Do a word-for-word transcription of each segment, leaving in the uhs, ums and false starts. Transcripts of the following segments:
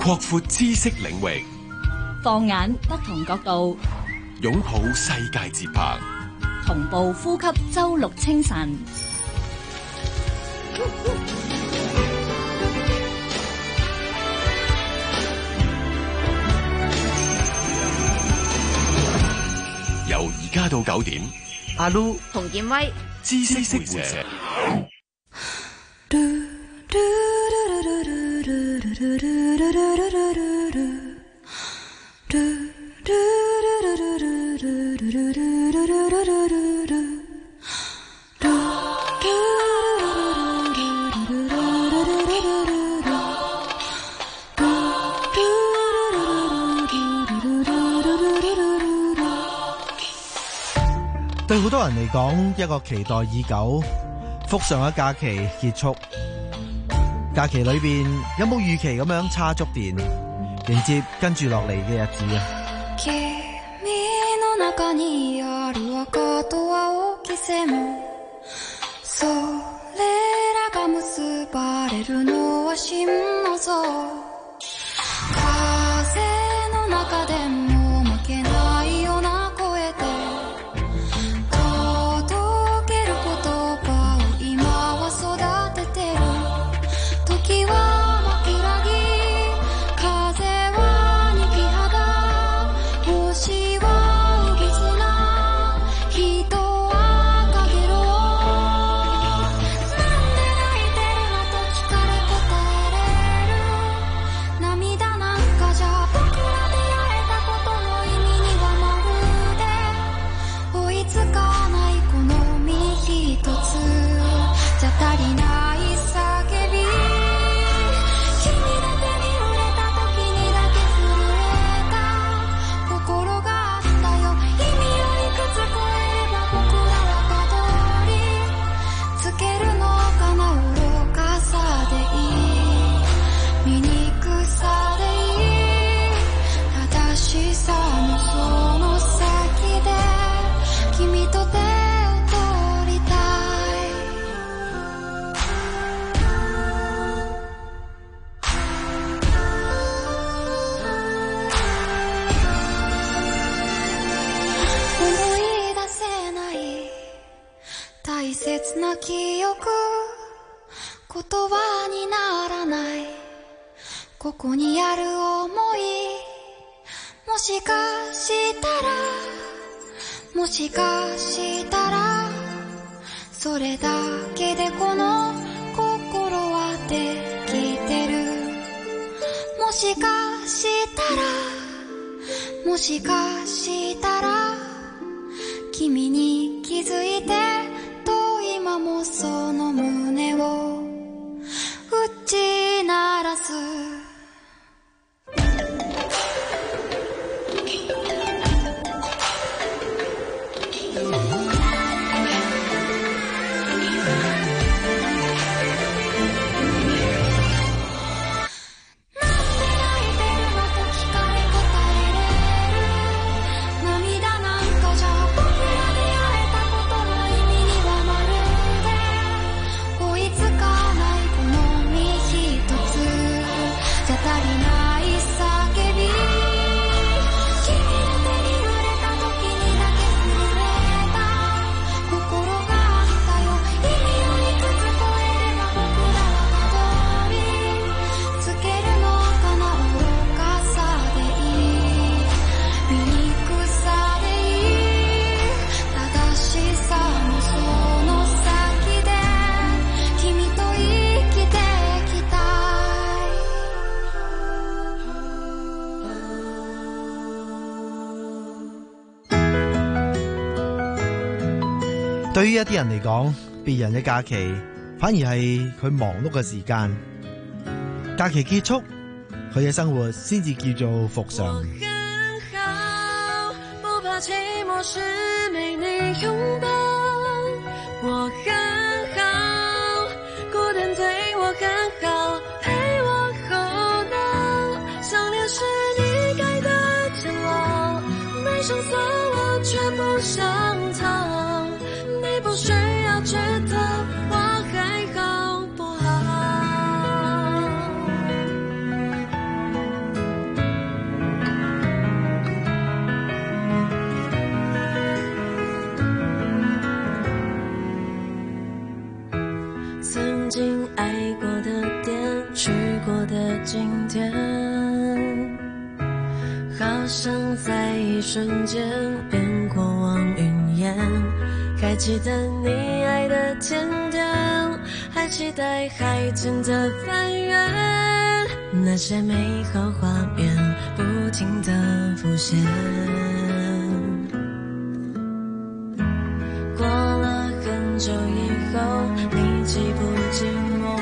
擴闊知識領域， 放眼不同角度， 擁抱世界節拍， 同步呼吸周六清晨。 由而家到九點， 阿 Lu 洪建威， 知識會社。 對好多人嚟講，一個期待已久復常嘅假期結束。假期裏邊有冇預期咁樣叉足電，迎接跟住落嚟嘅日子啊？ ここにある想い、もしかしたらもしかしたらそれだけでこの心はできてる。もしかしたらもしかしたら君に気づいてと今もその胸を打ち鳴らす。 對於一啲人嚟講，別人嘅假期反而係佢忙碌嘅時間。假期結束，佢嘅生活先至叫做復常。 我很好，不怕寂寞是沒你擁抱。我很好，孤單對我很好，陪我後腦。想念是你給的煎熬，沒上色我卻不想逃。你不需要覺得我還好不好。 今天，好像在一瞬间变过往云烟，还记得你爱的甜点，还期待海天的翻越，那些美好画面不停地浮现。过了很久以后，你寂不寂寞？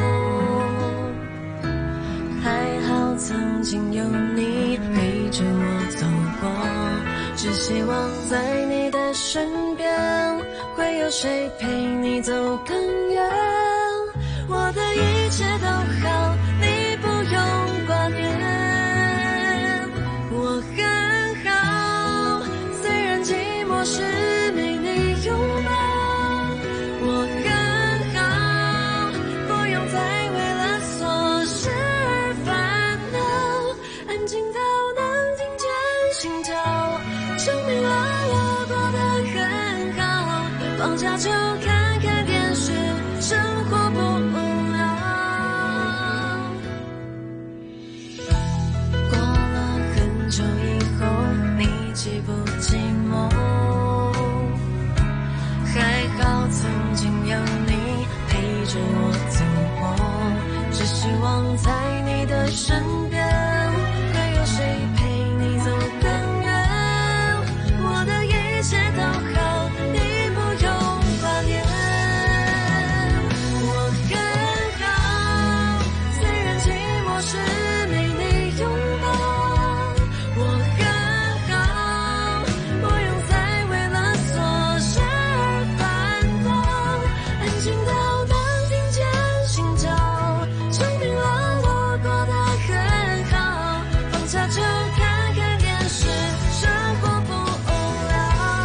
还好曾经有你陪着我走过，只希望在你的身边，会有谁陪你走更远。我的一切都好，你不用挂念。我很好，虽然寂寞时没你拥抱。我很好，不用再为了琐事而烦恼。安静到能听见心跳，证明了我过得很好。放假就看看电视，生活不无聊。过了很久以后，你寂不寂寞？还好曾经有你陪着我走过，只希望在你的身边，会有谁陪你走更远。我的一切都好，你不用挂念。我很好，虽然寂寞时没你拥抱。我很好，不用再为了琐事而烦恼。安静到能听见心跳，证明了我过得很好。放假就看看电视，生活不无聊。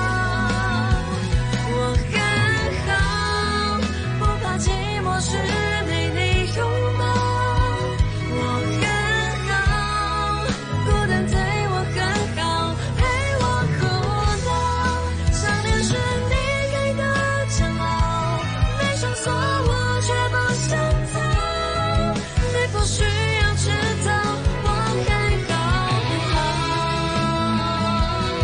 我很好，不怕寂寞时没你拥抱。我很好，孤单对我很好，陪我哭闹。想念是你给的煎熬，没上锁我却不想逃。你不需要知道我还好不好。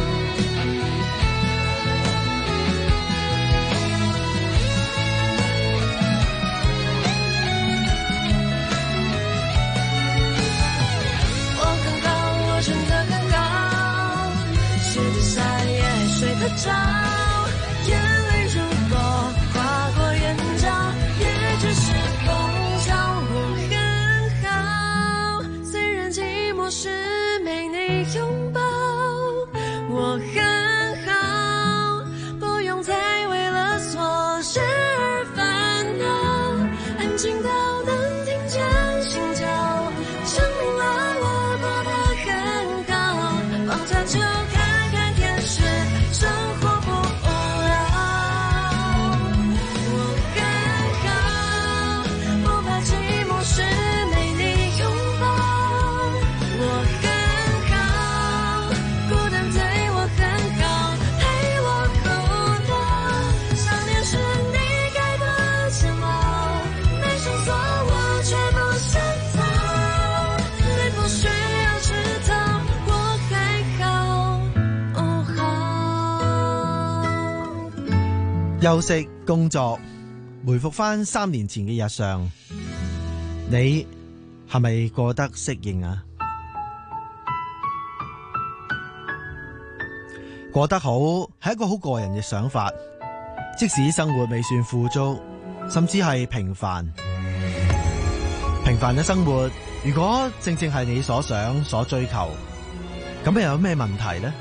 我很好，我真的很好，狮子山也睡得着。眼泪如果划过眼角，也只是碰巧。我很好，虽然寂寞时没你拥抱。我很好，不用再为了琐事而烦恼。安静到能听见心跳，证明了我过得很好。放假就看看电视，生活不无聊。我很好，不怕寂寞时没你拥抱。我很好，孤单对我很好，陪我哭闹。想念是你给的煎熬，没上锁我却不想逃。你不需要知道我还好不好。 休息工作，回復翻三年前嘅日常，你係咪過得適應啊？過得好係一個好個人嘅想法，即使生活未算富足，甚至係平凡。平凡嘅生活，如果正正係你所想所追求，咁又有咩問題呢？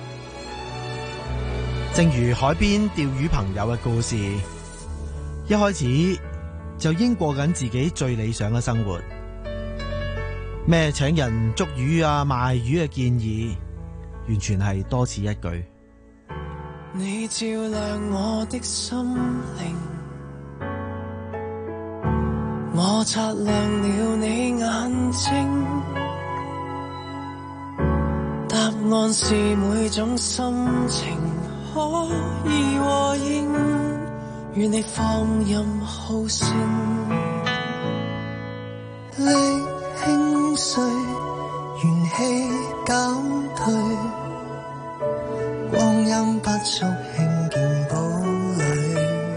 正如海邊釣魚朋友嘅故事，一開始就已經過緊自己最理想嘅生活。咩請人捉魚啊賣魚嘅建議，完全係多此一舉。 你照亮我的心靈，我擦亮了你眼睛。答案是每種心情可以和應，與你放任好勝。聆聽碎，元氣減退，光陰不足輕見堡壘。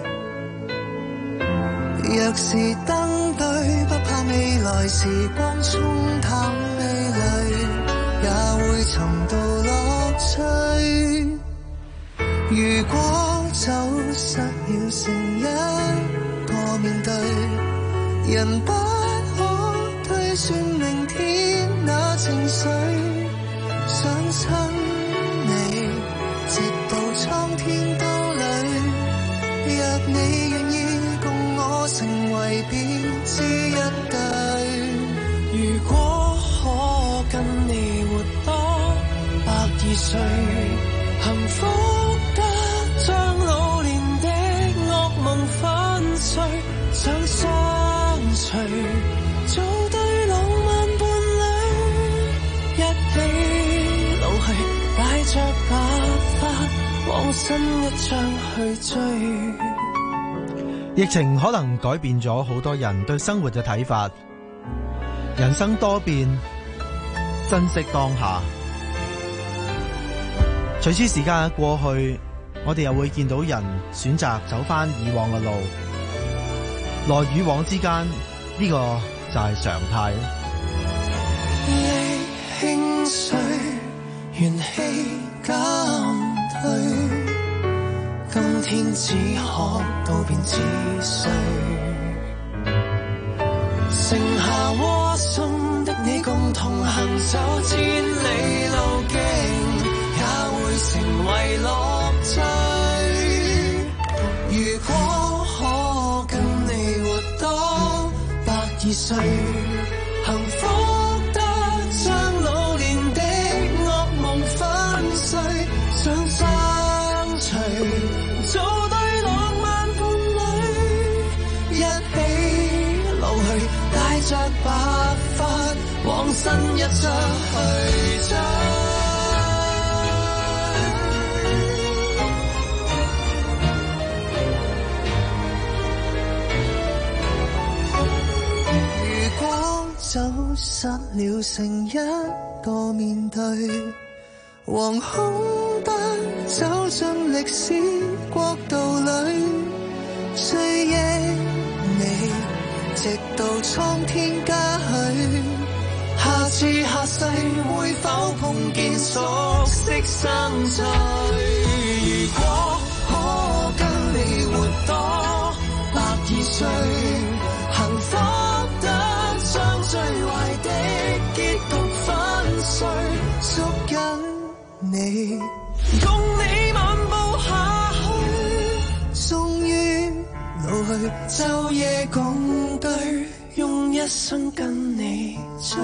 若是登對，不怕未來時光沖淡味蕾，也會尋到樂趣。如果走失了成一個面對，人不可推算明天那情緒，想親你直到蒼天都累。若你願意共我成為別枝一對，如果可跟你活多百二歲，幸福得將老年的噩夢粉碎，想相隨，做對浪漫伴侶，一起老去，帶着白髮，往新一章去追。 疫情可能改變咗好多人對生活嘅睇法，人生多變，珍惜當下。隨住時間過去，我哋又會見到人選擇走返以往嘅路，來與往之間，呢個就係常態。 力輕碎，元氣減退，今天只可道變自碎，剩下窩心的你共同行走千里路徑，也會成為樂趣。如果可跟你活多百二歲，幸福得將老年的噩夢粉碎，想相隨，做對浪漫伴侶，一起老去，帶着白髮，往新一章去追。走失了成一個面對，惶恐不走進歷史國度裏，追憶你直到蒼天嘉許，下次下世會否碰見熟悉生趣？如果可跟你活多百二歲，幸福得將最壞的結局粉碎，捉緊你，共你漫步下去，終於老去，晝夜共對，用一生跟你追。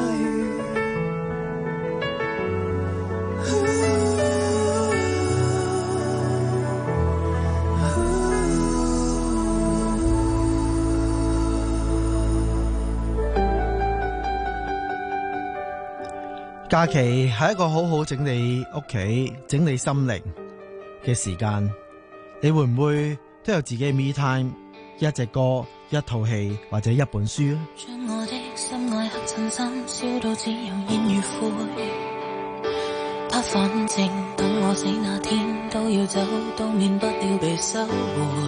假期係一個好好整理屋企、整理心靈嘅時間，你會唔會都有自己嘅 me time？一隻歌、一套戲或者一本書啊？ 將我的心愛黑襯衫燒到只有煙與灰，他反正等我死那天都要走，都免不了被收回。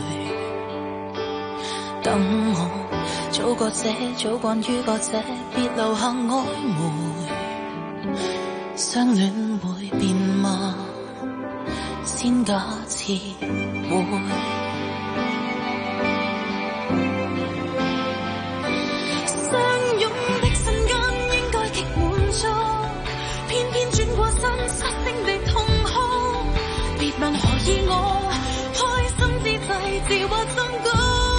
等我早過這，早慣於過這，別留下曖昧。相戀會變嗎？先假設會。相擁的瞬間應該極滿足，偏偏轉過身失聲地痛哭。別問何以我開心之際自話心高。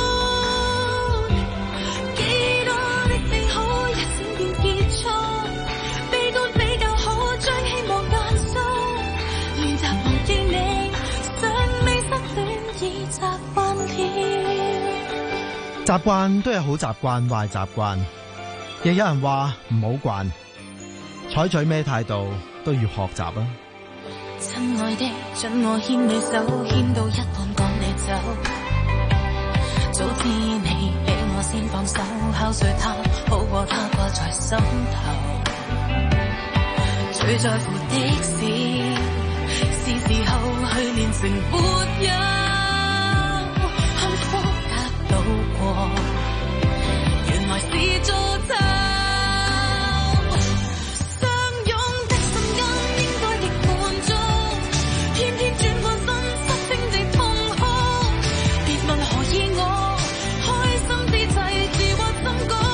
幾多的美好一閃便結束，悲觀比較可將希望間縮。練習忘記你，尚未失戀已習慣了。 習慣都有好習慣、壞習慣，亦有人話唔好慣。採取咩態度都要學習啊！ 親愛的，准我牽你手，牽到一半趕你走。早知你比我先放手，敲碎它，好過它掛在心頭。 最在乎的事，是時候去練成沒有幸福得到過，原來是詛咒。相擁的瞬間應該極滿足，偏偏轉過身失聲地痛哭，別問何以我開心之際自挖心肝。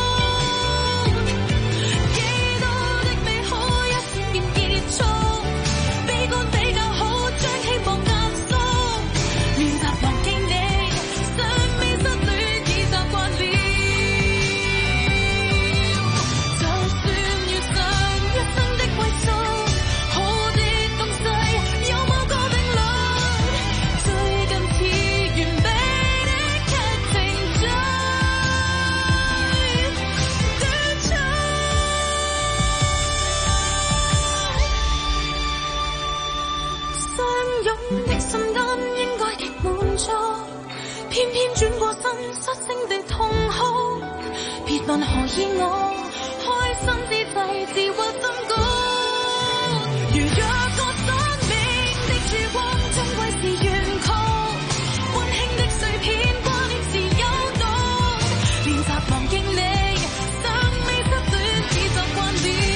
偏偏轉過身失聲地痛哭，別問何以我開心之際自挖心肝。如若我生命的曙光終歸是怨曲，溫馨的碎片掛念時有毒，練習忘記你尚未失戀已習慣了。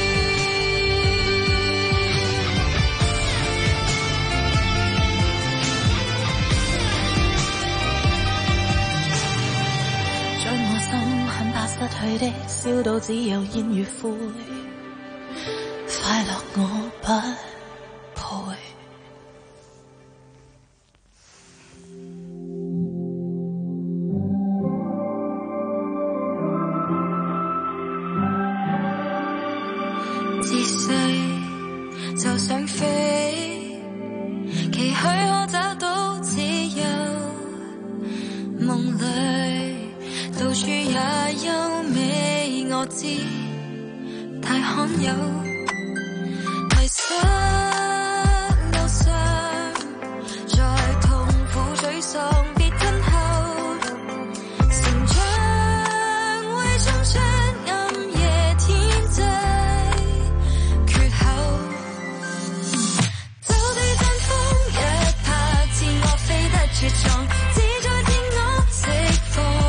失去的笑到只有煙與灰，快樂我不配。 自細就想飛，期許可找到自由，夢裏到處也優美，我知太罕有。迷失路上，在痛苦沮喪別退後，成長會衝出暗夜天際缺口，走對陣風一拍，自我飛得絕闖，自在自我釋放。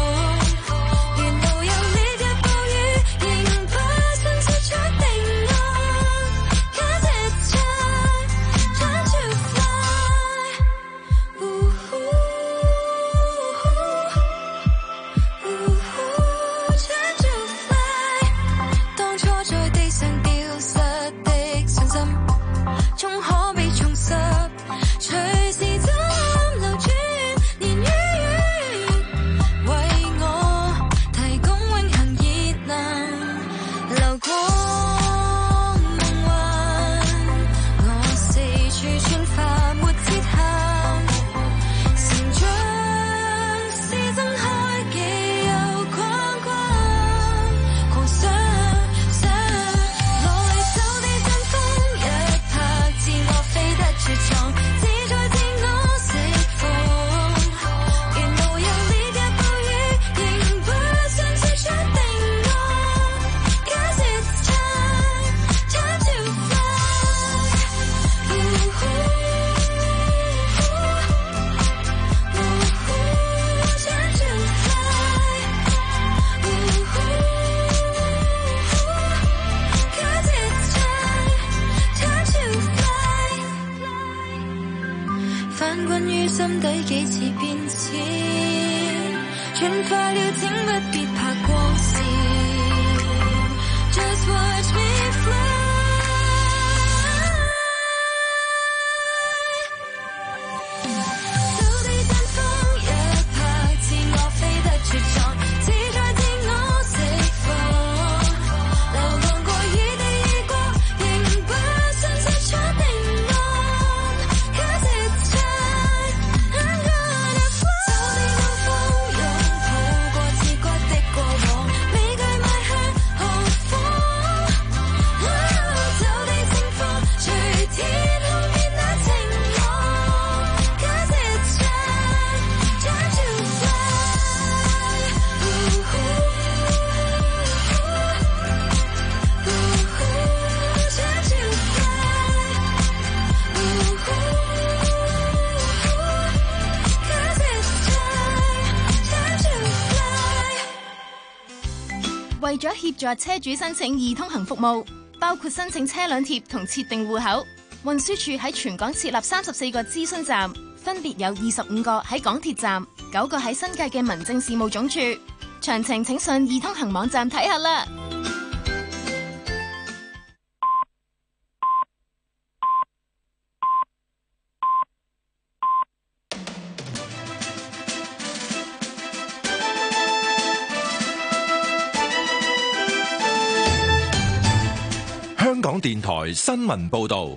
為咗協助車主申請易通行服務，包括申請車輛貼同設定戶口，運輸署喺全港設立三十四個諮詢站，分別有二十五個喺港鐵站，九個喺新界嘅民政事務總署。詳情請上易通行網站睇下啦。 香港電台新聞報道。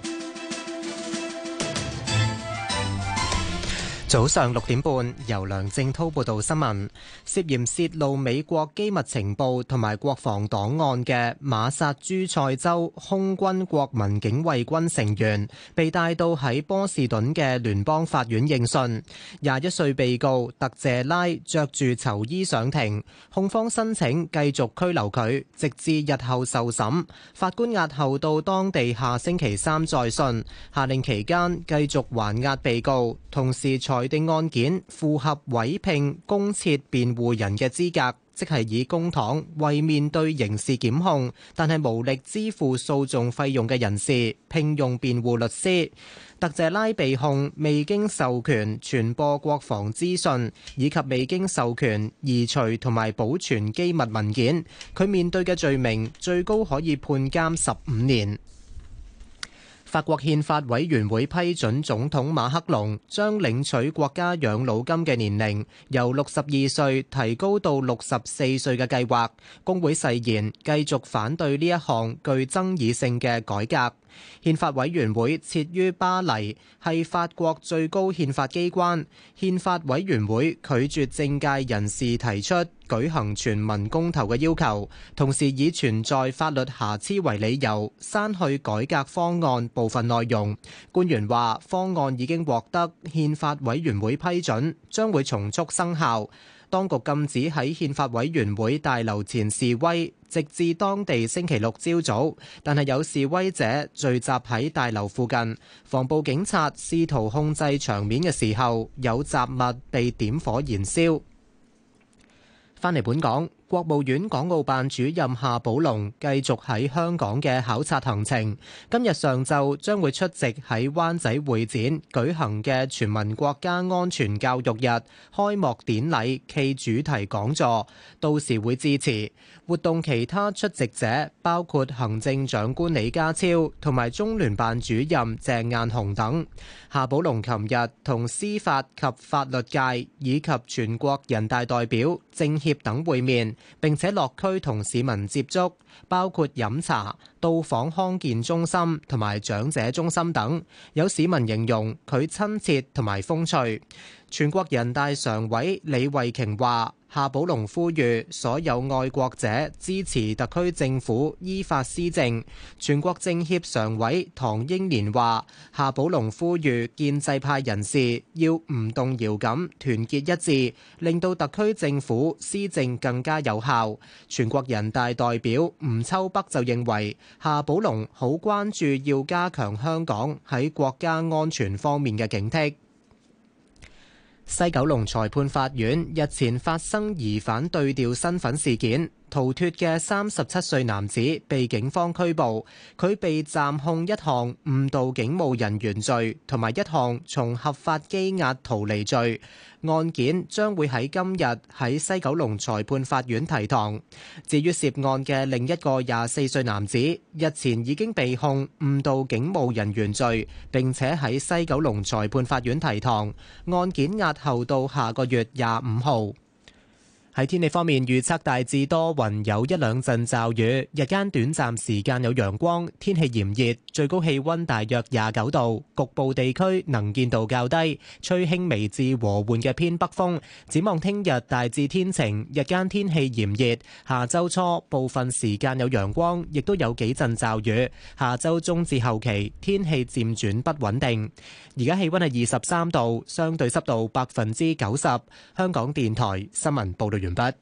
早上六點半，由梁正滔報道新聞。涉嫌泄露美國機密情報同埋國防檔案嘅馬薩諸塞州空軍國民警衛軍成員，被帶到喺波士頓嘅聯邦法院應訊。廿一歲被告特謝拉着住囚衣上庭，控方申請繼續拘留佢，直至日後受審。法官押後到當地下星期三再訊，下令期間繼續還押被告，同時裁定案件符合委聘公設辯護人嘅資格，即係以公帑為面對刑事檢控但係無力支付訴訟費用嘅人士聘用辯護律師。特謝拉被控未經授權傳播國防資訊，以及未經授權移除同埋保存機密文件。佢面對嘅罪名最高可以判監十五年。法國憲法委員會批准總統馬克龍將領取國家養老金嘅年齡由六十二歲提高到六十四歲嘅計劃。工會誓言繼續反對呢一項具爭議性嘅改革。憲法委員會設於巴黎，係法國最高憲法機關。憲法委員會拒絕政界人士提出舉行全民公投嘅要求，同時以存在法律瑕疵為理由，刪去改革方案部分內容。官員話，方案已經獲得憲法委員會批准，將會從速生效。當局禁止喺憲法委員會大樓前示威，直至當地星期六朝早，但係有示威者聚集喺大樓附近，防暴警察試圖控制場面嘅時候，有雜物被點火燃燒。返嚟本港，國務院港澳辦主任夏寶龍繼續喺香港嘅考察行程。今日上晝將會出席喺灣仔會展舉行嘅全民國家安全教育日開幕典禮暨主題講座，到時會致辭。活動其他出席者包括行政長官李家超同埋中聯辦主任鄭雁雄等。夏寶龍琴日同司法及法律界以及全國人大代表、政協等會面，並且落區同市民接觸，包括飲茶、到訪康健中心同埋長者中心等。有市民形容佢親切同埋風趣。全國人大常委李慧瓊話，夏寶龍呼籲所有愛國者支持特區政府依法施政。全國政協常委唐英年話，夏寶龍呼籲建制派人士要唔動搖咁團結一致，令到特區政府施政更加有效。全國人大代表吳秋北就認為，夏寶龍好關注要加強香港喺國家安全方面嘅警惕。西九龍裁判法院日前發生疑犯對調身份事件，逃脫嘅三十七歲男子被警方拘捕，佢被暫控一項誤導警務人員罪同埋一項從合法羈押逃離罪。案件將會喺今日喺西九龍裁判法院提堂。至於涉案嘅另一個廿四歲男子，日前已經被控誤導警務人員罪，並且喺西九龍裁判法院提堂。案件押後到下個月廿五號。喺天氣方面，預測大致多雲，有一兩陣驟雨，日間短暫時間有陽光，天氣炎熱，最高氣溫大約廿九度，局部地區能見度較低，吹輕微至和緩嘅偏北風。展望聽日大致天晴，日間天氣炎熱，下周初部分時間有陽光，亦都有幾陣驟雨。下周中至後期天氣漸轉不穩定。而家氣溫係二十三度，相對濕度百分之九十。香港電台新聞報道完畢。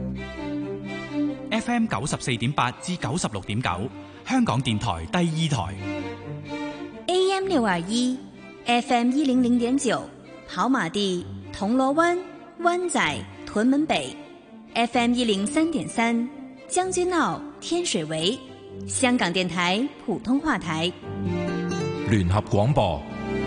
F M 九十四點八至九十六點九，香港電台第二台。 A M 六二一 ，F M 一零零點九，跑馬地、銅鑼灣、灣仔、屯門北 ，F M 一零三點三將軍澳、天水圍，香港電台普通話台， 聯合廣播。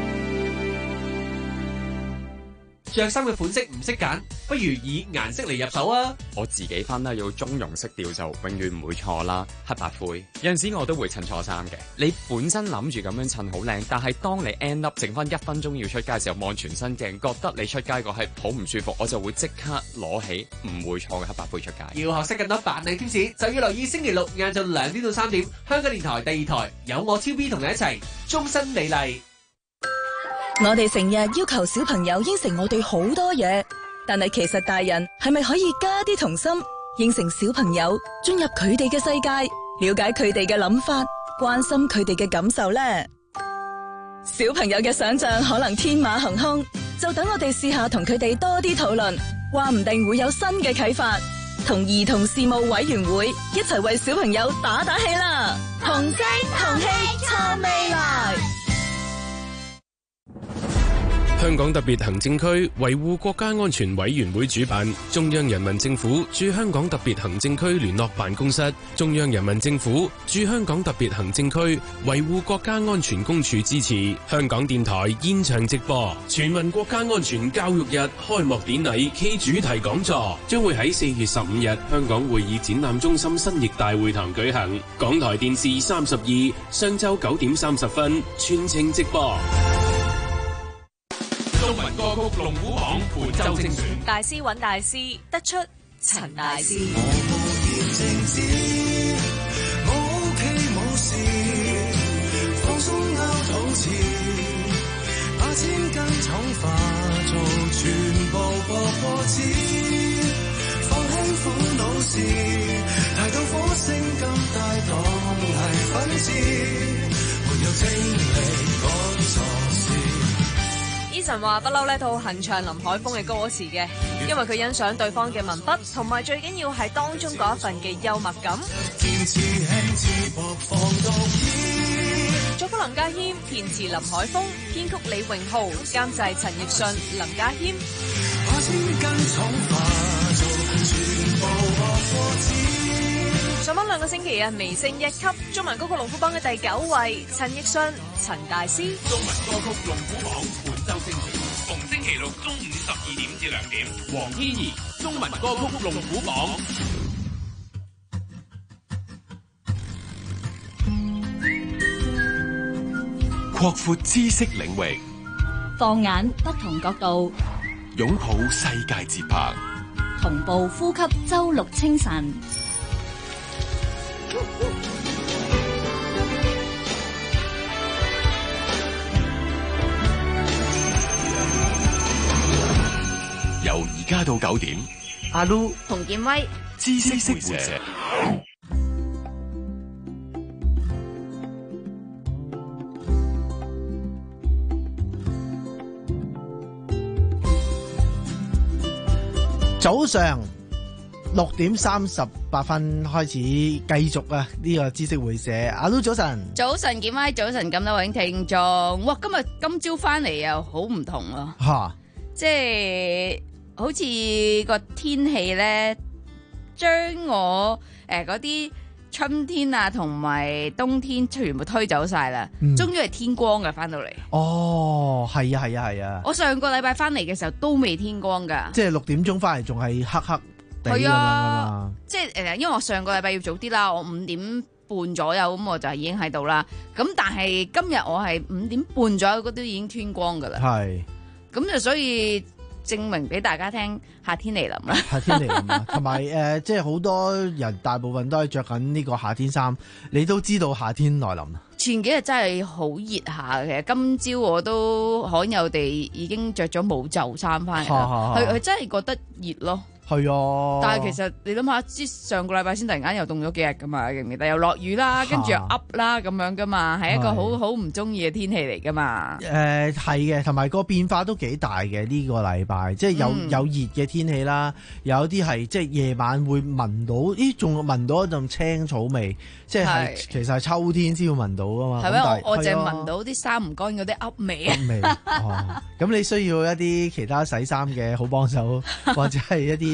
着衫嘅款式唔識揀，不如以顏色嚟入手啊！ 我自己分咧要中庸色調就永遠唔會錯啦，黑白灰有陣時我都會襯錯衫嘅。你本身諗住咁樣襯好靚，但係當你 end up 剩翻一分鐘要出街嘅時候，望全身鏡，覺得你出街個係好唔舒服，我就會即刻攞起唔會錯嘅黑白灰出街。 要學識更多扮靚貼士，就要留意星期六晏晝兩點到三點，香港電台第二台有我超 B 同你一齊終身美麗。 我哋成日要求小朋友應承我哋好多嘢，但係其實大人係咪可以加啲童心，應承小朋友進入佢哋嘅世界，了解佢哋嘅諗法，關心佢哋嘅感受呢？小朋友嘅想象可能天馬行空，就等我哋試下同佢哋多啲討論，話唔定會有新嘅啟發。同兒童事務委員會一齊為小朋友打打氣啦！同聲同氣創未來。 香港特別行政區維護國家安全委員會主辦，中央人民政府駐香港特別行政區聯絡辦公室、中央人民政府駐香港特別行政區維護國家安全公署支持，香港電台現場直播全民國家安全教育日開幕典禮暨主題講座，將會喺四月十五日香港會議展覽中心新翼大會堂舉行。港台電視三十二上晝九點三十分全程直播。 中文歌曲龍虎榜本周精選， 大師揾大師，得出陳大師。 我無言靜止，我 OK 冇事，放鬆勾肚臍，把千斤重化做全部薄波子，放輕苦惱事，提到火星咁大當係粉絲，沒有精力講錯事。 Eason 話不嬲咧都好恨唱林海峰嘅歌詞嘅，因為佢欣賞對方嘅文筆，同埋最緊要係當中嗰一份嘅幽默感。作曲林家謙，填詞林海峰，編曲李榮浩，監製陳奕迅、林家謙。上榜兩個星期啊，微升一級，中文歌曲龍虎榜嘅第九位，陳奕迅、陳大師。 中文歌曲龍虎榜本周精選，逢星期六中午十二點至兩點，黃天怡中文歌曲龍虎榜。 擴闊知識領域， 放眼不同角度， 擁抱世界節拍， 同步呼吸周六清晨。 由而家到九點， 阿 Lu 洪建威， 知識會社。 早上六點三十八分開始繼續啊！呢個知識會社，阿 Lu 早晨， 早晨健威，早晨咁多位聽眾，哇！今日今朝翻嚟又好唔同咯， 吓， 即係好似個天氣咧，將我誒嗰啲春天啊同埋冬天全部推走晒啦，嗯、終於係天光噶翻到嚟。 哦，係啊，係啊，係啊！ 我上個禮拜翻嚟嘅時候都未天光噶， 即係六點鐘翻嚟仲係黑黑。 係啊，即係誒，因為我上個禮拜要早啲啦，我五點半左右咁我就已經喺度啦。咁但係今日我係五點半左右嗰都已經天光噶啦。係，咁就所以證明俾大家聽，夏天嚟臨啦。夏天嚟臨啦， 同埋誒，即係好多人大部分都係着緊呢個夏天衫，你都知道夏天來臨啦。 前幾日真係好熱下嘅，今朝我都罕有地已經着咗冇袖衫翻嚟啦。佢佢真係覺得熱咯。係啊，但係其實你諗下，之上個禮拜先突然間又凍咗幾日噶嘛，記唔記得？又落雨啦，跟住又噏啦咁樣噶嘛，係一個好好唔中意嘅天氣嚟噶嘛。誒係嘅，同埋個變化都幾大嘅呢個禮拜，即係有、嗯、有熱嘅天氣啦，有啲係即係夜晚會聞到，咦仲聞到一陣青草味，即係其實係秋天先會聞到噶嘛。係咩？我我淨係聞到啲衫唔乾嗰啲噏味啊。咁、哦、你需要一啲其他洗衫嘅好幫手，或者係一啲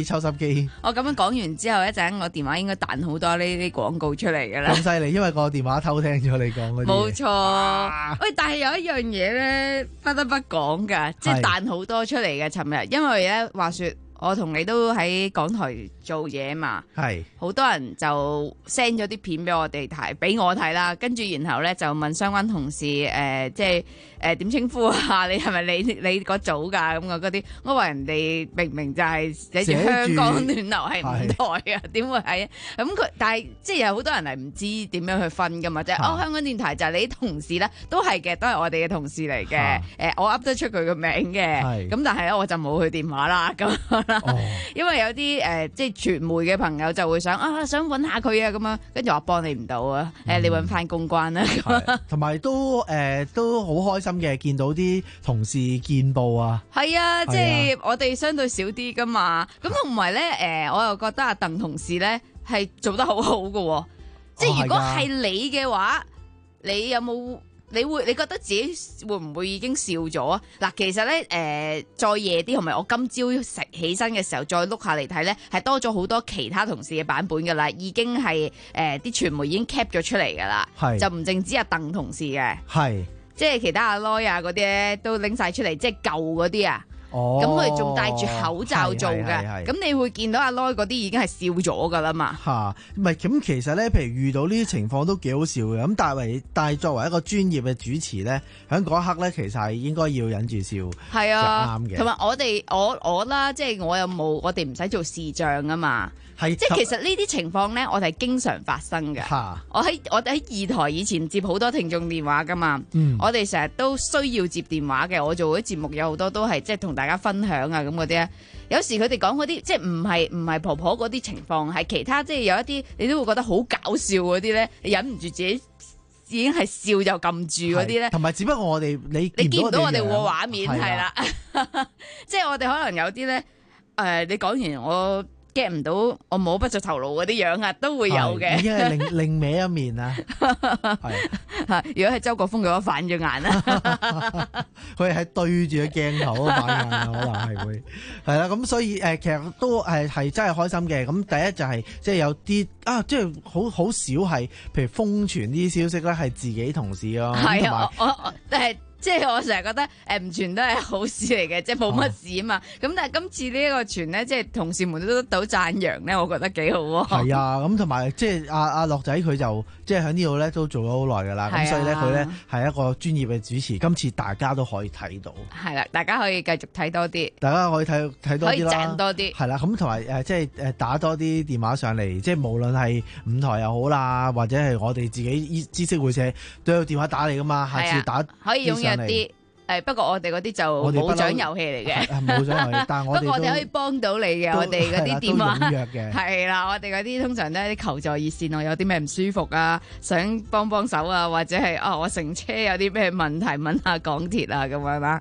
抽濕機。 我咁樣講完之後，一陣我電話應該彈好多呢啲廣告出嚟㗎啦。 咁犀利，因為個電話偷聽咗你講嗰啲。 冇錯。喂，但係有一樣嘢咧，不得不講㗎，即係彈好多出嚟嘅。尋日因為咧話説。我同你都喺港台做嘢嘛，係好多人就 send 咗啲片俾我哋睇，俾我睇啦。跟住然後咧就問相關同事誒、呃，即係誒點稱呼啊？你係咪你你嗰組㗎？咁我嗰啲，我話人哋明明就係寫住香港暖流係五台啊，點會係？咁佢但係即係有好多人係唔知點樣去分㗎嘛，即係哦香港電台就係你啲同事咧，都係嘅，都係我哋嘅同事嚟嘅。誒、呃、我噏得出佢個名嘅，咁但係咧我就冇佢電話啦咁。哦、因為有啲誒、呃，即係傳媒嘅朋友就會想啊，想揾下佢啊咁樣，跟住我幫你唔到啊，誒、嗯，你揾翻公關啦。 同埋都誒、呃，都好開心嘅，見到啲同事見報啊。係啊， 即係我哋相對少啲噶嘛。咁同埋咧，誒、呃，我又覺得阿鄧同事咧係做得好好嘅、啊，即係如果係你嘅話，你有冇？你會你覺得自己會唔會已經笑咗啊？嗱，其實咧，誒、呃，再夜啲同埋我今朝食起身嘅時候再碌下嚟睇咧，係多咗好多其他同事嘅版本噶啦，已經係誒啲傳媒已經 cap 咗出嚟噶啦，就唔淨止阿鄧同事嘅，係即係其他阿 Loy 啊嗰啲咧都拎晒出嚟，即係舊嗰啲啊。咁佢仲戴住口罩做嘅，咁你會見到阿 Loy 嗰啲已經係笑咗噶啦嘛。吓， 唔係咁其實咧，譬如遇到呢啲情況都幾好笑嘅。咁但係但係作為一個專業嘅主持咧，喺嗰一刻咧，其實係應該要忍住笑，係啊，啱嘅。同埋我哋我我啦，即係我又冇，我哋唔使做視像啊嘛。係，即係其實呢啲情況咧，我哋係經常發生嘅。我喺我哋喺二台以前接好多聽眾電話噶嘛，嗯、我哋成日都需要接電話嘅。我做嗰啲節目有好多都係即係同大家分享啊咁嗰啲咧。有時佢哋講嗰啲即係唔係唔係婆婆嗰啲情況，係其他即係有一啲你都會覺得好搞笑嗰啲咧，你忍唔住自己已經係笑就撳住嗰啲咧。同埋只不過我哋你你見唔到我哋個畫面係啦，即係我哋可能有啲咧誒，你講完我。get 唔到，我摸不着頭腦嗰啲樣啊，都會有嘅。已經係另另歪一面啦。係，如果係周國峰嘅話，反咗眼啦。佢係對住個鏡頭反眼啊，可能係會係啦。咁所以誒、呃，其實都係係真係開心嘅。咁第一就係即係有啲啊，即係好好少係，譬如瘋傳呢啲消息咧，係自己同事咯。係啊，我我誒。即係我成日覺得誒唔傳都係好事嚟嘅，即係冇乜事啊嘛。咁、哦、但係今次呢一個傳咧，即係同事們都得到讚揚咧，我覺得幾好喎。係啊，咁同埋即係阿阿樂仔佢就即係喺呢度咧都做咗好耐㗎啦。咁、啊、所以咧佢咧係一個專業嘅主持，今次大家都可以睇到。係啦、啊，大家可以繼續睇多啲。大家可以睇睇多啲啦。可以賺多啲。係啦、啊，咁同埋誒即係誒打多啲電話上嚟，即係無論係五台又好啦，或者係我哋自己知識會社都有電話打嚟㗎嘛。下次打、啊、可以用一啲。誒，不過我哋嗰啲就冇獎遊戲嚟嘅，冇獎遊戲。但係我哋不過我哋可以幫到你嘅，我哋嗰啲電話係啦，我哋嗰啲通常都係啲求助熱線，我有啲咩唔舒服啊，想幫幫手啊，或者係啊、哦、我乘車有啲咩問題問下港鐵啊咁樣啦。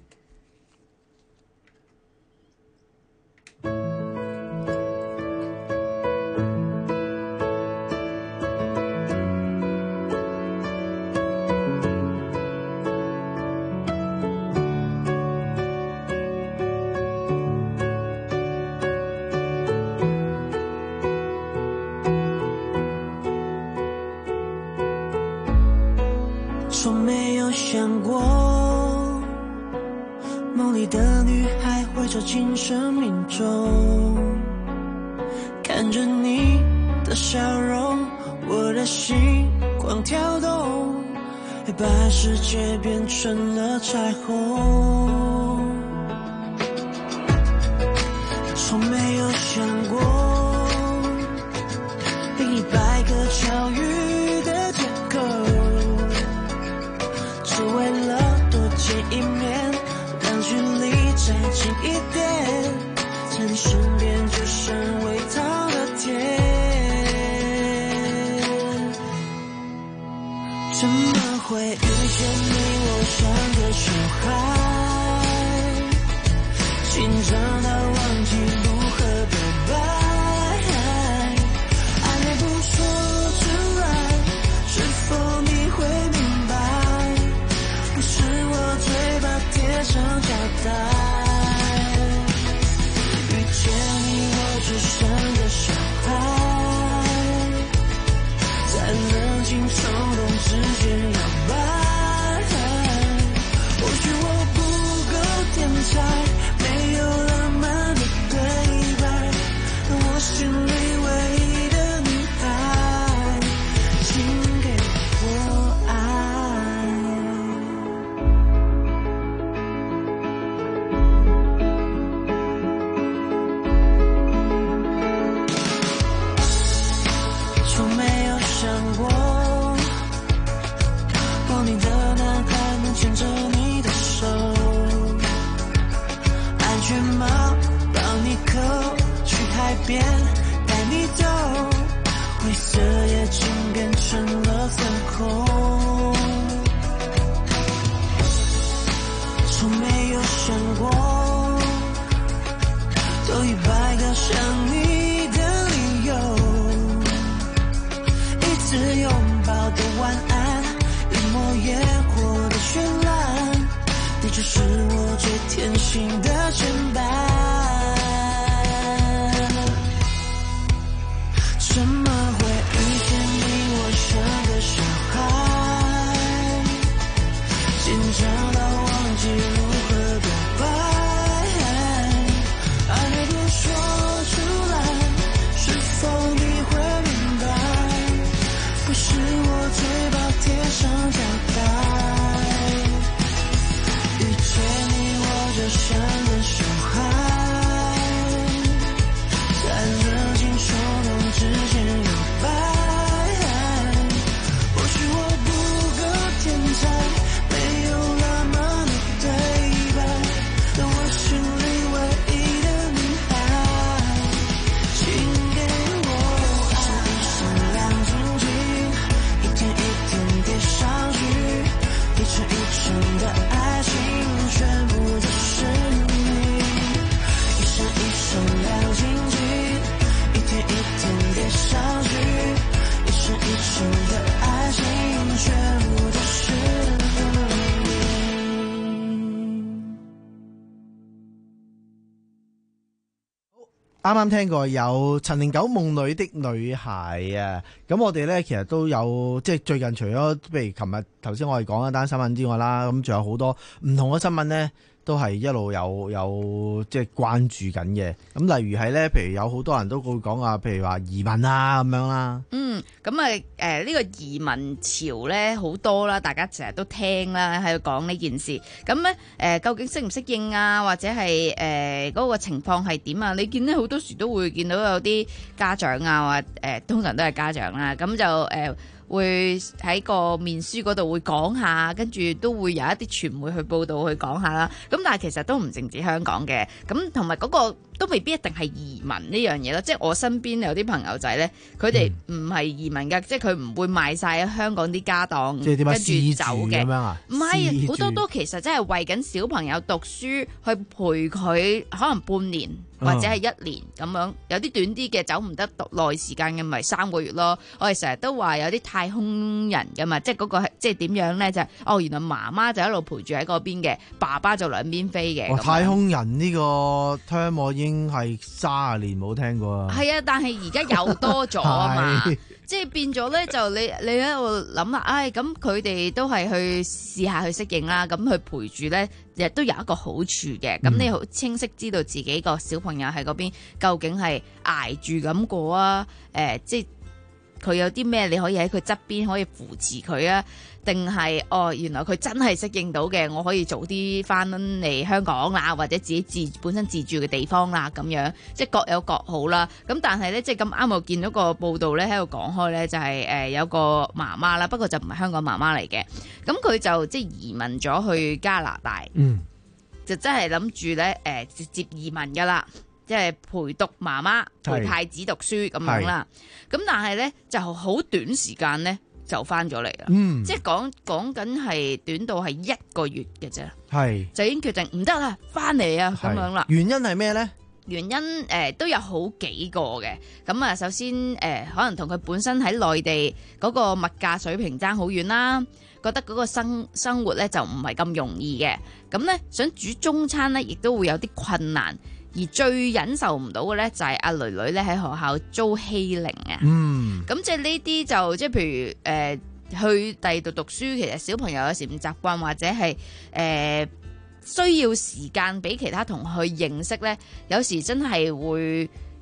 從沒有想過夢裡的女孩會走進生命中，看着你的笑容，我的心狂跳動，把世界變成了彩虹。從沒有想過一百個巧遇的借口，只為了多見一面，讓距離再近一點，趁身邊就剩味道的甜。怎麼會遇見你，我像個小孩，緊張到忘記如何表白，愛也不說出來，是否你會明白，不是我嘴巴貼上膠帶，遇見你心里唯一的女孩，请给我爱。从没有想过，抱你的男孩能牵着你的手，安全帽帮你扣，去海边带你走，灰色眼睛变成了粉红。从没有想过，多一百个想你的理由，一次拥抱的晚安，一抹野火的绚烂，你就是我最贴心的牵绊。怎么会遇见你，我像个小孩，紧张到忘记如何表白，爱还不说出来，是否你会明白，不是我嘴巴贴上胶带，遇见你我就像个小孩，在热情冲动之间摇摆。或许我不够天才，没有那么的对白，但我心里唯一的女孩，请给我爱。一声亮晶晶，一天一天叠上去，一层一层的爱情，全部都是你。一闪一闪亮晶晶，一天一天叠上去，一层一层的爱情，全部都是你。 啱啱聽過有陳零九夢裏的女孩啊，咁我哋咧其實都有即係最近除咗譬如琴日頭先我哋講一單新聞之外啦，咁仲有好多唔同嘅新聞咧，都係一路有有即係關注緊嘅。咁例如係咧，譬如有好多人都會講啊，譬如話移民啊咁樣啦。 嗯，咁啊誒呢個移民潮咧好多啦，大家成日都聽啦，喺度講呢件事。咁咧誒究竟適唔適應啊，或者係誒嗰個情況係點啊？你見咧好多時都會見到有啲家長啊，或誒、呃、通常都係家長啦，咁就誒。呃會喺個面書嗰度會講下，跟住都會有一啲傳媒去報道去講下啦。咁但係其實都唔淨止香港嘅，咁同埋嗰個都未必一定係移民呢樣嘢咯。即係我身邊有啲朋友仔咧，佢哋唔係移民㗎，嗯、即係佢唔會賣晒香港啲家當，跟住走嘅。唔係好多都其實真係為緊小朋友讀書去陪佢，可能半年。或者係一年咁樣，有啲短啲嘅走唔得耐時間嘅，咪三個月咯。我哋成日都話有啲太空人㗎嘛，即係嗰個係即係點樣咧？就係、哦，原來媽媽就一路陪住喺嗰邊嘅，爸爸就兩邊飛嘅。 太空人呢個 term 我已經係三十年冇聽過啊。係啊，但係而家又多咗啊嘛。即係變咗咧，就你你喺度諗啦，唉，咁佢哋都係去試下去適應啦，咁去陪住咧，亦都有一個好處嘅。咁、嗯、你好清晰知道自己個小朋友喺嗰邊究竟係捱住咁過啊，誒、呃，即係佢有啲咩你可以喺佢側邊可以扶持佢啊，定係哦，原來佢真係適應到嘅，我可以早啲翻嚟香港啦，或者自己自本身自住嘅地方啦，咁樣即係各有各好啦。咁但係咧，即係咁啱我見到個報道咧喺度講開咧，就係、是、誒、呃、有個媽媽啦，不過就唔係香港媽媽嚟嘅，咁佢就即係移民咗去加拿大，嗯，就真係諗住咧誒直接移民噶啦。即係陪讀媽媽陪太子讀書咁樣啦，咁但係咧就好短時間咧就翻咗嚟啦，嗯、即係講講緊係短到係一個月嘅啫，係就已經決定唔得啦，翻嚟啊咁樣啦。原因係咩咧？原因誒、呃、都有好幾個嘅，咁啊首先誒、呃、可能同佢本身喺內地嗰個物價水平爭好遠啦，覺得嗰個生生活咧就唔係咁容易嘅，咁咧想煮中餐咧亦都會有啲困難。而最忍受唔到嘅咧，就係阿囡囡咧喺學校遭欺凌啊！嗯，咁即係呢啲就即係譬如誒、呃、去第二度讀書，其實小朋友有時唔習慣，或者係誒、呃、需要時間俾其他同學去認識咧，有時真係會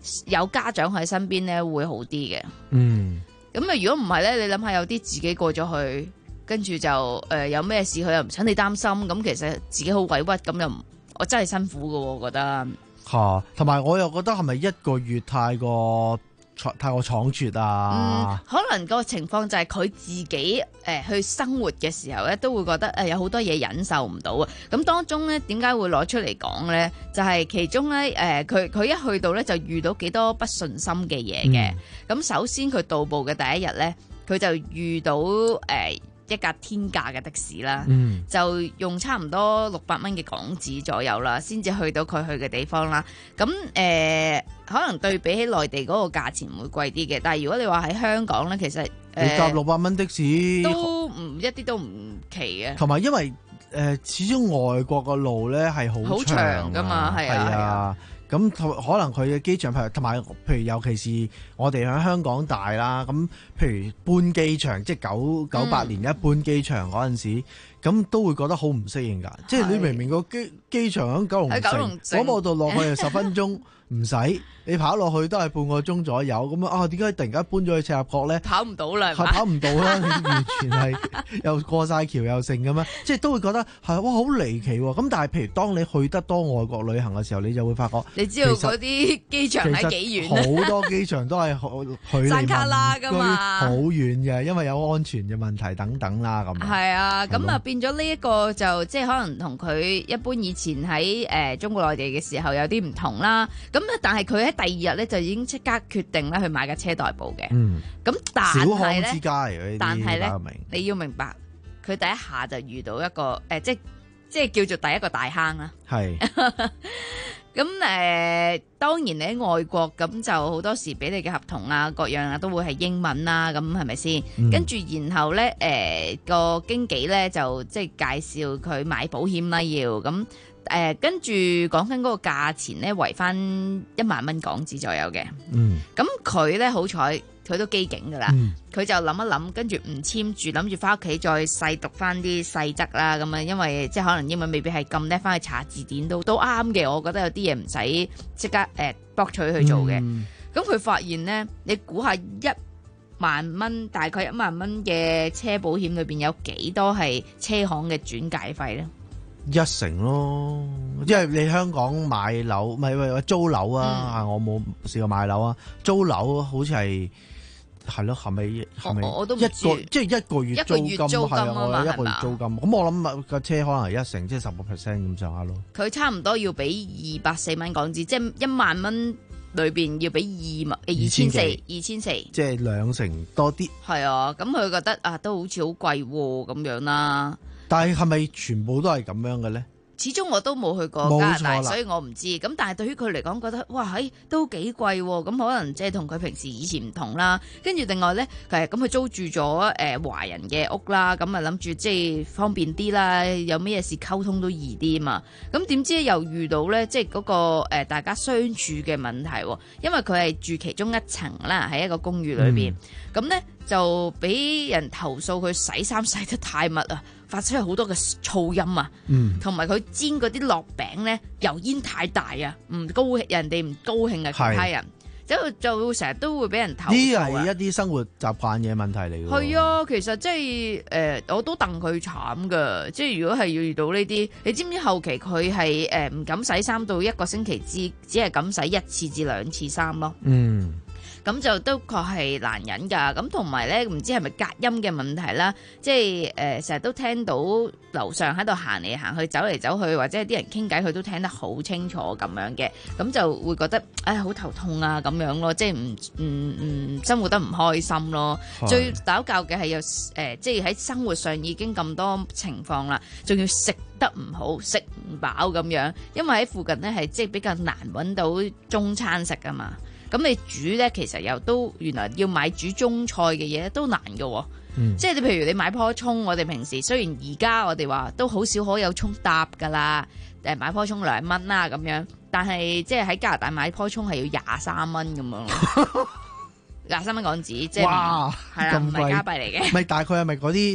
有家長喺身邊咧會好啲嘅。 嗯， 咁啊，如果唔係咧，你諗下有啲自己過咗去，跟住就誒、呃、有咩事佢又唔想你擔心，咁其實自己好委屈，咁又唔我真係辛苦㗎喎，我覺得。 嚇，同埋我又覺得係咪一個月太過太過倉促啊？ 嗯，可能個情況就係佢自己誒、呃、去生活嘅時候咧，都會覺得誒、呃、有好多嘢忍受唔到啊。咁當中咧，點解會攞出嚟講咧？就係、是、其中咧誒，佢、呃、佢一去到咧就遇到幾多不順心嘅嘢嘅。咁、嗯、首先佢到埗嘅第一日咧，佢就遇到誒、呃一架天價嘅的，的士啦，嗯、就用差唔多六百蚊嘅港紙左右啦，先至去到佢去嘅地方啦。咁誒、呃，可能對比起內地嗰個價錢會貴啲嘅，但係如果你話喺香港咧，其實誒、呃、 你搭六百蚊的士都唔一啲都唔奇嘅。 同埋因為誒、呃，始終外國個路咧係好長㗎嘛，係啊。係啊。 咁可能佢嘅機場譬如同埋，譬如尤其是我哋喺香港大啦，咁譬如搬機場，即係九九八年一搬機場嗰陣時，咁、嗯、都會覺得好唔適應㗎。即係你明明個機機場喺九龍城，嗰度度落去係十分鐘，唔使你跑落去都係半個鐘左右。咁啊，點解突然間搬咗去赤鱲角咧？ 跑唔到啦， 係跑唔到啦，完全係又過晒橋又剩咁樣，即係都會覺得係哇好離奇喎。咁但係譬如當你去得多外國旅行嘅時候，你就會發覺。 你知道嗰啲機場喺幾遠？ 好多機場都係距離山卡拉㗎嘛， 好遠嘅，因為有安全嘅問題等等啦咁。 係啊，咁啊變咗呢一個就即係可能同佢一般以前喺誒、呃、中國內地嘅時候有啲唔同啦。咁啊，但係佢喺第二日咧就已經即刻決定咧去買架車代步嘅。嗯，咁但係咧，但係咧，你要明白，佢第一下就遇到一個誒、呃，即即係叫做第一個大坑啦。係。咁誒、呃，當然你喺外國咁就好多時俾你嘅合同啊，各樣啊都會係英文啦，咁係咪先？嗯、跟住然後咧，誒、呃、個經紀咧就即係介紹佢買保險啦，要咁誒、呃，跟住講緊嗰個價錢咧，圍翻一萬蚊港紙左右嘅。嗯，咁佢咧好彩。佢都機警噶啦，佢、嗯、就諗一諗，跟住唔簽住，諗住翻屋企再細讀翻啲細則啦。咁啊，因為即係可能英文未必係咁叻，翻去查字典都都啱嘅。我覺得有啲嘢唔使即刻誒博取去做嘅。咁佢、嗯、發現咧，你估下一萬蚊，大概一萬蚊嘅車保險裏邊有幾多係車行嘅轉介費咧？ 一成咯，因為你香港買樓，唔係唔係租樓啊？嗯、我冇試過買樓啊，租樓好似係。係咯，係咪係咪我都唔一個即係一個月租金係啊？我有一個月租金，咁我諗架車可能係一成，即係十個 percent 咁上下咯。 佢差唔多要俾二百四蚊港紙，即係一萬蚊裏邊要俾二萬二千四，二千四， 即係兩成多啲。 係啊，咁佢覺得啊，都好似好貴咁樣啦。 但係係咪全部都係咁樣嘅咧？ 始終我都冇去過加拿大，所以我唔知。咁但係對於佢嚟講，覺得哇，喺都幾貴喎。咁可能即係同佢平時以前唔同啦。跟住另外咧，誒咁佢租住咗誒華人嘅屋啦，咁啊諗住即係方便啲啦，有咩事溝通都易啲啊嘛。咁點知又遇到咧，即係嗰個誒大家相處嘅問題，因為佢係住其中一層啦，喺一個公寓裏邊。咁咧、嗯、就俾人投訴佢洗衫洗得太密啊！發出好多嘅噪音啊，同埋佢煎嗰啲落餅咧油煙太大啊，唔高人哋唔高興啊，其他人之後就成日都會俾人投訴。呢係一啲生活習慣嘅問題嚟嘅。 係啊，其實即係誒，我都戥佢慘噶。即係如果係要遇到呢啲，你知唔知後期佢係誒唔敢洗衫到一個星期只只係敢洗一次至兩次衫咯。嗯。咁就都確係難忍㗎，咁同埋咧唔知係咪隔音嘅問題啦，即係誒成日都聽到樓上喺度行嚟行去走嚟走去，或者係啲人傾偈，佢都聽得好清楚咁樣嘅，咁就會覺得唉好頭痛啊咁樣咯，即係唔唔唔生活得唔開心咯。是最搞教嘅係有誒，即係喺生活上已經咁多情況啦，仲要食得唔好，食唔飽咁樣，因為喺附近咧係即係比較難揾到中餐食㗎嘛。咁你煮咧，其實又都原來要買煮中菜嘅嘢都難嘅喎、哦，嗯、即係你譬如你買棵葱，我哋平時雖然而家我哋話都好少可有葱搭㗎啦，誒買棵葱兩蚊啦咁樣，但係即係喺加拿大買棵葱係要廿三蚊咁樣，廿三蚊港紙，即係係啦，唔係加幣嚟嘅。 咪大概係咪嗰啲嗰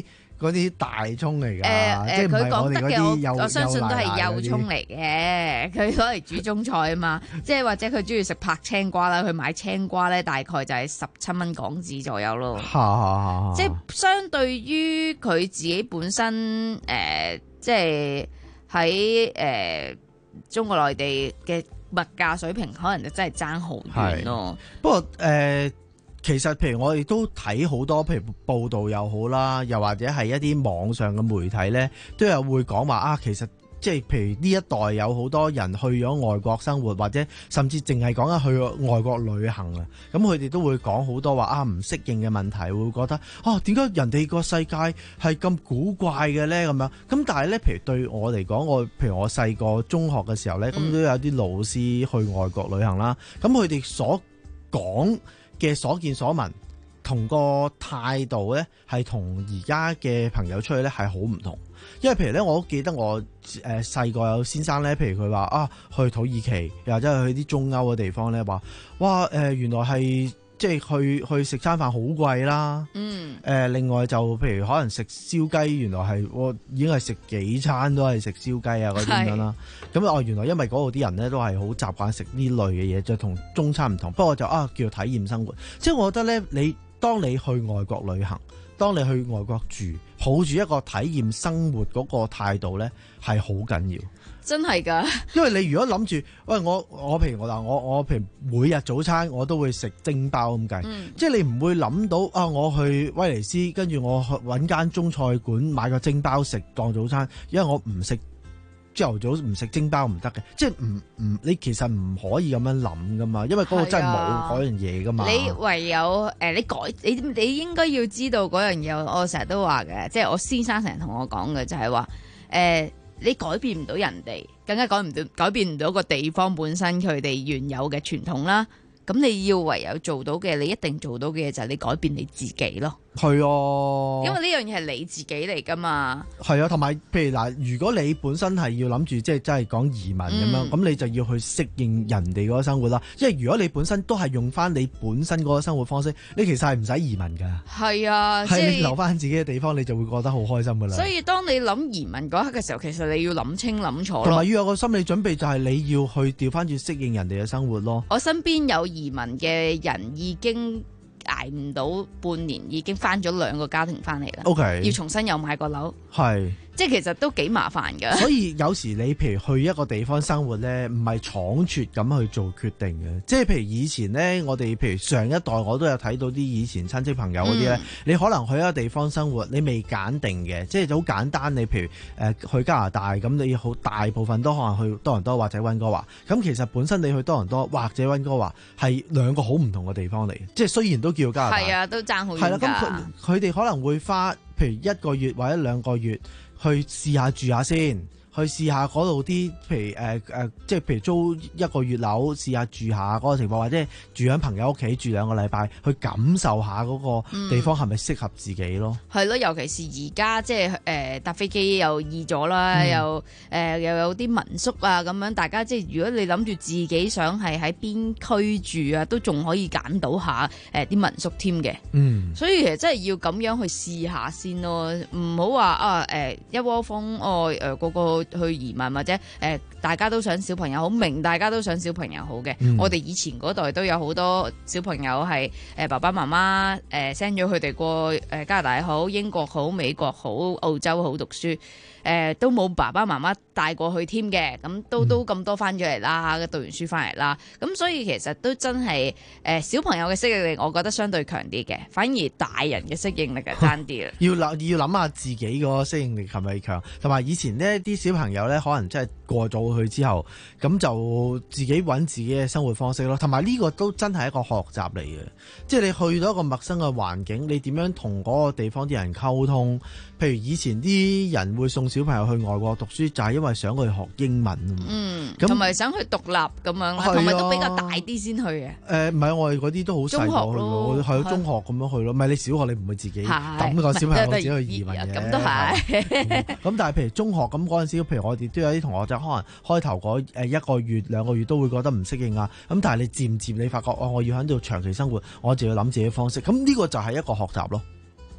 嗰啲大蔥嚟㗎？ 誒誒，佢講得嘅我我相信都係幼葱嚟嘅，佢攞嚟煮中菜啊嘛。即係或者佢中意食拍青瓜啦，佢買青瓜咧大概就係十七蚊港紙左右咯。即係相對於佢自己本身誒、呃，即係喺誒中國內地嘅物價水平，可能就真係爭好遠咯。 不過誒。呃其實，譬如我哋都睇好多，譬如報道又好啦，又或者係一啲網上嘅媒體咧，都有會講話啊。其實即係譬如呢一代有好多人去咗外國生活，或者甚至淨係講緊去外國旅行啊。咁佢哋都會講好多話啊，唔適應嘅問題，會覺得啊，點解人哋個世界係咁古怪嘅咧？咁樣咁，但係咧，譬如對我嚟講，我譬如我細個中學嘅時候咧，咁、嗯、都有啲老師去外國旅行啦。咁佢哋所講嘅所見所聞同個態度咧，係同而家嘅朋友出去咧係好唔同。因為譬如咧，我都記得我誒細個有先生咧，譬如佢話啊，去土耳其又或者係去啲中歐嘅地方咧，話哇誒、呃、原來係即係去去食餐飯好貴啦。嗯。誒、呃、另外就譬如可能食燒雞，原來係我已經係食幾餐都係食燒雞啊嗰啲咁樣啦。咁哦原來因為嗰度啲人咧都係好習慣食呢類嘅嘢，就同中餐唔同。不過就啊叫做體驗生活。即係我覺得咧，你當你去外國旅行，當你去外國住，抱住一個體驗生活嗰個態度咧，係好緊要。 真係㗎， 因為你如果諗住，喂我我譬如我嗱我我譬如每日早餐我都會食蒸包咁計，嗯、即係你唔會諗到啊！我去威尼斯，跟住我去揾間中菜館買個蒸包食當早餐，因為我唔食朝頭早唔食蒸包唔得嘅，即係唔唔你其實唔可以咁樣諗噶嘛，因為嗰個真係冇嗰樣嘢噶嘛。 你唯有誒、呃、你改你你應該要知道嗰樣嘢，我成日都話嘅，即係我先生成日同我講嘅就係話誒。你改變唔到人哋，更加改唔到改變唔到個地方本身佢哋原有嘅傳統啦。咁你要唯有做到嘅，你一定做到嘅嘢就係你改變你自己咯。 係啊， 因為呢樣嘢係你自己嚟噶嘛。 係啊，同埋譬如嗱，如果你本身係要諗住即係真係講移民咁樣，咁、嗯、你就要去適應人哋嗰個生活啦。因為如果你本身都係用翻你本身嗰個生活方式，你其實係唔使移民噶。係啊，係你留翻自己嘅地方，你就會覺得好開心噶啦。 所以當你諗移民嗰刻嘅時候，其實你要諗清諗楚咯。 同埋要有個心理準備，就係你要去調翻轉適應人哋嘅生活咯。 我身邊有移民嘅人已經捱唔到半年，已經翻咗兩個家庭翻嚟啦。OK， 要重新又買個樓。係。即係其實都幾麻煩㗎。所以有時你譬如去一個地方生活咧，唔係倉促咁去做決定嘅。即係譬如以前咧，我哋譬如上一代我都有睇到啲以前親戚朋友嗰啲咧，你可能去一個地方生活，你未揀定嘅，即係好簡單。你譬如誒、呃、去加拿大咁，你好大部分都可能去多倫多或者溫哥華。咁其實本身你去多倫多或者溫哥華係兩個好唔同嘅地方嚟，即係雖然都叫加拿大。係啊，都爭好遠㗎。係啦，咁佢佢哋可能會花譬如一個月或者兩個月。去試下住下先，去試下嗰度啲，譬如誒誒、呃，即係譬如租一個月樓，試下住下嗰個情況，或者住喺朋友屋企住兩個禮拜，去感受下嗰個地方係咪適合自己咯。係咯、嗯，尤其是而家即係誒搭飛機又易咗啦，嗯、又誒、呃、又有啲民宿啊咁樣，大家即係如果你諗住自己想係喺邊區住啊，都仲可以揀到下誒啲、呃、民宿添嘅。嗯，所以其實真係要咁樣去試下先咯，唔好話啊誒、呃、一窩蜂哦誒個個。去移民或者誒、呃，大家都想小朋友好，明大家都想小朋友好嘅。嗯、我哋以前嗰代都有好多小朋友係誒、呃、爸爸媽媽誒 send 咗佢哋過誒加拿大好、英國好、美國好、澳洲好讀書。誒、呃、都冇爸爸媽媽帶過去添嘅，咁都都咁多翻咗嚟啦，讀完書翻嚟啦，咁所以其實都真係誒、呃、小朋友嘅適應力，我覺得相對強啲嘅，反而大人嘅適應力係爭啲啦。要諗要諗下自己個適應力係咪強，同埋以前呢啲小朋友咧，可能真係過咗去之後，咁就自己揾自己嘅生活方式咯。同埋呢個都真係一個學習嚟嘅，即係你去到一個陌生嘅環境，你點樣同嗰個地方啲人溝通？譬如以前啲人會送小朋友去外國讀書，就係、是、因為想佢學英文啊嘛。嗯，同埋那想去獨立咁樣啦，同埋、啊、都比較大啲先去嘅。誒、呃，唔係我哋嗰啲都好細個去咯，係中學咁樣去咯。唔係你小學你唔會自己抌個小朋友自己去移民嘅。咁都係。咁、嗯、但係譬如中學咁嗰陣時，譬如我哋都有啲同學就可能開頭嗰誒一個月兩個月都會覺得唔適應啊。咁但係你漸漸你發覺哦，我要喺度長期生活，我就要諗自己方式。咁呢個就係一個學習咯。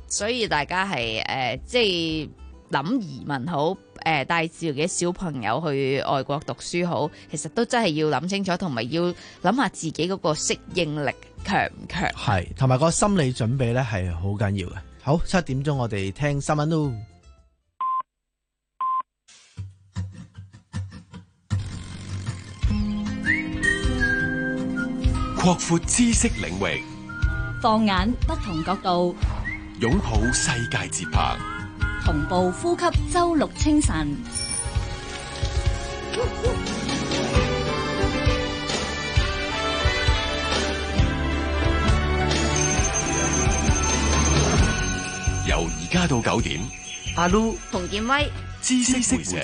所以大家係誒、呃、即係諗移民好，誒、呃、帶自己嘅小朋友去外國讀書好，其實都真係要諗清楚，同埋要諗下自己嗰個適應力強唔強。 係，同埋個心理準備咧係好緊要嘅。好，七點鐘我哋聽新聞咯。 擴闊知識領域， 放眼不同角度， 擁抱世界節拍， 同步呼吸周六清晨。 由而家到九點， 阿 Lu 馮建威， 知識會社。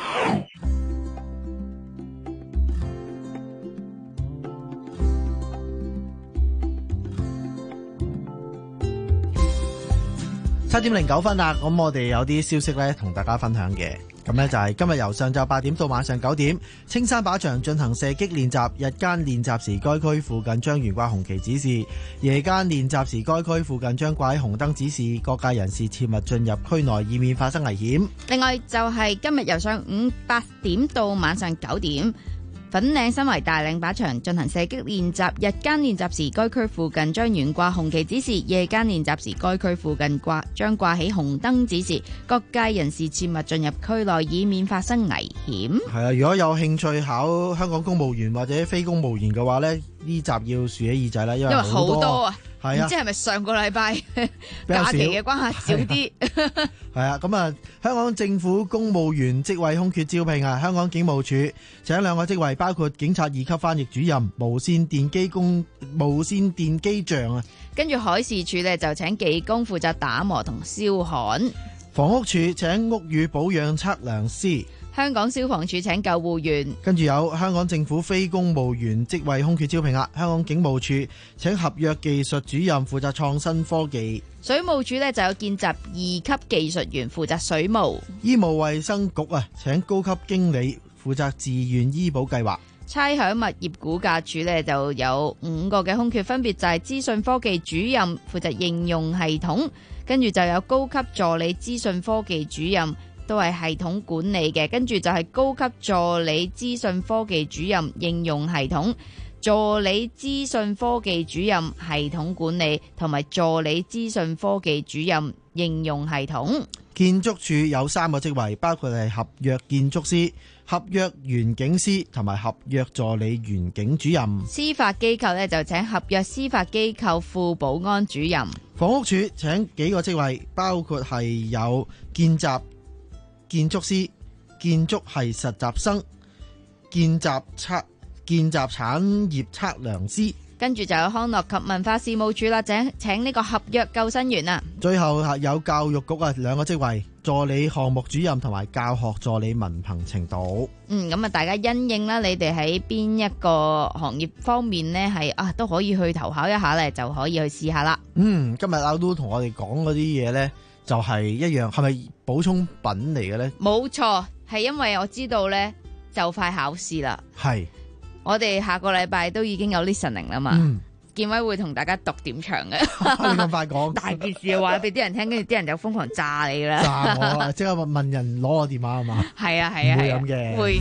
七點零九分啦，咁我哋有啲消息咧同大家分享嘅，咁呢就係今日由上晝八點到晚上九點，青山靶場進行射擊練習，日間練習時該區附近將懸掛紅旗指示，夜間練習時該區附近將掛喺紅燈指示，各界人士切勿進入區內，以免發生危險。 另外就係今日由上午八點到晚上九點，粉嶺新圍大嶺靶場進行射擊練習，日間練習時該區附近將懸掛紅旗指示，夜間練習時該區附近掛將掛起紅燈指示，各界人士切勿進入區內，以免發生危險。 係啊，如果有興趣考香港公務員或者非公務員嘅話呢，呢集要豎起耳仔啦，因為因為好多啊。 係啊， 唔知係咪上個禮拜假期嘅關係少啲？ 係啊，咁啊，香港政府公務員職位空缺招聘啊，香港警務處請兩個職位，包括警察二級翻譯主任、無線電機工、無線電機匠啊。 跟住海事處呢，就請技工負責打磨同燒焊。 房屋處請屋宇保養測量師。 香港消防處請救護員， 跟住有香港政府非公務員職位空缺招聘啊！香港警務處請合約技術主任負責創新科技， 水務署呢就有見習二級技術員負責水務， 醫務衛生局啊請高級經理負責自願醫保計劃， 差餉物業估價署呢就有五個嘅空缺，分別就係資訊科技主任負責應用系統，跟住就有高級助理資訊科技主任。都係系統管理嘅，跟住就係高級助理資訊科技主任應用系統、助理資訊科技主任系統管理同埋助理資訊科技主任應用系統。 建築署有三個職位，包括係合約建築師、合約園景師同埋合約助理園景主任。 司法機構呢就請合約司法機構副保安主任。 房屋署請幾個職位，包括係有見習建築師、建築系實習生、見習測、見習產業測量師， 跟住就有康樂及文化事務署啦，請請呢個合約救生員啊。 最後係有教育局啊兩個職位，助理項目主任同埋教學助理文憑程度。 嗯，咁啊，大家因應啦，你哋喺邊一個行業方面呢？係啊都可以去投考一下咧，就可以去試下啦。 嗯，今日阿都同我哋講嗰啲嘢呢，就係一樣，係咪補充品嚟嘅呢？ 冇錯，係因為我知道呢，就快考試啦。 係， 我哋下個禮拜都已經有 listening 啦嘛。嗯，建威會同大家讀點唱嘅。 你咁快講， 大件事話俾啲人聽，跟住啲人就瘋狂炸你啦。 炸我啊！即刻問人攞我電話啊嘛。 係啊係啊， 唔會咁嘅。 會。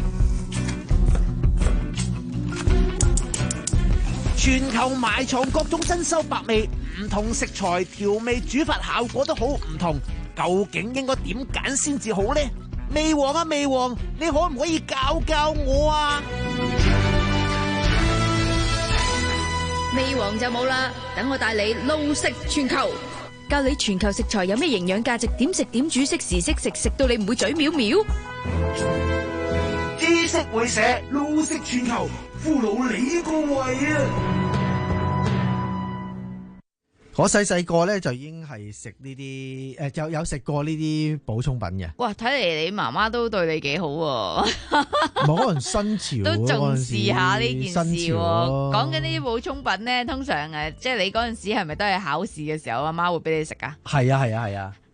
全球埋藏各種珍饈百味，唔同食材調味煮法效果都好唔同，究竟應該點揀先至好呢？味王啊味王，你可唔可以教教我啊？ 味王就冇啦，等我帶你路食全球，教你全球食材有咩營養價值，點食點煮，適時適食，食到你唔會嘴藐藐。 知識會社路食全球，俘虜你個胃啊！ 我細細個咧就已經係食呢啲誒，有有食過呢啲補充品嘅。 哇，睇嚟你媽媽都對你幾好喎。 冇可能新潮都重視下呢件事喎。講緊呢啲補充品咧，通常誒，即係你嗰陣時係咪都係考試嘅時候，阿媽會俾你食啊？ 係啊係啊係啊。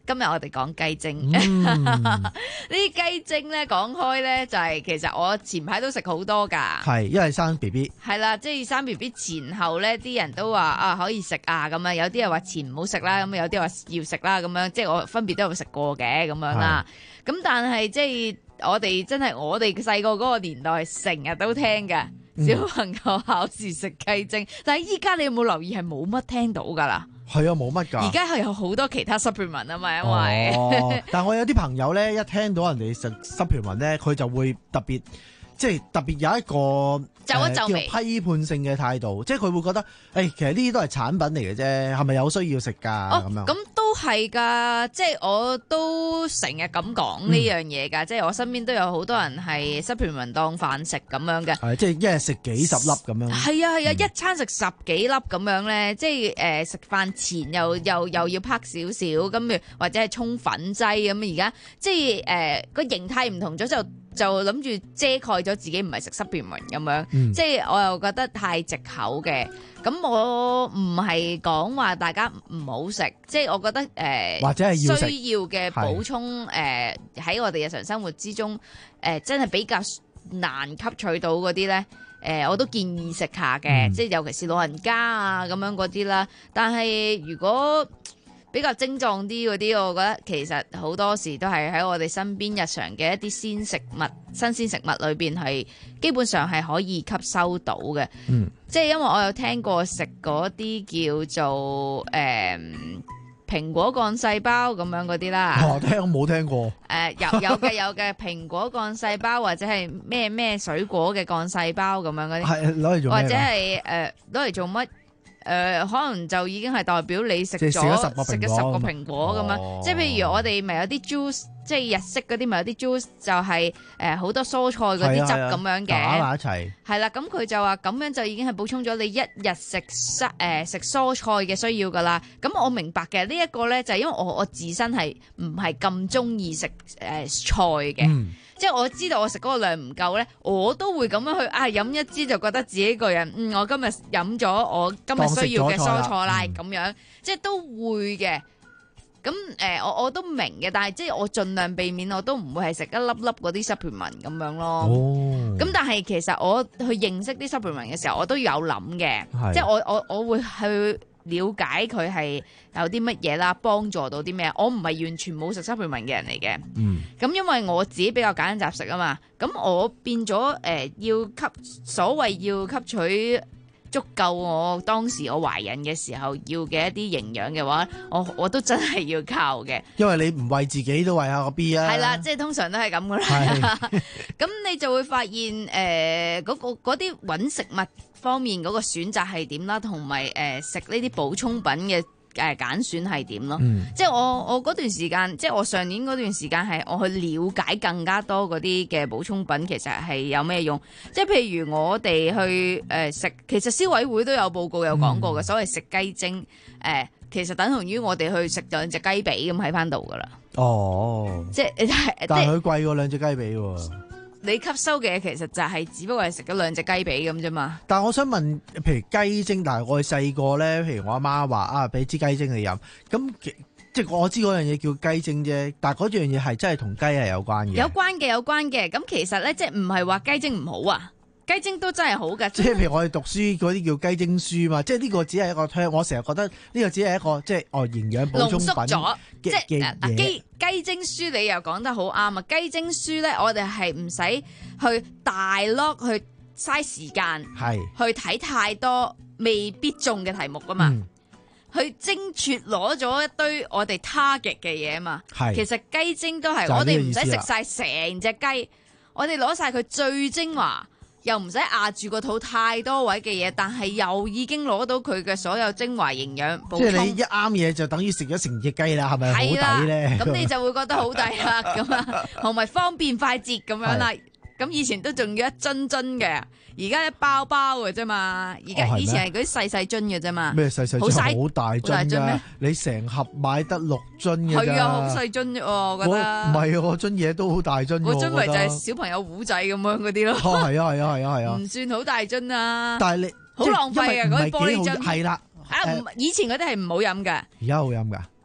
今日我哋講雞精，呢啲雞精咧講開咧就係、是、其實我前排都食好多㗎。 係，因為生 B B。 係啦，即係生 B B 前後咧，啲人都話啊可以食啊咁樣，有啲人話前唔好食啦，咁有啲話要食啦咁樣，即係我分別都有食過嘅咁樣啦。咁但係即係我哋真係我哋細個嗰個年代成日都聽㗎。小朋友考試食雞精，但係依家你有冇留意係冇乜聽到㗎啦？ 係啊，冇乜㗎。而家係有好多其他 supplement 啊嘛，因為、 哦、但係我有啲朋友咧，一聽到人哋食 supplement 咧，佢就會特別即係特別有一個皺一皺眉、 呃、批判性嘅態度，即係佢會覺得誒、欸，其實呢啲都係產品嚟嘅啫，係咪有需要食㗎？咁、哦、樣咁都係㗎，即係我都成日咁講呢樣嘢㗎，即係我身邊都有好多人係 supplement 當飯食咁樣嘅， 係即係一日食幾十粒咁樣。係啊係啊，嗯、一餐食十幾粒咁樣咧，即係誒食飯前又又又要拍少少，咁或者係沖粉劑咁，而家即係誒個形態唔同咗就。就諗住遮蓋咗自己唔係食 supplement 咁樣，嗯、即係我又覺得太藉口嘅。咁我唔係講話大家唔好食，即係我覺得誒，呃、 或者係要需要嘅補充誒喺是、呃、我哋日常生活之中誒、呃，真係比較難吸取到嗰啲咧。誒、呃，我都建議食下嘅，嗯、即係尤其是老人家啊咁樣嗰啲啦。但係如果比較精壯啲嗰啲，我覺得其實好多時都係喺我哋身邊日常嘅一啲鮮食物、新鮮食物裏邊係基本上係可以吸收到嘅。嗯，即係因為我有聽過食嗰啲叫做誒、呃、蘋果幹細胞咁樣嗰啲啦。 我聽我冇聽過。誒、 呃、有有嘅有嘅蘋果幹細胞或者係咩咩水果嘅幹細胞咁樣嗰啲。係攞嚟做咩？或者係誒攞嚟做乜？誒、呃，可能就已經係代表你食咗食咗十個蘋果咁樣，哦、即係譬如我哋咪有啲 juice，即係日式嗰啲咪有啲 juice，就係誒好多蔬菜嗰啲汁咁樣嘅，打埋一齊。係啦，咁佢就話咁樣就已經係補充咗你一日食蔬誒食蔬菜嘅需要噶啦。咁我明白嘅，呢、這、一個咧就係因為我我自身係唔係咁中意食誒菜嘅。嗯，即係我知道我食嗰個量唔夠咧，我都會咁樣去啊飲一支就覺得自己個人嗯我今日飲咗我今日需要嘅蔬菜啦咁樣，即係都會嘅。咁誒、呃、我我都明嘅，但係即係我盡量避免，我都唔會係食一粒粒嗰啲 supplement 咁樣咯。咁、哦、但係其實我去認識啲 supplement 嘅時候，我都有諗嘅，是即係我我我會去了解佢係有啲乜嘢啦，幫助到啲咩？我唔係完全冇食 supplement 嘅人嚟嘅。嗯，咁因為我自己比較揀雜食啊嘛，咁我變咗誒、呃、要吸所謂要吸取足夠我當時我懷孕嘅時候要嘅一啲營養嘅話，我我都真係要靠嘅。因為你唔餵自己都餵下個 B 啊。係啦，即係通常都係咁噶啦。咁你就會發現誒嗰個嗰啲揾食物方面嗰個選擇係點啦，同埋誒食呢啲補充品嘅誒揀選係點咯。嗯、即係我我嗰段時間，即係我上年嗰段時間係我去了解更加多嗰啲嘅補充品其實係有咩用。即係譬如我哋去誒食、呃，其實消委會都有報告有講過嘅，嗯、所謂食雞精誒、呃，其實等同於我哋去食兩隻雞髀咁喺翻度噶啦。哦，即係但係佢貴過兩隻雞髀喎。你吸收嘅其實就係只不過係食咗兩隻雞髀咁啫嘛。但係我想問，譬如雞精，但係我哋細個咧，譬如我阿媽話啊，俾支雞精你飲，咁即係我知嗰樣嘢叫雞精啫。但係嗰樣嘢係真係同雞係有關嘅。有關嘅，有關嘅。咁其實咧，即係唔係話雞精唔好啊？雞精都真係好㗎。即係譬如我哋讀書嗰啲叫雞精書嘛，即係呢個只係一個聽。我成日覺得呢個只係一個即係哦營養補充品濃縮咗，即係嗱雞雞精書你又講得好啱啊！雞精書咧，我哋係唔使去大 lock 去嘥時間，係去睇太多未必中嘅題目㗎嘛。嗯、去精確攞咗一堆我哋 target 嘅嘢嘛。係其實雞精都係我哋唔使食晒成隻雞，我哋攞晒佢最精華。又唔使壓住個肚太多位嘅嘢，但係又已經攞到佢嘅所有精華營養補充。即係你一啱嘢就等於食咗成隻雞啦，係咪好抵咧？咁你就會覺得好抵啦，咁啊，同埋方便快捷咁樣啦。咁以前都仲要一樽樽嘅，而家一包包嘅啫嘛。而家以前係嗰啲細細樽嘅啫嘛。咩細細樽？好大樽㗎！你成盒買得六樽嘅咋？係啊，好細樽啫喎，我覺得。唔係喎，樽嘢都好大樽。個樽咪就係小朋友壺仔咁樣嗰啲咯。哦，係啊，係啊，係啊，係啊。唔算好大樽啊。但係你好浪費啊！嗰啲玻璃樽。係啦。啊，以前嗰啲係唔好飲㗎。而家好飲㗎。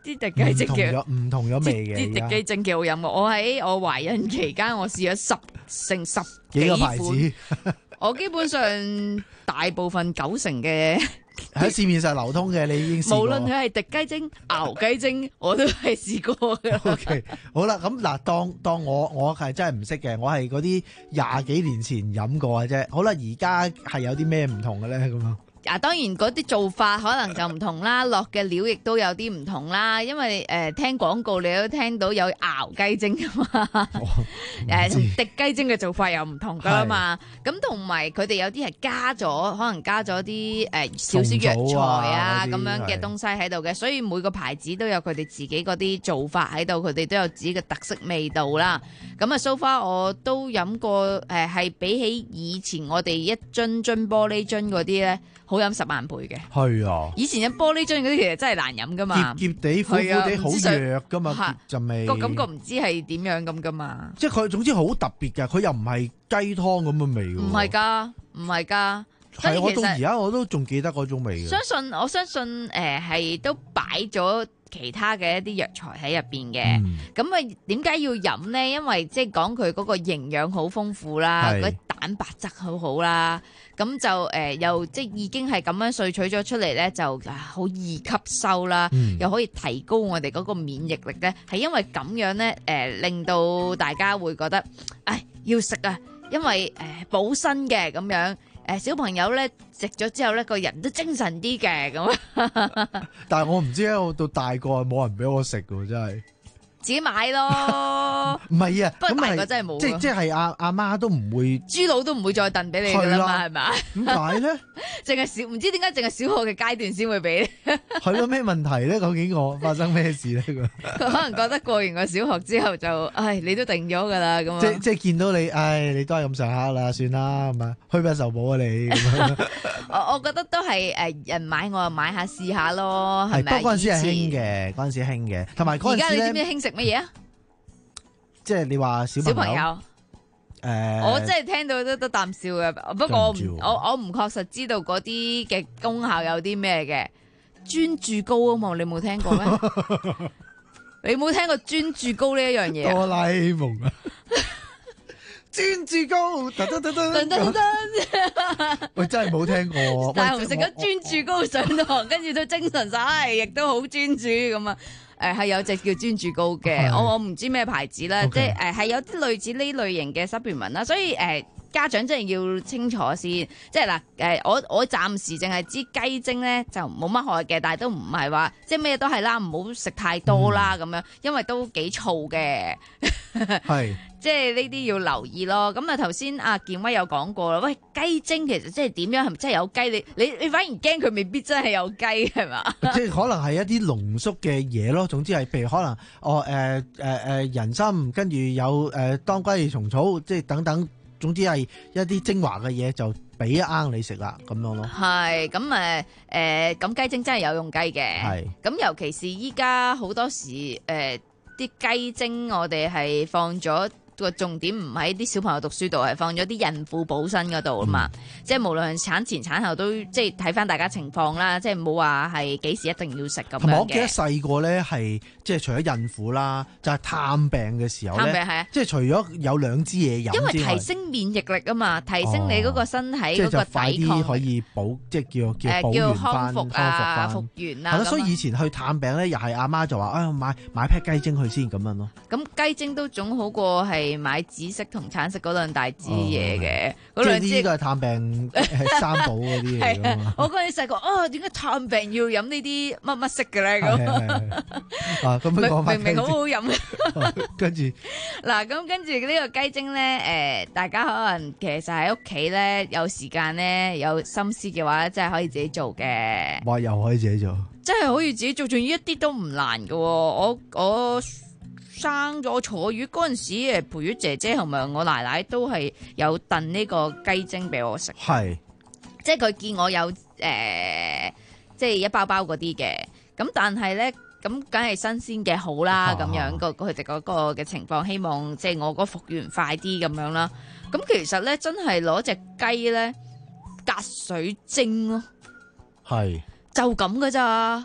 啲滴雞精嘅唔同咗味嘅。 啲滴雞精幾好飲嘅。我喺我懷孕期間，我試咗十成十幾個牌子， 我基本上大部分九成嘅喺市面上流通嘅，你已經試過。 無論佢係滴雞精、熬雞精，我都係試過嘅。 O K， 好啦，咁嗱，當當我我係真係唔識嘅，我係嗰啲廿幾年前飲過嘅啫。好啦，而家係有啲咩唔同嘅咧？咁樣。 啊，當然嗰啲做法可能就唔同啦，落嘅料亦都有啲唔同啦。因為誒、呃、聽廣告你都聽到有熬雞精㗎嘛，誒、哦呃、同滴雞精嘅做法又唔同噶啦嘛。咁同埋佢哋有啲係加咗，可能加咗啲誒少少藥材啊咁樣嘅東西喺度嘅，所以每個牌子都有佢哋自己嗰啲做法喺度，佢哋都有自己嘅特色味道啦。咁啊 so far 我都飲過誒，係、呃、比起以前我哋一樽樽玻璃樽嗰啲咧，好飲十萬倍嘅。係啊，以前嘅玻璃樽嗰啲其實真係難飲噶嘛， 澀澀地、苦苦地，好弱噶嘛，陣味個感覺唔知係點樣咁噶嘛。 即係佢總之好特別嘅，佢又唔係雞湯咁嘅味嘅。 唔係㗎，唔係㗎。 係我到而家我都仲記得嗰種味嘅。 相信我相信誒係、呃、都擺咗其他嘅一啲藥材喺入邊嘅。咁啊點解要飲咧？因為即係講佢嗰個營養好豐富啦，嗰啲蛋白質好好啦。咁就誒、呃、又即係已經係咁樣萃取咗出嚟咧，就好易吸收啦，嗯、又可以提高我哋嗰個免疫力咧。係因為咁樣咧，誒、呃、令到大家會覺得，唉要食啊，因為誒補身嘅咁樣。誒小朋友咧食咗之後咧，個人都精神啲嘅咁。 但係我唔知咧，我到大個冇人俾我食嘅，真係。 自己買咯，唔係啊， 不過大個真係冇， 即係即係阿阿媽都唔會， 豬腦都唔會再燉俾你噶啦嘛，係咪？ 點解咧？ 淨係小唔知點解淨係小學嘅階段先會俾？ 係咯，咩問題咧？究竟我發生咩事咧？佢可能覺得過完個小學之後就，唉，你都定咗噶啦咁。 即即係見到你，唉，你都係咁上下啦，算啦，係咪？虛不受補啊你！ 我我覺得都係誒人買我就買下試下咯，係咪？ 不過嗰陣時係興嘅，嗰陣時興嘅，同埋嗰陣時咧。而家你知唔知興食乜嘢啊？ 即係你話小朋友， 小朋友， 誒、呃， 我真係聽到都都啖笑嘅。不過我唔，我我唔確實知道嗰啲嘅功效有啲咩嘅。專注膏啊嘛，你冇聽過咩？你冇聽過專注膏呢一樣嘢？ 哆啦 A 夢啊！專注膏，噔噔噔噔噔噔，喂，真係冇聽過。 大雄食咗專注膏上堂，跟住都精神晒，亦都好專注咁啊！誒係、呃、有隻叫專注膏嘅，我我唔知咩牌子啦， Okay. 即係誒係有啲類似呢類型嘅 supplement 啦，所以誒、呃、家長真係要清楚先，即係嗱誒我我暫時淨係知雞精咧就冇乜害嘅，但係都唔係話即係咩都係啦，唔好食太多啦咁、嗯、樣，因為都幾燥嘅，係即係呢啲要留意咯。咁啊頭先阿健威有講過啦，喂雞精其實即係點樣係咪真係有雞？你你你反而驚佢未必真係有雞係嘛？ 即係可能係一啲濃縮嘅嘢咯。總之係譬如可能哦誒誒誒人參，跟住有誒、呃、當歸蟲草，即係等等。總之係一啲精華嘅嘢就俾一啱你食啦，咁樣咯。係咁誒誒，咁雞精真係有用雞嘅。係咁，尤其是依家好多時誒啲雞精，我哋係放咗。個重點唔喺啲小朋友讀書度，係放咗啲孕婦補身嗰度啊嘛，嗯、即係無論產前產後都即係睇翻大家情況啦，即係冇話係幾時一定要食咁樣嘅。同埋我記得細個咧係即係除咗孕婦啦，就係、是、探病嘅時候咧，探病係啊，即係除咗有兩支嘢飲，因為提升免疫力啊嘛，提升你嗰個身體嗰個抵抗力，可以補即係叫叫補完翻康復啊復原啊。係咯，所以以前去探病咧，又係阿媽就話啊、哎、買買劈雞精去先咁樣咯。咁雞精都總好過係。買紫色同橙色嗰兩大支嘢嘅，嗰兩支都係探病三寶嗰啲嚟噶嘛。我嗰陣細個啊，點解探病要飲呢啲乜乜色嘅咧？咁啊，咁樣講翻，明明好好飲。跟住嗱，咁跟住呢個雞精咧，誒，大家可能其實喺屋企咧有時間咧有心思嘅話，真係可以自己做嘅。哇，又可以自己做，真係可以自己做，仲要一啲都唔難噶。我我。生咗坐月嗰陣時，誒陪月姐姐同埋我奶奶都係有燉呢個雞精俾我食，係是，即係佢見我有誒、呃，即係一包包嗰啲嘅，咁但係咧，咁梗係新鮮嘅好啦，咁、啊、樣個佢哋嗰個嘅情況，希望即係我嗰復原快啲咁樣啦。咁其實咧，真係攞隻雞咧隔水蒸咯，係是，就咁噶咋。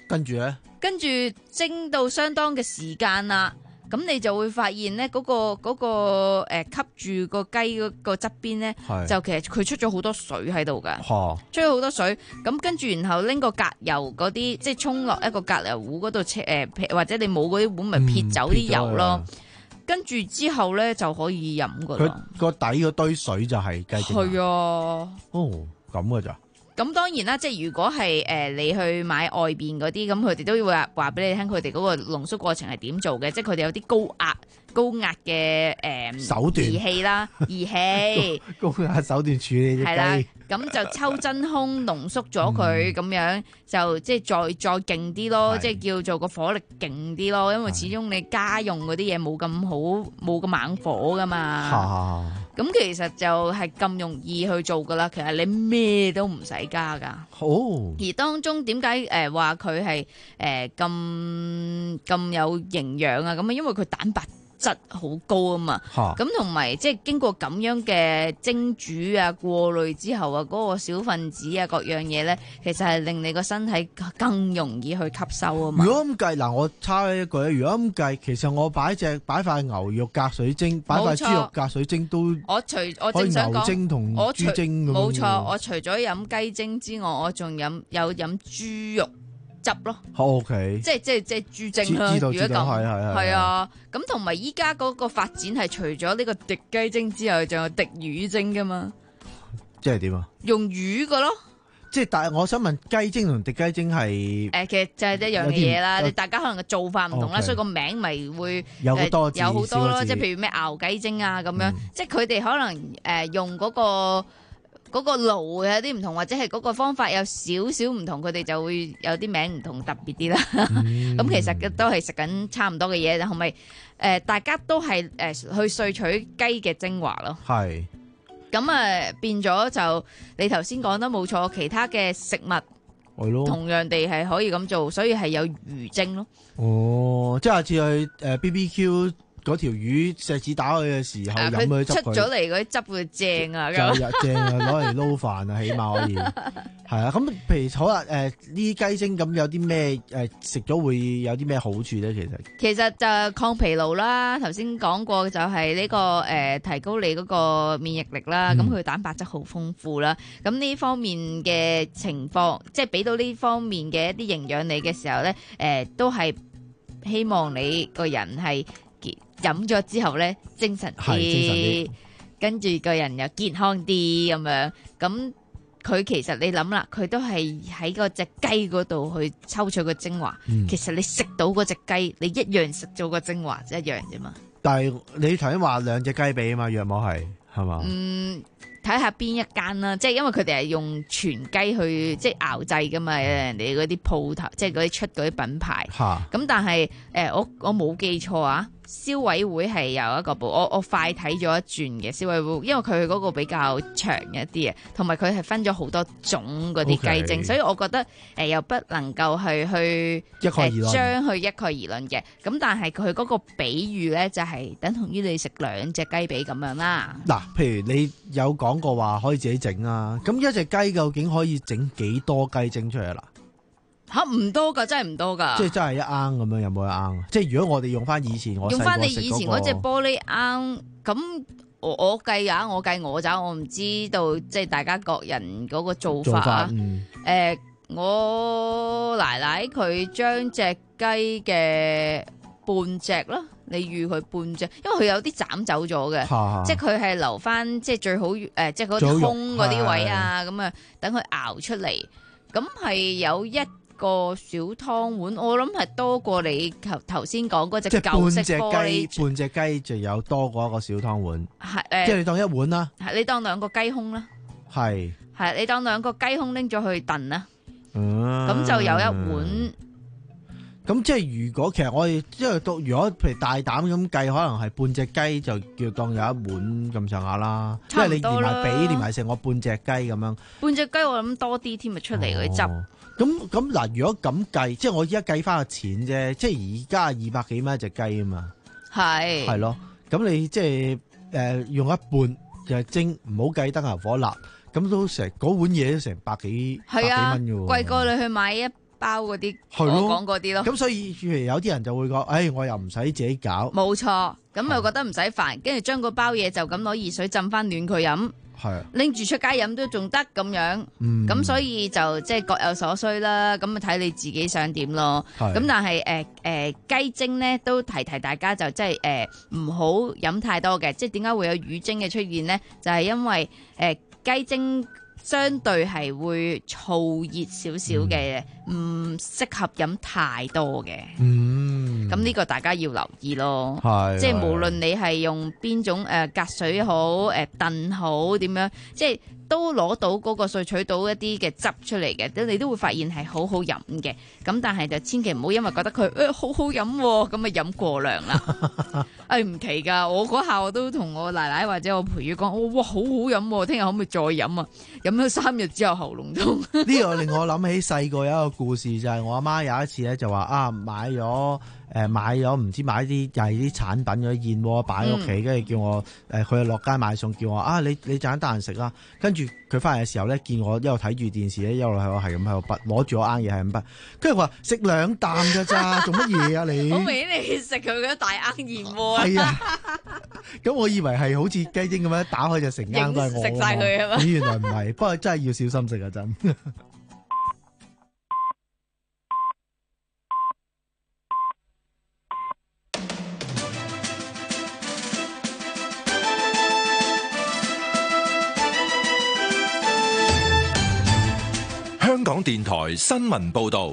跟住咧， 跟住蒸到相當嘅時間啦。咁你就會發現咧，嗰、嗰個嗰、嗰個、呃、吸住個雞嗰個側邊咧，就其實佢出咗好多水喺度㗎，出咗好多水。咁跟住然後拎個隔油嗰啲，即係沖落一個隔油壺嗰度，誒或者你冇嗰啲碗咪撇走啲油咯。嗯、跟住之後咧就可以飲㗎啦。 佢個底嗰堆水就係雞精。 係啊。 哦，咁㗎咋？ 咁當然啦，即係如果係誒、呃、你去買外邊嗰啲，咁佢哋都會話話俾你聽，佢哋嗰個濃縮過程係點做嘅，即係佢哋有啲高壓高壓嘅誒、呃、 手段儀器啦，儀器高壓手段處理啲雞。 係啦，咁就抽真空濃縮咗佢，咁、嗯、樣就即係再再勁啲咯，即係叫做個火力勁啲咯，因為始終你家用嗰啲嘢冇咁好，冇咁猛火噶嘛。咁其實就係咁容易去做噶啦，其實你咩都唔使加噶。好、哦，而當中點解誒話佢係誒咁咁有營養啊？咁啊，因為佢蛋白質好高啊嘛。咁同埋即係經過咁樣嘅蒸煮啊、過濾之後啊，嗰、嗰個小分子啊各樣嘢咧，其實係令你個身體更容易去吸收啊嘛。 如果咁計嗱，我差一句，如果咁計，其實我擺隻擺塊牛肉隔水蒸，擺塊豬肉隔水蒸都我除我正想講牛蒸同豬蒸咁樣。 冇錯，我除咗飲雞精之外，我仲飲有飲豬肉汁咯。 O K，即係即係即係豬精啦。 知道如果知道係係係。 係啊，咁同埋依家嗰個發展係除咗呢個滴雞精之外，仲有滴魚精噶嘛？ 即係點啊？ 用魚噶咯。 即係，但係我想問雞精同滴雞精係誒，其實就係一樣嘅嘢啦。你大家可能嘅做法唔同啦， okay，所以個名咪會有好多有好多咯。即係譬如咩熬雞精啊咁樣，嗯、即係佢哋可能誒、呃、用嗰、嗰個。嗰個爐有啲唔同，或者係嗰個方法有少少唔同，佢哋就會有啲名唔同，特別啲啦。咁、嗯、其實都係食緊差唔多嘅嘢，係咪？誒，大家都係誒、呃、去萃取雞嘅精華咯。係。咁啊、呃，變咗就你頭先講得冇錯，其他嘅食物係咯，同樣地係可以咁做，所以係有魚精咯。 哦，即係下次去誒 B B Q。嗰條魚石子打去嘅時候飲佢汁， 出咗嚟嗰啲汁會正啊！ 就正啊，攞嚟撈飯啊，起碼可以係啊。咁譬如好啦，誒呢啲雞精咁有啲咩誒食咗會有啲咩好處咧？其實其實就抗疲勞啦，頭先講過就係呢、呢個誒、呃、提高你嗰個免疫力啦。咁、嗯、佢蛋白質好豐富啦。咁呢方面嘅情況，即係俾到呢方面嘅一啲營養你嘅時候咧，誒、呃、都係希望你個人係。飲咗之後咧，精神啲，跟住個人又健康啲咁樣。咁佢其實你諗啦，佢都係喺嗰隻雞嗰度去抽取個精華。嗯、其實你食到嗰隻雞，你一樣食咗個精華，一樣啫嘛。但係你頭先話兩隻雞髀啊嘛，約莫係係嘛？ 嗯，睇下邊一間啦，即係因為佢哋係用全雞去即係熬製噶嘛，人哋嗰啲鋪頭，即係嗰啲出嗰啲品牌。咁但係誒、呃，我我冇記錯啊。消委會係有一個部，我我快睇咗一轉嘅消委會，因為佢嗰個比較長一啲啊，同埋佢係分咗好多種嗰啲雞精，okay，所以我覺得誒、呃、又不能夠去去一概而論， 將佢一概而論嘅。咁但係佢嗰個比喻咧，就係、是、等同於你食兩隻雞髀咁樣啦。 嗱，譬如你有講過話可以自己整啊，咁一隻雞究竟可以整幾多雞精出嚟啦？ 吓，唔多噶，真係唔多噶。 即係真係一罌咁樣，有冇一罌？即係如果我哋用翻以前我細個食嗰個，用翻你以前嗰隻玻璃罌，咁我我計啊，我計我咋，我唔知道即係大家各人嗰個做法啊。誒、嗯呃，我奶奶佢將隻雞嘅半隻啦，你預佢半隻，因為佢有啲斬走咗嘅，即係佢係留翻即係最好誒、呃，即係嗰啲空嗰啲位啊，咁啊等佢熬出嚟，咁係有一個小湯碗，我諗係多過你頭頭先講嗰隻舊式玻璃。 半隻雞就有多過一個小湯碗， 係誒、呃， 即係你當一碗啦。 係你當兩個雞胸啦。係係你當兩個雞胸拎咗去燉啦。咁、嗯、就有一碗。 咁即係如果其實我哋因為到如果譬如大膽咁計，可能係半隻雞就叫當有一碗咁上下啦。因為你連埋髀連埋成我半隻雞咁樣。 半隻雞我諗多啲添，咪出嚟嗰啲汁。 咁咁嗱，如果咁計，即係我而家計翻個錢啫，即係而家二百幾蚊一隻雞啊嘛。係係咯，咁你即係誒、呃、用一半就係蒸，唔好計燈油火蠟，咁都成嗰碗嘢都成百幾百幾蚊嘅喎。 貴過你去買一包嗰啲，我講嗰啲咯。 咁所以譬如有啲人就會講，誒、哎，我又唔使自己搞。 冇錯，咁又覺得唔使煩，跟住將個包嘢就咁攞熱水浸翻暖佢飲。 係拎住出街飲都仲得咁樣，咁、嗯、所以就即係各有所需啦。咁啊睇你自己想點咯。咁但係誒誒雞精咧都提提大家就即係誒唔好飲太多嘅。即係點解會有乳精嘅出現咧？就係、是、因為誒雞、呃、精相對係會燥熱少少嘅，唔、嗯、適合飲太多嘅。嗯，咁呢個大家要留意咯。係，即係無論你係用邊種誒、呃、隔水好，誒燉好點樣，即係都攞到嗰個萃取到一啲嘅汁出嚟嘅，你都會發現係好好飲嘅。咁但係就千祈唔好因為覺得佢誒、欸、好好飲，咁咪飲過量啦。誒唔奇噶，我嗰下我都同我奶奶或者我陪月講，哦，哇好好飲，聽日可唔可以再飲啊？飲咗三日之後喉嚨痛。呢個令我諗起細個有一個故事，就係、是、我阿媽有一次咧就話啊買咗。誒買咗唔知買啲又係啲產品嗰啲燕窩擺喺屋企，跟住、嗯、叫我誒佢落街買餸，叫我啊你你陣間得閒食啦。跟住佢翻嚟嘅時候咧，見我一路睇住電視咧，一路係我係咁喺度筆，攞住我啱嘢係咁筆。跟住佢話食兩啖㗎咋，做乜嘢啊你？ 好明顯你食佢嗰大罌燕窩。係啊， 咁我以為係好似雞精咁樣打開就成罌都係我。食晒佢係嘛？原來唔係，不過真係要小心食啊真。 香港電台新聞報道，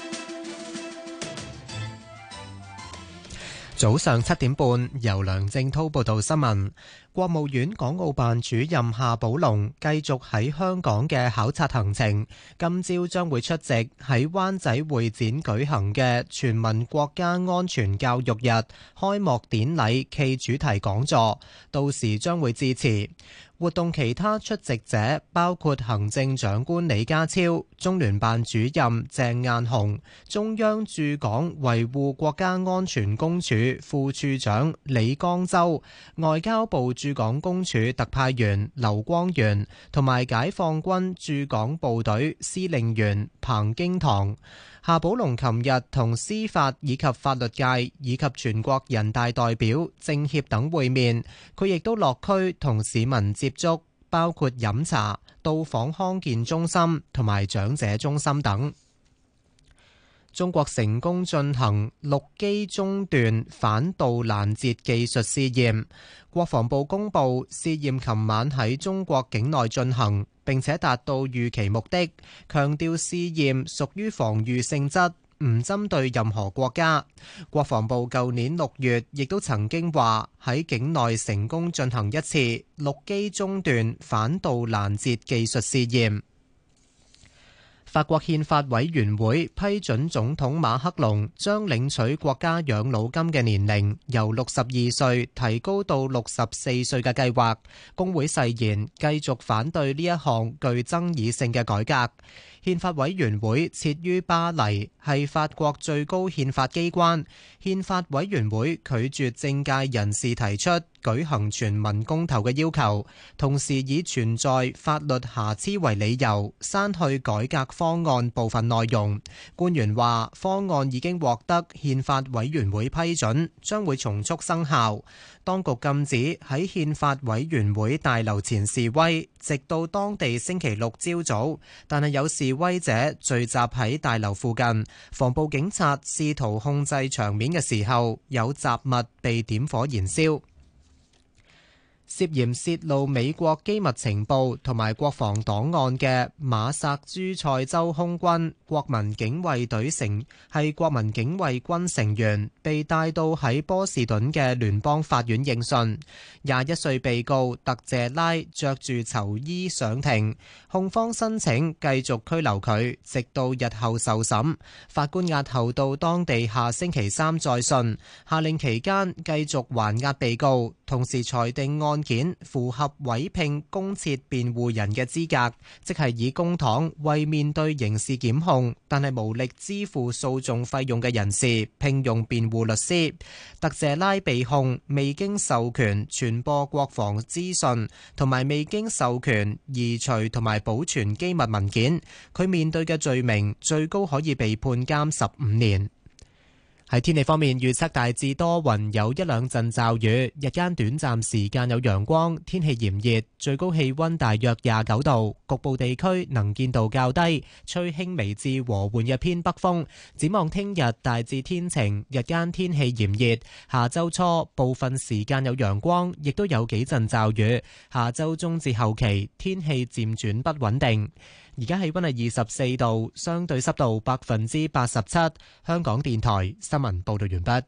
早上七點半，由梁正濤報道新聞。國務院港澳辦主任夏寶龍繼續喺香港嘅考察行程，今朝將會出席喺灣仔會展舉行嘅全民國家安全教育日開幕典禮暨主題講座，到時將會致辭。活動其他出席者包括行政長官李家超、中聯辦主任鄭雁雄、中央駐港維護國家安全公署副處長李江洲、外交部駐港公署特派員劉光源同埋解放軍駐港部隊司令員彭京堂。夏寶龍琴日同司法以及法律界以及全國人大代表、政協等會面，佢亦都落區同市民接觸，包括飲茶、到訪康健中心同埋長者中心等。中國成功進行陸基中段反導攔截技術試驗，國防部公佈試驗琴晚喺中國境內進行，並且達到預期目的，強調試驗屬於防禦性質，唔針對任何國家。國防部舊年六月亦都曾經話喺境內成功進行一次陸基中段反導攔截技術試驗。法國憲法委員會批准總統馬克龍將領取國家養老金嘅年齡由六十二歲提高到六十四歲嘅計劃，工會誓言繼續反對呢一項具爭議性嘅改革。憲法委員會設於巴黎，係法國最高憲法機關。憲法委員會拒絕政界人士提出舉行全民公投嘅要求，同時以存在法律瑕疵為理由，刪去改革方案部分內容。官員話，方案已經獲得憲法委員會批准，將會從速生效。當局禁止喺憲法委員會大樓前示威，直到當地星期六朝早，但係有示威者聚集喺大樓附近，防暴警察試圖控制場面嘅時候，有雜物被點火燃燒。涉嫌泄露美國機密情報同埋國防檔案嘅馬薩諸塞州空軍國民警衛隊成係國民警衛軍成員，被帶到喺波士頓嘅聯邦法院應訊。廿一歲被告特謝拉着住囚衣上庭，控方申請繼續拘留佢，直到日後受審。法官押後到當地下星期三再訊，下令期間繼續還押被告，同時裁定案案件符合委聘公設辯護人嘅資格，即係以公帑為面對刑事檢控但係無力支付訴訟費用嘅人士聘用辯護律師。特謝拉被控未經授權傳播國防資訊同埋未經授權移除同埋保存機密文件，佢面對嘅罪名最高可以被判監十五年。喺天氣方面，預測大致多雲，有一兩陣驟雨，日間短暫時間有陽光，天氣炎熱，最高氣溫大約廿九度，局部地區能見度較低，吹輕微至和緩嘅偏北風。展望聽日大致天晴，日間天氣炎熱，下周初部分時間有陽光，亦都有幾陣驟雨，下周中至後期天氣漸轉不穩定。而家氣溫係二十四度，相對濕度百分之八十七。香港電台新聞報道完畢。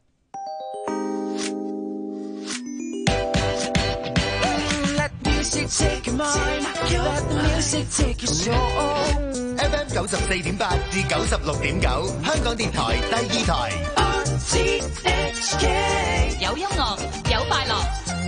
F M 九十四點八至九十六點九，香港電台第二台。 有音樂，有快樂。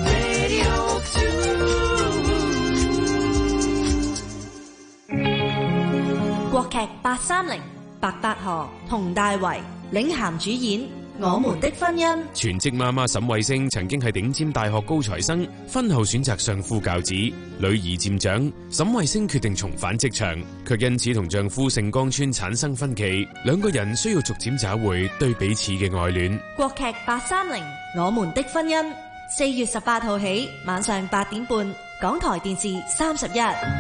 國劇八三零，白百何、佟大為領銜主演《我們的婚姻》。 全職媽媽沈慧星曾經係頂尖大學高材生，婚後選擇相夫教子，女兒漸長，沈慧星決定重返職場，卻因此同丈夫盛江川產生分歧，兩個人需要逐漸找回對彼此嘅愛戀。 國劇八三零，《我們的婚姻》，四月十八號起，晚上八點半，港台電視三十一。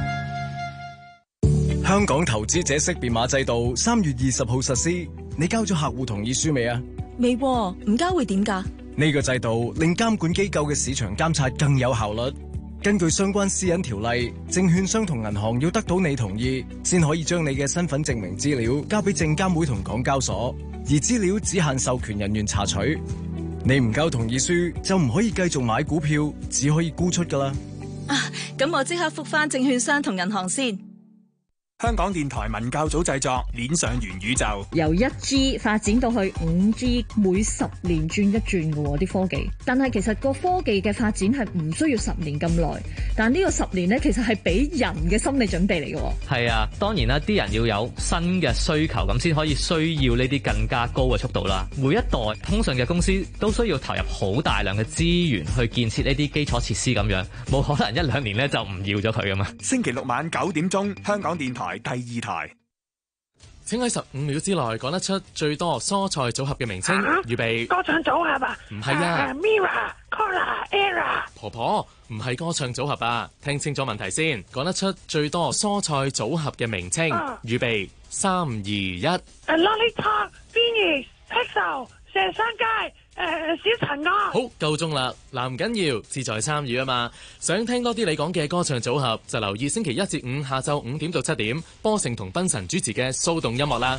香港投資者識別碼制度三月二十號實施，你交咗客戶同意書未啊？ 未，唔交會點㗎？ 呢個制度令監管機構嘅市場監察更有效率。根據相關私隱條例，證券商同銀行要得到你同意，先可以將你嘅身份證明資料交俾證監會同港交所，而資料只限授權人員查取。你唔交同意書就唔可以繼續買股票，只可以沽出㗎啦。 啊，咁我即刻復返證券商同銀行先。 香港電台文教組製作《鏈上元宇宙》， 由一 G 發展到去五 G， 每十年轉一轉嘅啲科技。但係其實個科技嘅發展係唔需要十年咁耐，但呢個十年呢，其實係俾人嘅心理準備嚟嘅。 係啊，當然啦，啲人要有新嘅需求，咁先可以需要呢啲更加高嘅速度啦。每一代通訊嘅公司都需要投入好大量嘅資源去建設呢啲基礎設施，咁樣冇可能一兩年咧就唔要咗佢噶嘛。 星期六晚九點鐘，香港電台第二台。 請喺十五秒之內講得出最多蔬菜組合嘅名稱。 啊、 預備。 歌唱組合啊？ 唔係啊。 Uh, Mira, Cola, Era。 婆婆，唔係歌唱組合啊！聽清楚問題先，講得出最多蔬菜組合嘅名稱。Uh, 預備，三二一。 誒 ，Lolita, Venus, Pixel， 蛇山街。誒、呃，小陳啊！ 好，夠鐘啦！嗱，唔緊要，志在參與啊嘛！想聽多啲你講嘅歌唱組合，就留意星期一至五下晝五點到七點，波成同賓神主持嘅騷動音樂啦。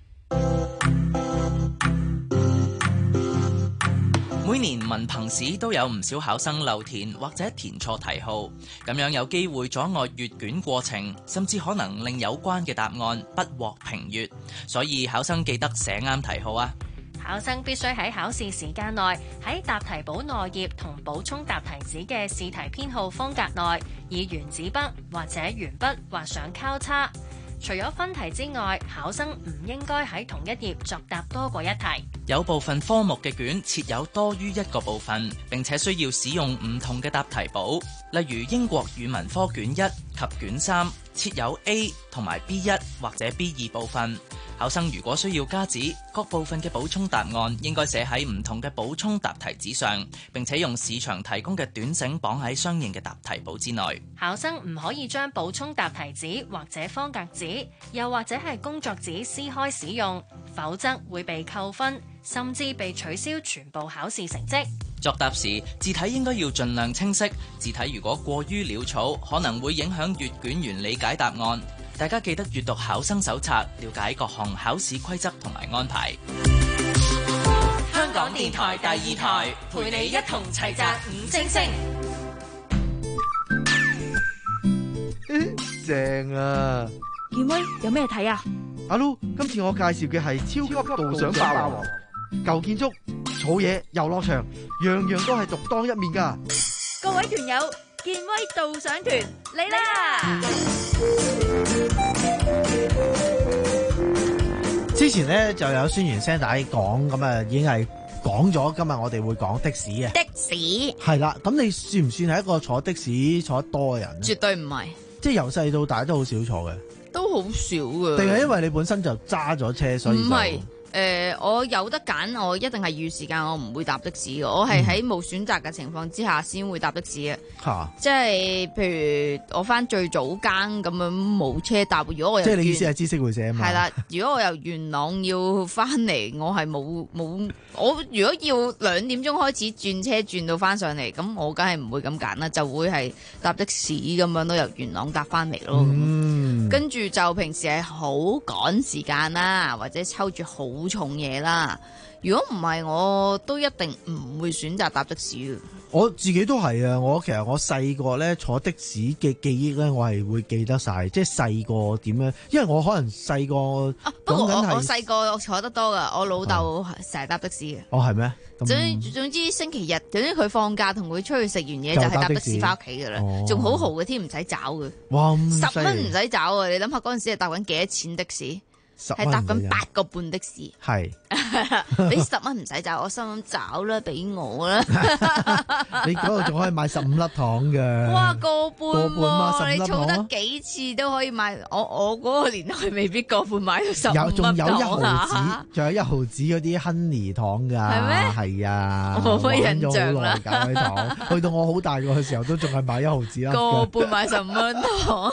每年文憑試都有唔少考生漏填或者填錯題號，咁樣有機會阻礙閱卷過程，甚至可能令有關嘅答案不獲評閱，所以考生記得寫啱題號啊！ 考生必須喺考試時間內喺答題簿內頁同補充答題紙嘅試題編號方格內，以原子筆或者鉛筆畫上交叉。除咗分題之外，考生唔應該喺同一頁作答多過一題。 有部分科目嘅卷設有多於一個部分，並且需要使用唔同嘅答題簿，例如英國語文科卷一及卷三設有 A 同埋 B 一或者 B 二部分。考生如果需要加紙，各部分嘅補充答案應該寫喺唔同嘅補充答題紙上，並且用市場提供嘅短繩綁喺相應嘅答題簿之內。 考生唔可以將補充答題紙或者方格紙，又或者係工作紙撕開使用，否則會被扣分，甚至被取消全部考試成績。 作答時，字體應該要盡量清晰，字體如果過於潦草，可能會影響閱卷員理解答案。大家記得閱讀考生手冊，了解各項考試規則同埋安排。 香港電台第二台，陪你一同齊摘五星星。 正啊！ 健威有咩睇啊？ 阿 Lu，今次我介紹嘅係超級導賞霸王，舊建築、草野、遊樂場，樣樣都係獨當一面噶。 咁各位團友，健威導賞團嚟啦！ 之前咧就有宣傳聲帶講，咁啊已經係講咗，今日我哋會講的士嘅。 的士係啦，咁你算唔算係一個坐的士坐得多嘅人咧？ 絕對唔係， 即係由細到大都好少坐嘅， 都好少嘅。 定係因為你本身就揸咗車，所以就唔係。誒、呃，我有得揀，我一定係預時間，我唔會搭的士嘅。我係喺冇選擇嘅情況之下先會搭的士嘅。嚇、嗯！即係譬如我翻最早更咁樣冇車搭，如果我即係你意思係知識會社啊嘛？ 係啦，如果我由元朗要翻嚟，我係冇冇我如果要兩點鐘開始轉車轉到翻上嚟，咁我梗係唔會咁揀啦，就會係搭的士咁樣都由元朗搭翻嚟咯。嗯，跟住就平時係好趕時間啦，或者抽住好好重嘢啦，如果唔係我都一定唔會選擇搭的士嘅。 我自己都係啊，我其實我細個咧坐的士嘅記憶咧，我係會記得晒，即係細個點樣，因為我可能細個啊，不過我我細個坐得多噶，我老豆成日搭的士嘅。 哦，係咩？ 總之總之星期日，總之佢放假同佢出去食完嘢就係搭的士翻屋企噶啦，仲好豪嘅添，唔使找嘅。 哇， 十蚊唔使找啊！你諗下嗰陣時係搭緊幾多錢的士？係搭緊八個半的士，係俾十蚊唔使找，我心諗找啦，俾我啦。 你嗰度仲可以買十五粒糖嘅， 哇個半， 個半嘛， 你儲得幾次都可以買。我我嗰個年代未必個半買到十五粒糖。 有仲有一毫子，仲有一毫子嗰啲 honey 糖噶，係咩？係啊， 我冇印象啦。 糖去到我好大個嘅時候，都仲係買一毫子啦。 個半買十五蚊糖，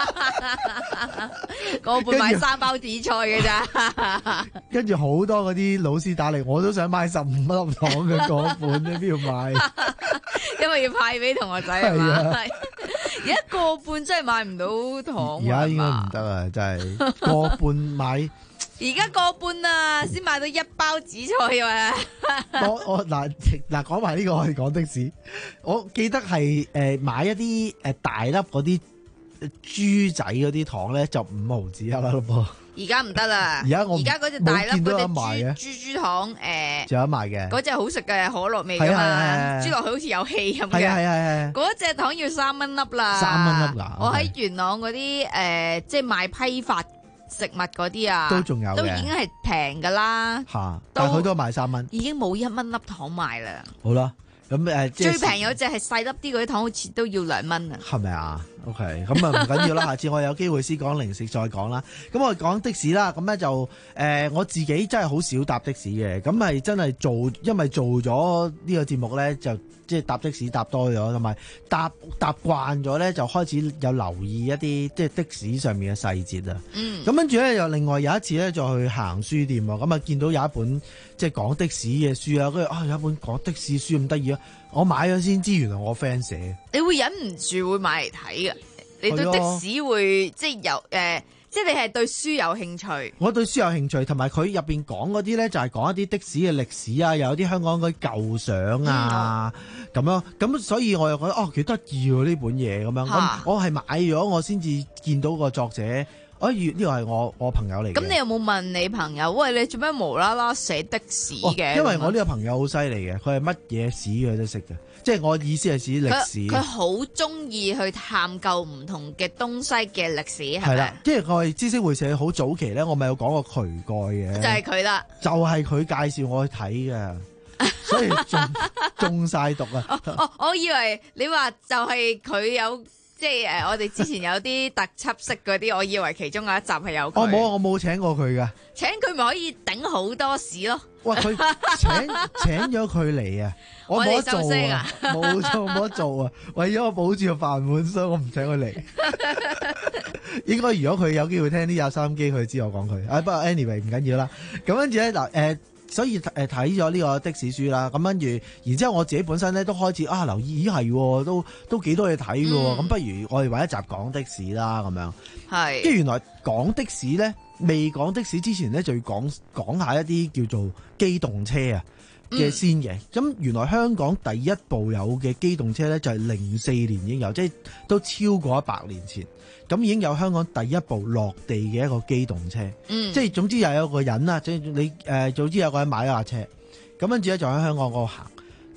個半買三包紫菜嘅咋， 跟住好多嗰啲老師打嚟，我都想買十五粒糖嘅個半，你邊度買？ 因為要派俾同學仔係嘛？而家個半真係買唔到糖， 而家應該唔得啊！真係個半買， 而家個半啊，先買到一包紫菜啊！ 我我嗱嗱講埋呢個，我哋講的士，我記得係誒、呃、買一啲誒大粒嗰啲豬仔嗰啲糖咧，就五毫子一粒咯。 而家唔得啦！ 而家我而家嗰隻大粒嗰隻豬豬豬糖，誒， 仲有得賣嘅。 嗰隻好食嘅可樂味噶嘛，豬落去好似有氣咁嘅。 係係係係。 嗰隻糖要三蚊粒啦。 三蚊粒啦。 我喺元朗嗰啲誒，即係賣批發食物嗰啲啊， 都仲有， 都已經係平噶啦。 吓，但係佢都賣三蚊。 已經冇一蚊粒糖賣啦。 好啦。咁誒， 最平有隻係細粒啲嗰啲糖，好似都要兩蚊啊！ 係咪啊 ？OK，咁啊唔緊要啦，下次我有機會先講零食再講啦。咁我講的士啦，咁咧就誒、呃、我自己真係好少搭的士嘅，咁係真係做，因為做咗呢個節目咧，就即係搭的士搭多咗，同埋搭搭慣咗咧，就開始有留意一啲即係的士上面嘅細節啊。嗯。咁跟住咧，又另外有一次咧，就去行書店喎，咁啊見到有一本即係講的士嘅書啊，跟住啊有一本講的士書咁得意啊！我買咗先知，原來我 friend 寫。 你會忍唔住會買嚟睇嘅？你對的士會即係有誒、呃，即係你係對書有興趣。 我對書有興趣，同埋佢入邊講嗰啲咧，就係講一啲的士嘅歷史啊，又有啲香港嗰啲舊相啊，咁、嗯、樣咁，所以我又覺得哦幾得意喎呢本嘢咁樣。咁我係買咗，我先至見到個作者。哎，呢個係我我朋友嚟嘅。 咁你有冇問你朋友？喂，你做咩無啦啦寫的士嘅、哦？ 因為我呢個朋友好犀利嘅，佢係乜嘢史佢都識嘅。即係我意思係指歷史。 佢好中意去探究唔同嘅東西嘅歷史，係咪？ 係啦，即係我係知識會社好早期咧，我咪有講過渠蓋嘅。 就係佢啦。就係佢介紹我去睇嘅，所以中中晒毒啊！ 我我以為你話就係佢有。即係誒，我哋之前有啲特輯式嗰啲，我以為其中有一集係有佢。 哦，冇，我冇請過佢噶。 請佢咪可以頂好多事咯。 哇！佢請請咗佢嚟啊，我冇得做啊，冇錯冇得做啊。為咗我保住個飯碗，所以我唔請佢嚟。應該如果佢有機會聽啲有收音機，佢知我講佢。啊，不過 anyway 唔緊要啦。咁跟住咧嗱誒。所以誒睇咗呢個的士書啦，咁跟住，然之後我自己本身咧都開始啊留意，咦係，都都幾多嘢睇嘅，咁、嗯、不如我哋揾一集講的士啦，咁樣。係。跟住原來講的士咧，未講的士之前咧，就要講講下一啲叫做機動車啊嘅先嘅。咁、嗯、原來香港第一部有嘅機動車咧，就係零四年已經有，即係都超過一百年前。咁已經有香港第一部落地嘅一個機動車，嗯、即係總之又有個人啦，即係你誒，總之有個人買咗架車，咁跟住咧就喺香港嗰度行，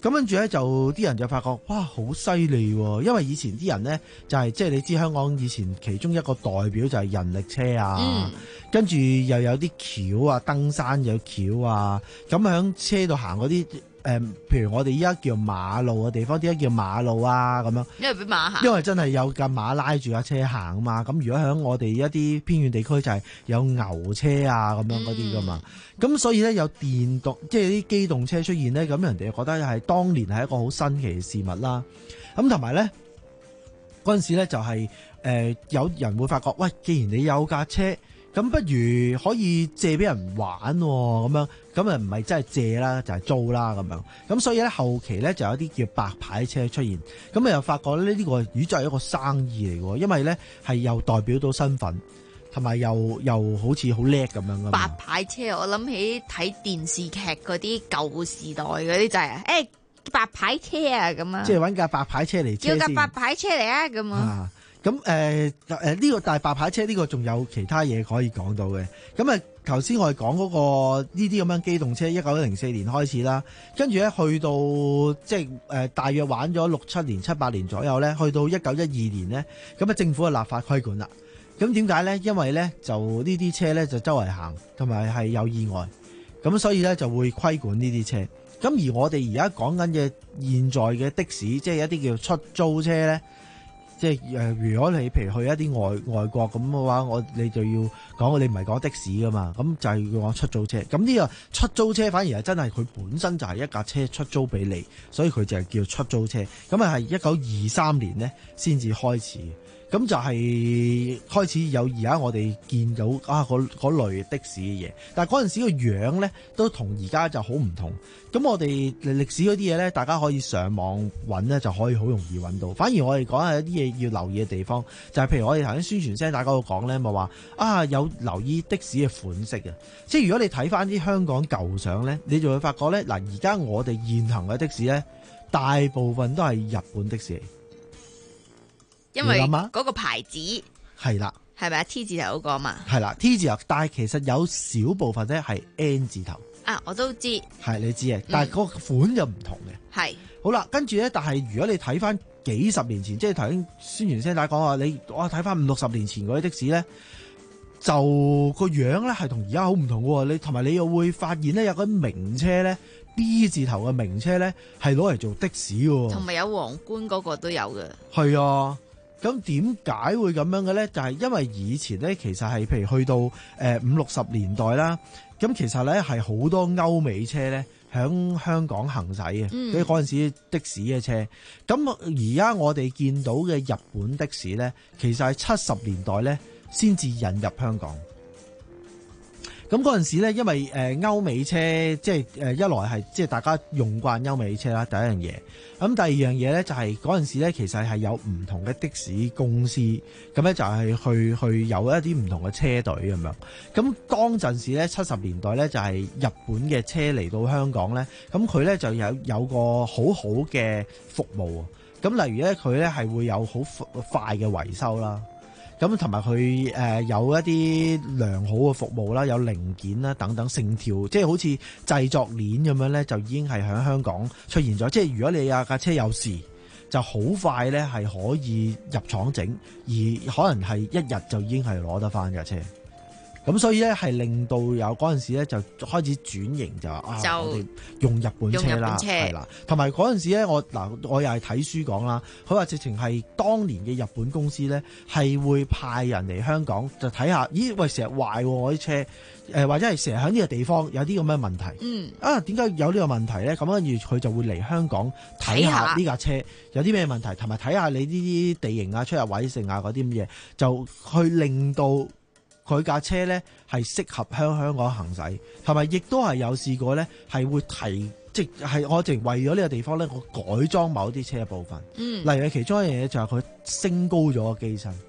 咁跟住咧就啲人就發覺哇好犀利喎，因為以前啲人咧就係即係你知香港以前其中一個代表就係人力車啊，嗯、跟住又有啲橋啊，登山有橋啊，咁喺車度行嗰啲。誒，譬如我哋依家叫馬路嘅地方，點解叫馬路啊？咁樣， 因為俾馬行， 因為真係有架馬拉住架車行啊嘛。咁如果喺我哋一啲偏遠地區就係有牛車啊咁樣嗰啲噶嘛。咁、嗯、所以咧有電動，即係啲機動車出現咧，咁人哋覺得係當年係一個好新奇嘅事物啦。咁同埋咧嗰陣時咧就係、是、誒、呃、有人會發覺，喂，既然你有架車。咁不如可以借俾人玩喎、哦，咁樣咁啊唔係真係借啦，就係、是、租啦咁樣。咁所以咧後期咧就有啲叫白牌車出現，咁啊又發覺咧呢個宇宙係一個生意嚟嘅，因為咧係又代表到身份，同埋又又好似好叻咁樣。 白牌車我諗起睇電視劇嗰啲舊時代嗰啲就係、是，誒、欸、白牌車啊咁啊， 即係揾架白牌車嚟車先， 叫架白牌車嚟啊咁啊。 咁誒誒呢個大白牌車呢、呢個仲有其他嘢可以講到嘅。咁啊頭先我哋講嗰個呢啲咁樣機動車，一九零四年開始啦，跟住咧去到即係誒、呃、大約玩咗六七年、七八年左右咧，去到一九一二年咧，咁啊政府嘅立法規管啦。咁點解咧？因為咧就呢啲車咧就周圍行，同埋係有意外，咁所以咧就會規管呢啲車。咁而我哋而家講緊嘅現在嘅的，的士，即係一啲叫出租車咧。即係誒，如果你譬如去一啲外外國咁嘅話，我你就要講，你唔係講的士噶嘛，咁就係要講出租車。咁呢個出租車反而係真係佢本身就係一架車出租俾你，所以佢就係叫出租車。咁啊係一九二三年呢先至開始。咁就係開始有而家我哋見到啊嗰嗰類的士嘅嘢，但係嗰陣時個樣咧都同而家就好唔同。咁我哋歷史嗰啲嘢咧，大家可以上網揾咧，就可以好容易揾到。反而我哋講下一啲嘢要留意嘅地方，就係、是、譬如我哋頭先宣傳聲，大家都講咧，咪話啊有留意的士嘅款式啊。即係如果你睇翻啲香港舊相咧，你就會發覺咧，嗱而家我哋現行嘅的，的士咧，大部分都係日本的士嚟。 因為嗰個牌子係啦， 係咪啊 T 字頭嗰個嘛？ 係啦 T 字頭，但係其實有少部分咧係 N 字頭。 啊，我都知。係你知嘅，但係個款就唔同嘅。係、嗯、好啦，跟住咧，但係如果你睇翻幾十年前，即係頭先宣傳聲帶講話，你我睇翻五六十年前嗰啲的士咧，就個樣咧係同而家好唔同嘅。你同埋你又會發現咧，有嗰啲名車咧 B 字頭嘅名車咧係攞嚟做的士嘅， 同埋有皇冠嗰個都有嘅。 係啊。咁點解會咁樣嘅咧？就係、是、因為以前咧，其實係譬如去到誒五六十年代啦，咁其實咧係好多歐美車咧響香港行駛嘅，即係嗰陣時的士嘅車。咁而家我哋見到嘅日本的士咧，其實係七十年代咧先至引入香港。咁嗰陣時咧，因為誒歐美車即係誒一來係即係大家用慣歐美車啦，第一樣嘢。咁第二樣嘢咧就係嗰陣時咧，其實係有唔同嘅的，的士公司，咁咧就係去去有一啲唔同嘅車隊咁樣。咁當陣時咧，七十年代咧就係日本嘅車嚟到香港咧，咁佢咧就有有個好好嘅服務。咁例如咧，佢咧係會有好快嘅維修啦。咁同埋佢誒有一啲良好嘅服務啦，有零件啦等等，成條即係好似製作鏈咁樣咧，就已經係喺香港出現咗。即係如果你有架車有事，就好快咧係可以入廠整，而可能係一日就已經係攞得翻架車。咁所以咧係令到有嗰陣時咧就開始轉型，就話啊我哋用日本車啦，係啦。同埋嗰陣時咧，我嗱我又係睇書講啦，佢話直情係當年嘅日本公司咧係會派人嚟香港就睇下，咦喂成日壞我啲車，誒或者係成日喺呢個地方有啲咁嘅問題，嗯啊點解有呢個問題咧？咁跟住佢就會嚟香港睇下呢架車有啲咩問題，同埋睇下你呢啲地形啊、出入位性啊嗰啲咁嘢，就去令到佢架車咧係適合香香港行駛，同埋亦都係有試過咧係會提，即係我淨為咗呢個地方咧，我改裝某啲車嘅部分。嗯，例如其中一樣嘢就係佢升高咗個機身，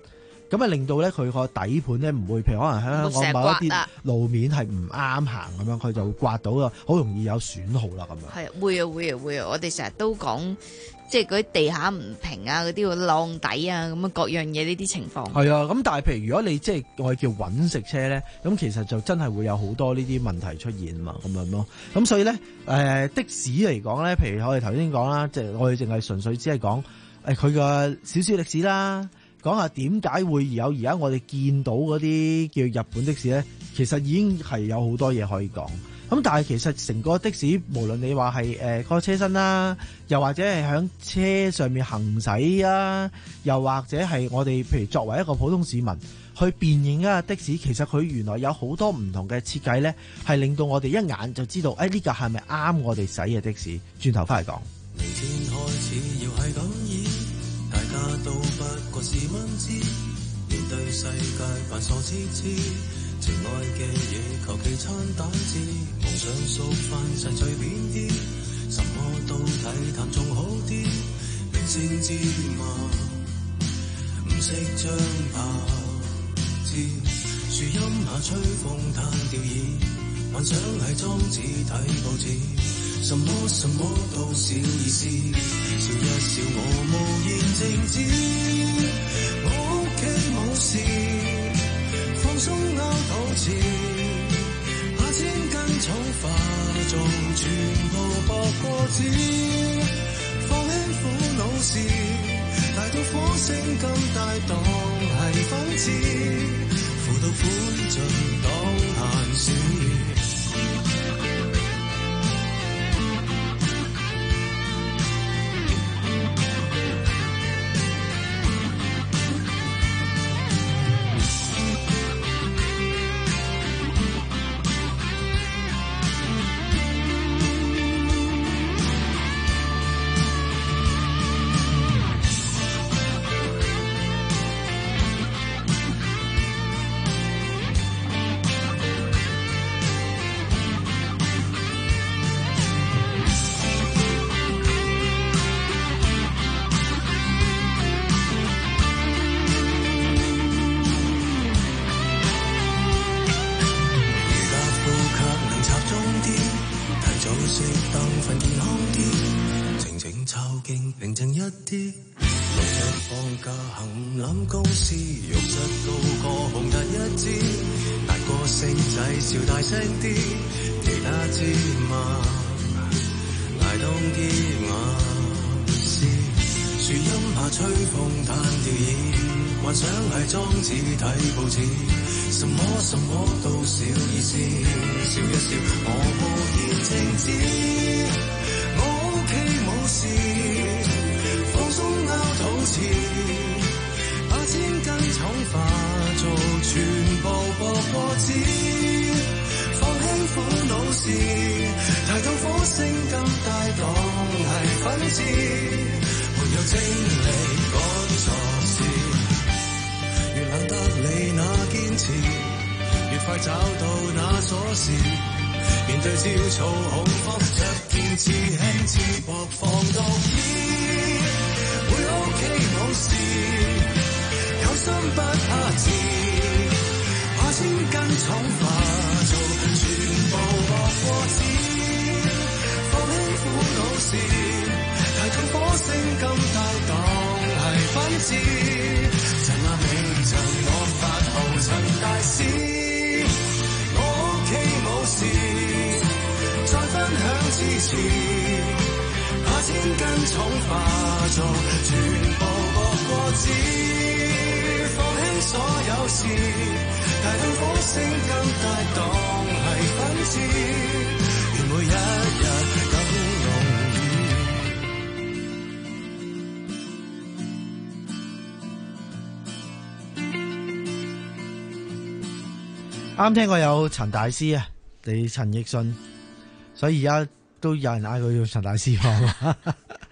咁啊令到咧佢個底盤咧唔會，譬如可能喺香港某一啲路面係唔啱行咁樣，佢就會刮到啊，好容易有損耗啦咁樣。 係會啊會啊會啊！我哋成日都講，即係嗰啲地下唔平啊，嗰啲會晾底啊，咁啊各樣嘢呢啲情況。係啊，咁但係譬如如果你即係我哋叫揾食車咧，咁其實就真係會有好多呢啲問題出現嘛，咁樣咯。咁所以咧，誒、呃、的士嚟講咧，譬如我哋頭先講啦，即係我哋淨係純粹只係講誒佢嘅少少歷史啦。講下點解會有而家我哋見到嗰啲叫日本的士咧，其實已經係有好多嘢可以講。咁但係其實成個的士，無論你話係誒個車身啦，又或者係喺車上面行駛啊，又或者係我哋譬如作為一個普通市民去辨認一架的士，其實佢原來有好多唔同嘅設計咧，係令到我哋一眼就知道，誒呢架係咪啱我哋使嘅的士。轉頭翻嚟講。 明天開始要係咁意，大家都不過是蚊子，面對世界扮傻痴痴，情愛嘅嘢求其餐蛋治，夢想縮翻細隨便啲，什麼都睇淡仲好啲，明星知嘛，唔識張柏芝，樹蔭下吹風彈吊椅，幻想係裝置睇報紙。什麼什麼都小意思，笑一笑我無言靜止，我屋企冇事，放鬆勾肚臍，把千斤重化做全部薄過紙，放輕苦惱事，大到火星咁大當係粉刺，苦到款盡當閒事。 啱聽過有陳大師啊，你陳奕迅，所以而家都有人嗌佢叫陳大師噃。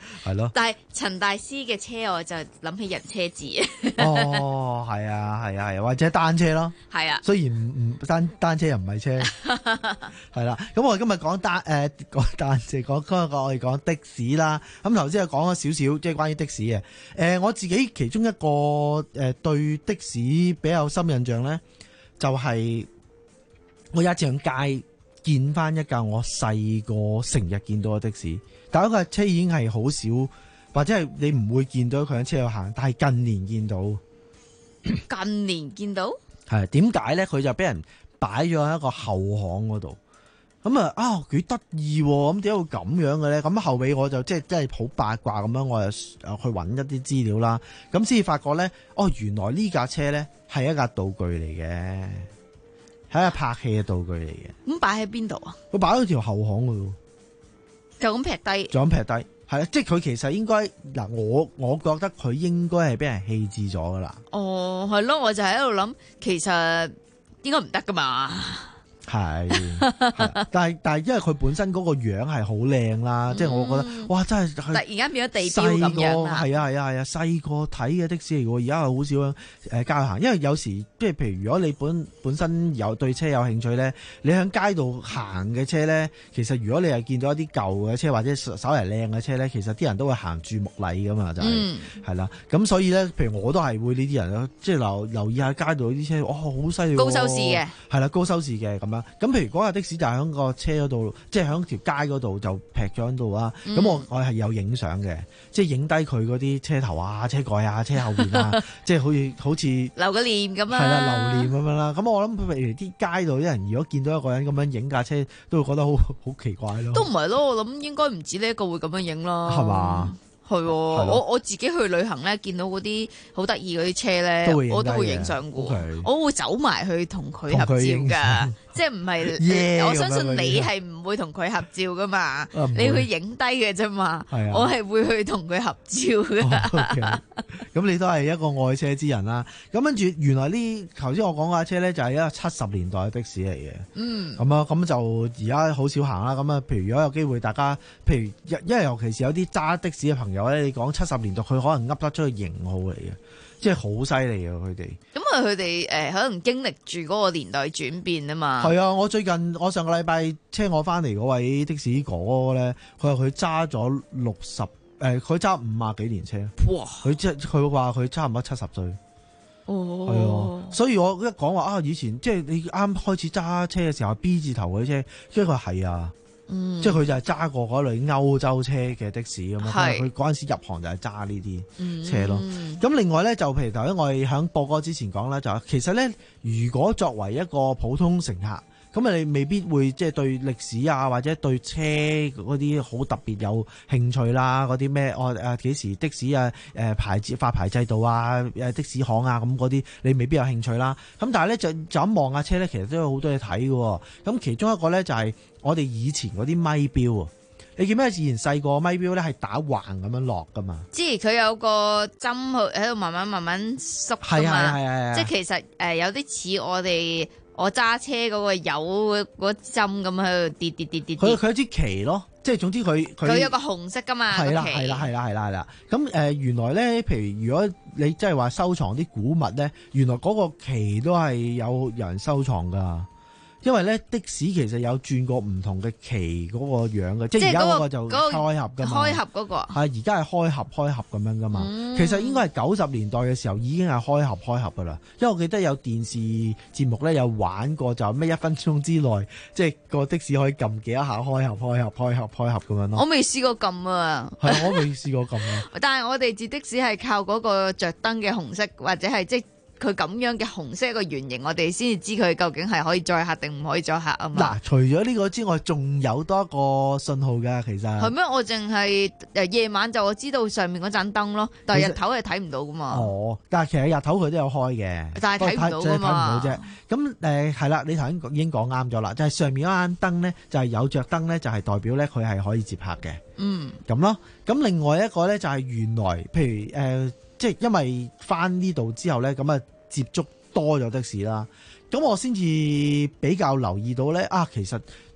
係咯。 但係陳大師嘅車我就諗起人車誌。 哦，係啊，係啊，係啊，或者單車咯。係啊，雖然唔唔單單車又唔係車，係啦。咁我哋今日講單誒講單車，講今日我哋講的士啦。咁頭先又講咗少少，即係關於的士嘅。誒、呃，我自己其中一個誒、呃、對的士比較深印象咧，就係、是、我有一次上街見翻一架我細個成日見到嘅的士，但係嗰架車已經係好少，或者係你唔會見到佢喺車度行，但係近年見到。 近年見到係點解咧？佢就俾人擺咗喺一個後巷嗰度，咁啊啊幾得意喎！咁點解會咁樣嘅咧？咁後尾我就即係真係好八卦咁樣，我就去揾一啲資料啦。咁先至發覺咧，哦，原來呢架車咧係一架道具嚟嘅，係一架拍戲嘅道具嚟嘅。 咁擺喺邊度啊？ 佢擺喺條後巷嗰度， 就咁劈低， 就咁劈低。係啦，即係佢其實應該嗱，我我覺得佢應該係俾人棄置咗噶啦。 哦，係咯，我就喺度諗，其實應該唔得噶嘛。 係，但係但係，因為佢本身嗰個樣係好靚啦，即係、嗯、我覺得，哇，真係突然間變咗地標咁樣啦。 係啊係啊係啊，細個睇嘅的士嚟嘅，而家係好少喺誒街行，因為有時即係譬如如果你本本身有對車有興趣咧，你喺街度行嘅車咧，其實如果你係見到一啲舊嘅車或者稍為靚嘅車咧，其實啲人都會行注目禮噶嘛，就係係啦。咁所以咧，譬如我都係會呢啲人咯，即係留留意下街度啲車，哇，好犀利，高收視嘅，係啦，高收視嘅咁。咁譬如嗰架的士就喺個車嗰度，即係喺條街嗰度就劈咗喺度啊！咁、嗯、我我係有影相嘅，即係影低佢嗰啲車頭啊、車蓋啊、車後邊啊，即係好似好似留個念咁啊！ 係啦，留念咁樣啦。咁我諗譬如啲街度啲人，如果見到一個人咁樣影架車，都會覺得好好奇怪咯。 都唔係咯，我諗應該唔止呢一個會咁樣影啦。 係嘛？ 係，我我自己去旅行咧，見到嗰啲好得意嗰啲車咧，我都會影相嘅。Okay. 我會走埋去同佢合照噶，即係唔係？Yeah, 我相信你係唔會同佢合照噶嘛，你去影低嘅啫嘛。我係會去同佢合照噶。咁、 okay. 你都係一個愛車之人啦。咁跟住，原來呢頭先我講架車咧，就係一個七十年代嘅的，的士嚟嘅。嗯。咁啊，咁就而家好少行啦。咁啊，譬如如果有機會，大家譬如因為尤其是有啲揸的士嘅朋友咧，你講七十年代，佢可能噏得出個型號嚟嘅，即係好犀利啊！佢哋咁啊，佢哋誒可能經歷住嗰個年代轉變啊嘛。 係啊，我最近我上個禮拜車我翻嚟嗰位的士哥哥咧，佢話佢揸咗六十誒，佢揸五啊幾年車。哇！佢即係佢話佢差唔多七十歲。哦，係啊，所以我一講話啊，以前即係你啱開始揸車嘅時候 B 字頭嗰啲車，即係佢係啊。嗯、即係佢就係揸過嗰類歐洲車嘅的，的士咁樣，佢嗰陣時入行就係揸呢啲車咯。咁、嗯、另外咧，就譬如頭先我哋響播歌之前講咧，就其實咧，如果作為一個普通乘客，咁啊你未必會即係對歷史啊或者對車嗰啲好特別有興趣啦，嗰啲咩哦誒幾時的士啊誒牌照發牌制度啊誒的士行啊咁嗰啲，你未必有興趣啦。咁但係咧就就咁望下車咧，其實都有好多嘢睇嘅。咁其中一個咧就係我哋以前嗰啲咪錶啊，你記唔記得以前細個咪錶咧係打橫咁樣落噶嘛？即係佢有個針喺度慢慢慢慢縮噶嘛。係係係。即係其實誒有啲似我哋。我揸車嗰個油嗰針咁喺度跌跌跌跌跌， 佢佢有支旗咯，即係總之佢佢有個紅色噶嘛， 係啦係啦係啦係啦係啦。咁誒、呃、原來咧，譬如如果你即係話收藏啲古物咧，原來嗰個旗都係有人收藏噶。因為咧的士其實有轉過唔同嘅旗嗰個樣嘅，即係而家嗰個就開合噶嘛， 開合嗰個係而家係開合開合咁樣噶嘛。嗯、其實應該係九十年代嘅時候已經係開合開合噶啦，因為我記得有電視節目咧有玩過，就咩一分鐘之內，即係個的士可以撳幾多下開合開合開合開合咁樣咯。 我未試過撳啊， 係我未試過撳啊。 但係我哋截的士係靠嗰個着燈嘅紅色或者係即。佢咁樣嘅紅色一個圓形，我哋先至知佢究竟係可以載客定唔可以載客啊嘛。 嗱，除咗呢個之外，仲有多一個信號㗎，其實係咩？我淨係誒夜晚就我知道上面嗰盞燈咯，但係日頭係睇唔到噶嘛。 哦，但係其實日頭佢都有開嘅， 但係睇唔到噶嘛。 睇唔到啫。咁誒係啦，你頭先已經講啱咗啦，就係、是、上面嗰盞燈咧，就係、是、有着燈咧，就係代表咧佢係可以接客嘅。嗯，咁咯。咁另外一個咧就係原來，譬如誒、呃，即係因為翻呢度之後咧，咁啊。接觸多咗的士啦，咁我先至比較留意到咧啊，其實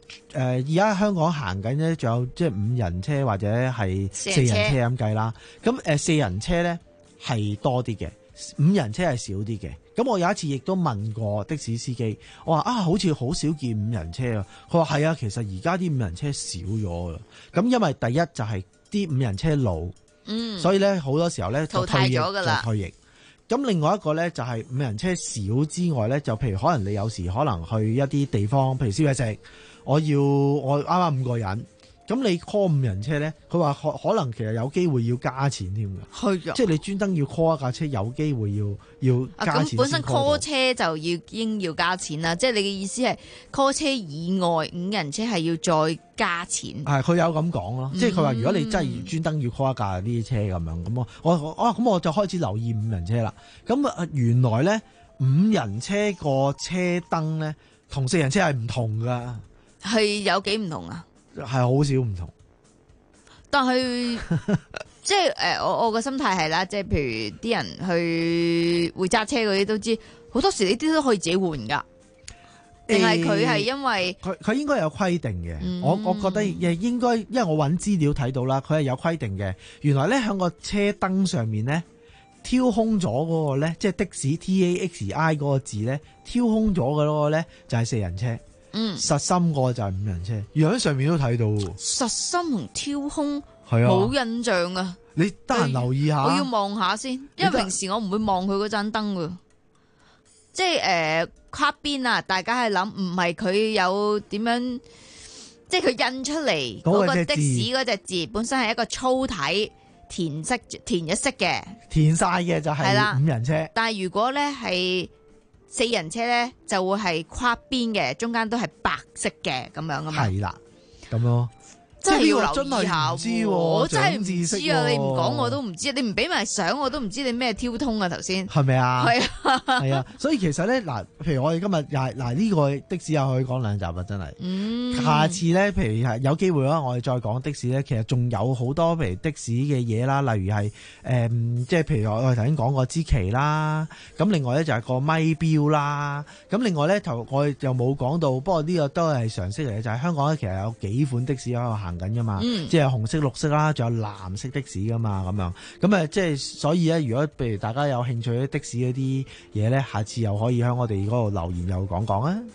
而家香港行緊咧，仲有即係五人車或者係四人車咁計啦。咁誒四人車咧係多啲嘅，五人車係少啲嘅。咁我有一次亦都問過的士司機，我話啊，好似好少見五人車啊。佢話係啊，其實而家啲五人車少咗啦。咁因為第一就係啲五人車老，嗯，所以咧好多時候咧就退役就退役。咁另外一個咧就係五人車少之外咧，就譬如可能你有時可能去一啲地方，譬如燒嘢食，我要我啱啱五個人。咁你 call 五人車咧，佢話可可能其實有機會要加錢添㗎，係啊，即係你專登要 call 一架車，有機會要要加錢。咁、啊、本身 call 車就要已經要加錢啦，即係你嘅意思係 call 車以外五人車係要再加錢。係佢有咁講咯，即係佢話如果你真係專登要 call 一架呢啲車咁樣，咁我我啊咁我就開始留意五人車啦。咁啊原來咧五人車個車燈咧同四人車係唔同㗎，係有幾唔同啊？係好少唔同，但係即係誒，我我個心態係啦，即係譬如啲人去會揸車嗰啲都知，好多時呢啲都可以自己換噶，定係佢係因為佢佢應該有規定嘅、嗯，我我覺得亦應該，因為我揾資料睇到啦，佢係有規定嘅。原來咧喺個車燈上面咧挑空咗嗰個咧，即係的士 T A X I 嗰個字咧挑空咗嘅嗰個咧就係四人車。嗯，實心個就係五人車，樣上面都睇到。實心同挑空係啊，冇印象啊。你得閒留意下，我要望下先，因為平時我唔會望佢嗰盞燈噶。即係誒卡邊啊，大家係諗唔係佢有點樣，即係佢印出嚟嗰個的士嗰隻字本身係一個粗體填色填一色嘅，填晒嘅就係五人車。但係如果咧係四人車咧就會係跨邊嘅，中間都係白色嘅咁樣啊嘛。係啦，咁咯，真係要留意下。我真係唔知啊！你唔講我都唔知，你唔俾埋相我都唔知你咩挑通啊！頭先係咪啊？係啊，係啊。所以其實咧嗱，譬如我哋今日又係嗱呢個的士又可以講兩集啊！真係。嗯。下次咧，譬如係有機會啦，我哋再講的士咧，其實仲有好多譬如的士嘅嘢啦，例如係誒、嗯，即係譬如我哋頭先講過支旗啦，咁另外咧就係個咪錶啦，咁另外咧頭我哋又冇講到，不過呢個都係常識嚟嘅，就係、是、香港咧其實有幾款的士喺度行緊噶嘛，嗯、即係紅色、綠色啦，仲有藍色的士噶嘛，咁樣咁啊，即係所以咧，如果譬如大家有興趣的，的士嗰啲嘢咧，下次又可以喺我哋嗰度留言又講講啊。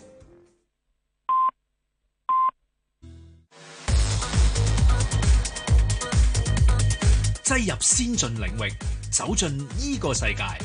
擠入先進領域，走進呢個世界。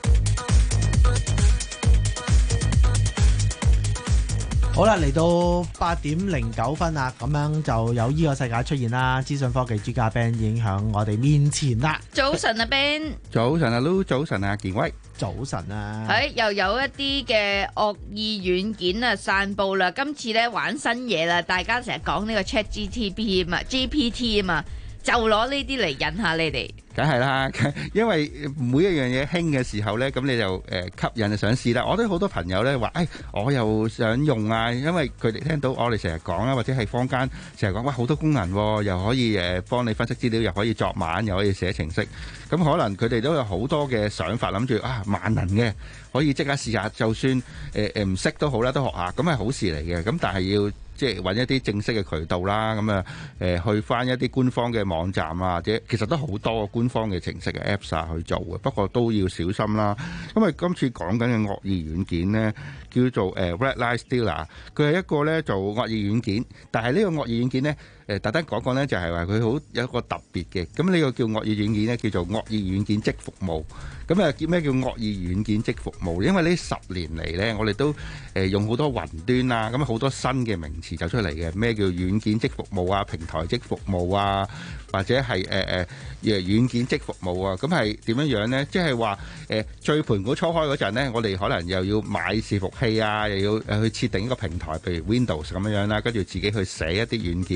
好啦，嚟到八點零九分啦，咁樣就有呢個世界出現啦。資訊科技專家 Ben 已經響我哋面前啦。早晨啊 Ben， 早晨啊 Lou， 早晨啊健威，早晨啊。係又有一啲嘅惡意軟件啊散布啦，今次咧玩新嘢啦，大家成日講呢個 Chat G T P 啊嘛 ，G P T 啊嘛。就攞呢啲嚟引下你哋，梗係啦，因為每一樣嘢興嘅時候咧，咁你就誒吸引就想試啦。我都好多朋友咧話，誒、哎、我又想用啊，因為佢哋聽到我哋成日講啊，或者係坊間成日講，哇好多功能，又可以誒幫你分析資料，又可以作文，又可以寫程式，咁可能佢哋都有好多嘅想法，諗住啊萬能嘅，可以即刻試下，就算誒誒唔識都好啦，都學下，咁係好事嚟嘅。咁但係要即係揾一啲正式嘅渠道啦，咁啊誒去翻一啲官方嘅網站啊，或者其實都好多官方嘅程式嘅 Apps 啊去做嘅，不過都要小心啦。因為今次講緊嘅惡意軟件呢，叫做誒 Red Light Stealer，佢係一個咧做惡意軟件，但係呢個惡意軟件呢，誒特登講講呢，就係話佢好有一個特別嘅，咁呢個叫惡意軟件呢，叫做惡意軟件即服務。咁啊叫咩叫惡意軟件即服務？因為呢十年嚟呢，我哋都誒用好多雲端啊，咁好多新嘅名詞走出嚟嘅，咩叫軟件即服務啊、平台即服務啊，或者係誒誒誒軟件即服務啊，咁係點樣樣呢？即係話誒最盤古初開嗰陣呢，我哋可能又要買伺服器啊，又要誒去設定一個平台，譬如 Windows 咁樣樣啦，跟住自己去寫一啲軟件啦，咁啊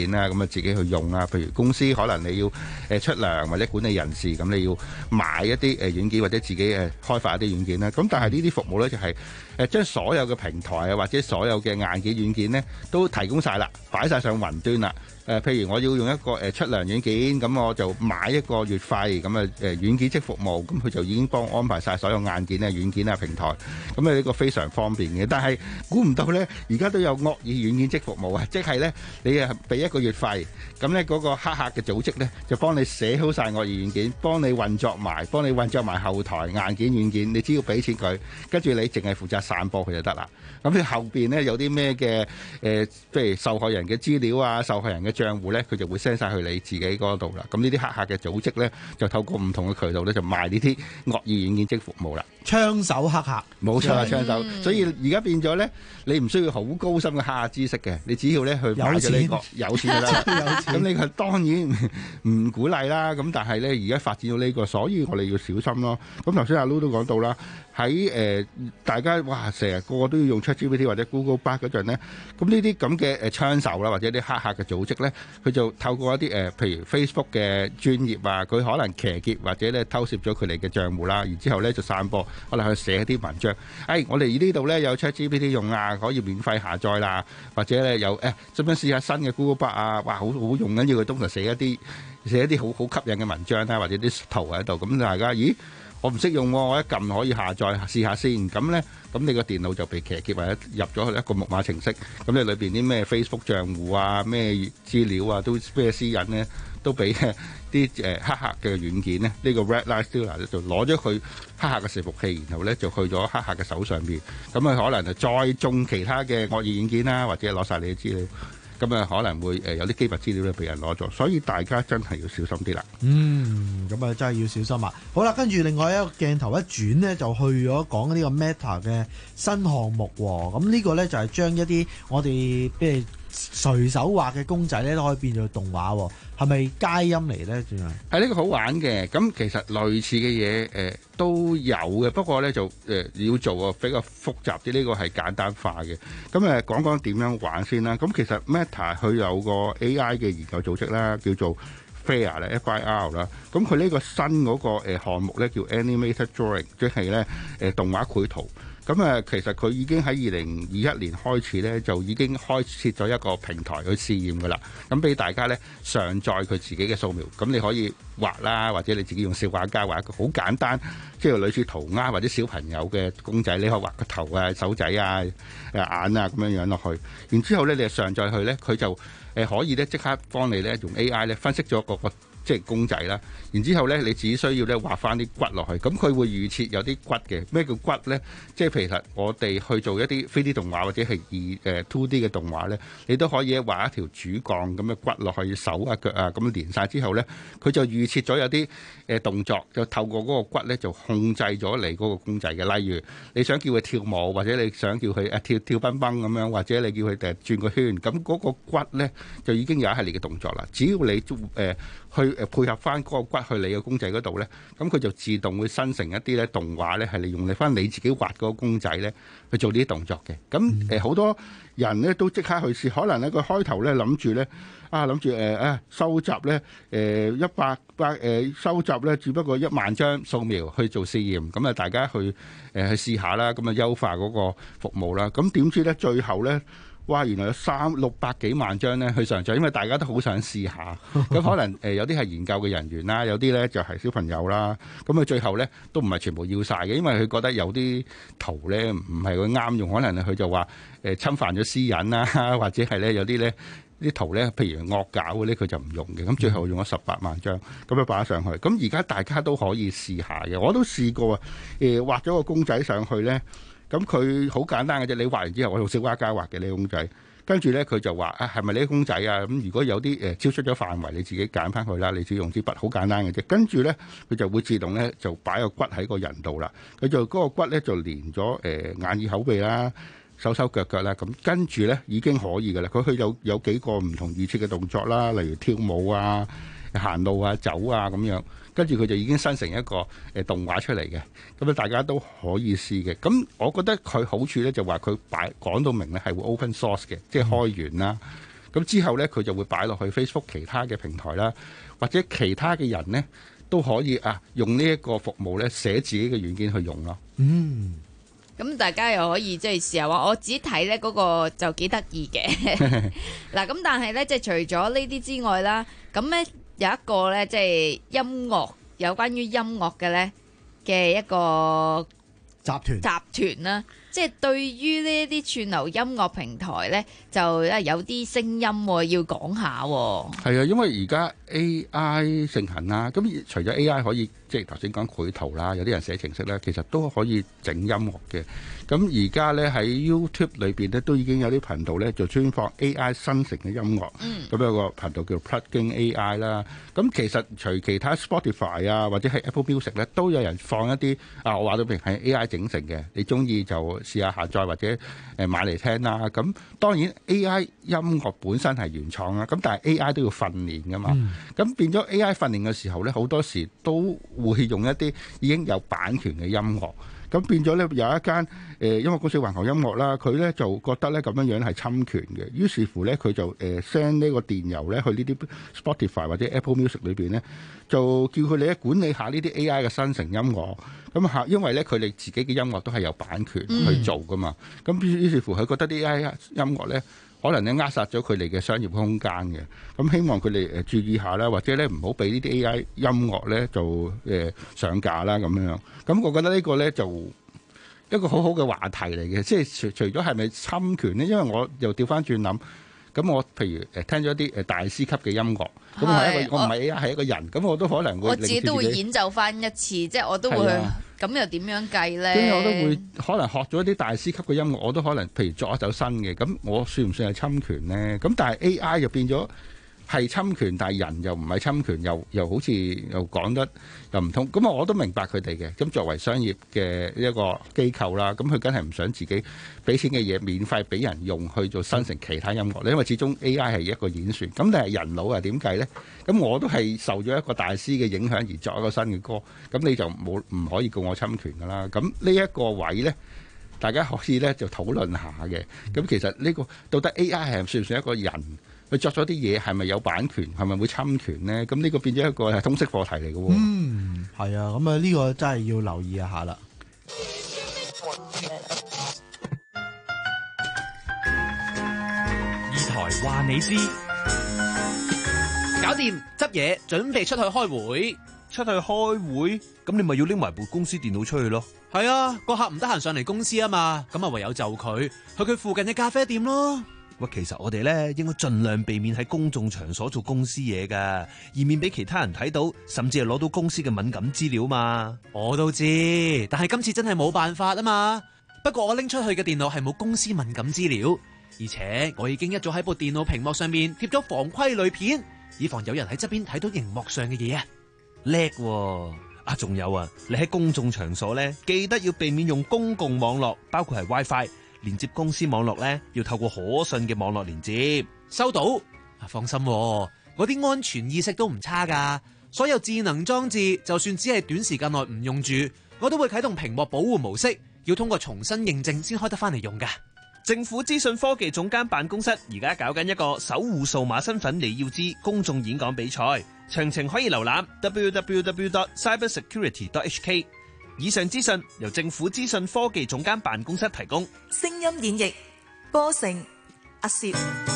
啊自己去用啊。譬如公司可能你要誒出糧或者管理人士，咁你要買一啲誒軟件或者自己誒開發一啲軟件啦。咁但係呢啲服務咧就係誒將所有嘅平台啊或者所有嘅硬件軟件咧都提供晒啦，擺晒上雲端啦。誒、呃，譬如我要用一個誒、呃、出糧軟件，咁我就買一個月費，咁啊誒軟件即服務，咁佢就已經幫我安排晒所有硬件啊、軟件啊、平台，咁啊呢個非常方便嘅。但係估唔到咧，而家都有惡意軟件即服務啊，即係咧你啊俾一個月費，咁咧嗰個黑客嘅組織咧就幫你寫好晒惡意軟件，幫你運作埋，幫你運作埋後台硬件軟件，你只要俾錢佢，跟住你淨係負責散播佢就得啦。咁你後邊咧有啲咩嘅誒，譬如受害人嘅資料啊、受害人嘅賬戶咧，佢就會 send 晒去你自己嗰度啦。咁呢啲黑客嘅組織咧，就透過唔同嘅渠道咧，就賣呢啲惡意軟件即服務啦。 槍手黑客， 冇錯啦，槍手。所以而家變咗咧，你唔需要好高深嘅黑客知識嘅，你只要咧去買咗呢個有錢就得啦。咁呢個當然唔鼓勵啦。咁但係咧，而家發展到呢個，所以我哋要小心咯。咁頭先阿 Loo 都講到啦，喺誒大家哇成日個個都要用 ChatGPT 或者 Google Bard 嗰陣咧，咁呢啲咁嘅誒槍手啦，或者啲黑客嘅組織咧，佢就透過一啲誒，譬如 Facebook 嘅專頁啊，佢可能騎劫或者咧偷攝咗佢哋嘅賬戶啦，然之後咧就散播，可能去寫一啲文章。誒，我哋呢度咧有 ChatGPT 用啊，可以免費下載啦，或者咧有誒，想唔想試下新嘅 Google Bard 啊？哇，好好用緊要佢通常寫一啲寫一啲好好吸引嘅文章啦，或者啲圖喺度，咁大家咦？我唔識用喎，我一撳可以下載試下先。咁咧，咁你個電腦就被騎劫或者入咗去一個木馬程式。咁你裏邊啲咩 Facebook 賬戶啊、咩資料啊，都咩私隱咧，都俾啲誒黑客嘅軟件咧，呢個 Red Light Stealer 咧就攞咗佢黑客嘅伺服器，然後咧就去咗黑客嘅手上邊。咁啊，可能就再種其他嘅惡意軟件啦，或者攞晒你嘅資料。咁啊，可能會誒有啲機密資料咧被人攞咗，所以大家真係要小心啲啦。 嗯，咁啊真係要小心啊！好啦，跟住另外一個鏡頭一轉呢，就去咗講呢個 Meta 嘅新項目喎。咁呢個咧就係將一啲我哋譬如隨手畫嘅公仔咧都可以變做動畫喎。係咪佳音嚟咧？仲係係呢個好玩嘅。咁其實類似嘅嘢誒都有嘅，不過咧就誒、呃、要做啊比較複雜啲。呢、這個係簡單化嘅。咁誒講講點樣玩先啦。咁其實 Meta 佢有個 A I 嘅研究組織啦，叫做 Fair 咧 F I R 啦。咁佢呢個新嗰個誒項目咧叫 Animated Drawing， 即係咧誒動畫繪圖。咁誒，其實佢已經喺二零二一年開始咧，就已經開設咗一個平台去試驗㗎啦。咁俾大家咧上載佢自己嘅素描，咁你可以畫啦，或者你自己用小畫家畫一個好簡單，即係類似塗鴉或者小朋友嘅公仔，你可以畫個頭啊、手仔啊、誒眼啊咁樣樣落去。然之後咧，你就上載去咧，佢就誒可以咧即刻幫你咧用 A I 咧分析咗個個即係公仔啦。然之後咧，你只需要咧畫翻啲骨落去，咁佢會預設有啲骨嘅。咩叫骨咧？即係其實我哋去做一啲 三 D 動畫或者係二誒 two D 嘅動畫咧，你都可以畫一條主幹咁嘅骨落去，手啊腳啊咁連晒之後咧，佢就預設咗有啲誒動作，就透過嗰個骨咧就控制咗你嗰個公仔嘅。例如你想叫佢跳舞，或者你想叫佢誒跳跳蹦蹦咁樣，或者你叫佢誒轉個圈，咁嗰個骨咧就已經有一系列嘅動作啦。只要你誒、呃、去誒配合翻嗰個骨去你嘅公仔嗰度咧，咁佢就自動會生成一啲咧動畫咧，係利用你翻你自己畫嗰個公仔咧去做呢啲動作嘅。咁誒好多人咧都即刻去試，可能咧佢開頭咧諗住咧啊諗住誒啊收集咧誒一百百誒收集咧，只不過一萬張素描去做試驗，咁啊大家去誒、呃、去試下啦，咁啊優化嗰個服務啦。咁點知咧最後咧？哇！原來有三六百幾萬張咧去上載，因為大家都好想試下。咁可能誒有啲係研究嘅人員啦，有啲咧就係小朋友啦。咁佢最後咧都唔係全部要晒嘅，因為佢覺得有啲圖咧唔係佢啱用，可能佢就話誒侵犯咗私隱啦，或者係咧有啲咧啲圖咧，譬如惡搞嗰啲，佢就唔用嘅。咁最後用咗十八萬張，咁樣擺上去。咁而家大家都可以試下嘅，我都試過啊。誒畫咗個公仔上去咧。咁佢好簡單嘅啫，你畫完之後，我用小畫家畫嘅呢個公仔，跟住咧佢就話啊，係咪呢個公仔啊？咁如果有啲誒超出咗範圍，你自己揀翻佢啦，你只要用支筆，好簡單嘅啫。跟住咧，佢就會自動咧就擺個骨喺個人度啦。佢就嗰個骨咧就連咗誒、呃、眼耳口鼻啦、手手腳腳啦，咁跟住咧已經可以嘅啦。佢佢有有幾個唔同預設嘅動作啦，例如跳舞啊、行路啊、走啊咁樣。跟住佢就已經生成一個誒動畫出嚟嘅，咁啊大家都可以試嘅。咁我覺得佢好處咧就話佢擺講到明咧係會 open source 嘅，即係開源啦。 咁之後呢，佢就會擺落去 Facebook 其他嘅平台啦，或者其他嘅人呢都可以啊用呢一個服務呢寫自己嘅軟件去用咯。 嗯。咁大家又可以即係試下話，我只睇咧嗰個就幾得意嘅。嗱，咁但係咧，即係除咗呢啲之外啦，咁咧有一個咧，即係音樂有關於音樂嘅咧嘅一個集團集團啦。即係對於呢啲串流音樂平台咧，就有啲聲音要講下。 係啊，因為而家 A I 盛行啦，咁除咗 A I 可以即係頭先講繪圖啦，有啲人寫程式咧，其實都可以整音樂嘅。咁而家咧喺 YouTube 裏邊咧，都已經有啲頻道咧就專放 A I 生成嘅音樂。咁、嗯、有個頻道叫 Plugin A I 啦。咁其實除其他 Spotify 啊，或者係 Apple Music 咧，都有人放一啲啊，我話到明係 A I 整成嘅，你中意就試下下載或者誒買嚟聽啦。咁當然 A I 音樂本身係原創啦，咁但係 A I 都要訓練噶嘛。咁、嗯、變咗 A I 訓練嘅時候咧，好多時都會用一啲已經有版權嘅音樂。咁變咗咧，有一間誒、呃、音樂公司環球音樂啦，佢咧就覺得咧咁樣樣係侵權嘅，於是乎咧佢就誒 send 呢個電郵咧去呢啲 Spotify 或者 Apple Music 裏邊咧，就叫佢哋咧管理下呢啲 A I 嘅生成音樂。咁嚇，因為咧佢哋自己嘅音樂都係有版權去做噶嘛。咁、嗯、於是乎佢覺得啲 A I 音樂咧，可能咧扼殺咗佢哋嘅商業空間嘅。咁希望佢哋誒注意下啦，或者咧唔好俾呢啲 A I 音樂咧就誒、呃、上架啦咁樣。咁我覺得呢個咧就一個好好嘅話題嚟嘅，即係除除咗係咪侵權咧？因為我又調翻轉諗，咁我譬如誒聽咗一啲誒大師級嘅音樂，咁我係一個我唔係 A I 係一個人，咁我都可能會我自己都會演奏翻一次，即係我都會去。咁又點樣計咧？ 跟住我都會可能學咗一啲大師級嘅音樂，我都可能譬如作一首新嘅，咁我算唔算係侵權咧？咁但係 A I 就變咗係侵權，但係人又唔係侵權，又又好似又講得又唔通。咁我都明白佢哋嘅。咁作為商業嘅一個機構啦，咁佢梗係唔想自己俾錢嘅嘢免費俾人用去做生成其他音樂咧，因為始終 A I 係一個演算。咁但係人腦係點計咧？咁我都係受咗一個大師嘅影響而作一個新嘅歌，咁你就冇唔可以告我侵權噶啦。咁呢一個位咧，大家可以咧就討論下嘅。咁其實呢個到底 A I 係算唔算一個人？佢作咗啲嘢係咪有版權？係咪會侵權咧？咁呢個變咗一個係通識課題嚟嘅喎。 嗯，係啊，咁啊呢個真係要留意一下啦。 二台話你知。搞掂執嘢，準備出去開會。 出去開會，咁你咪要拎埋部公司電腦出去咯。 係啊，個客唔得閒上嚟公司啊嘛，咁啊唯有就佢去佢附近嘅咖啡店咯。 喂，其實我哋咧應該盡量避免喺公眾場所做公司嘢噶，以免俾其他人睇到，甚至係攞到公司嘅敏感資料嘛。 我都知，但係今次真係冇辦法啊嘛。不過我拎出去嘅電腦係冇公司敏感資料，而且我已經一早喺部電腦屏幕上面貼咗防窺濾片，以防有人喺側邊睇到熒幕上嘅嘢啊。 叻喎！啊，仲有啊，你喺公眾場所咧，記得要避免用公共網絡，包括係 WiFi 連接公司網絡咧，要透過可信嘅網絡連接。 收到。啊，放心喎，我啲安全意識都唔差噶。所有智能裝置，就算只係短時間內唔用住，我都會啟動屏幕保護模式，要通過重新認證先開得翻嚟用噶。 政府資訊科技總監辦公室而家搞緊一個守護數碼身份你要知公眾演講比賽，詳情可以瀏覽 double-u double-u double-u dot cyber security dot h k。 以上資訊由政府資訊科技總監辦公室提供。 聲音演繹波成阿薛。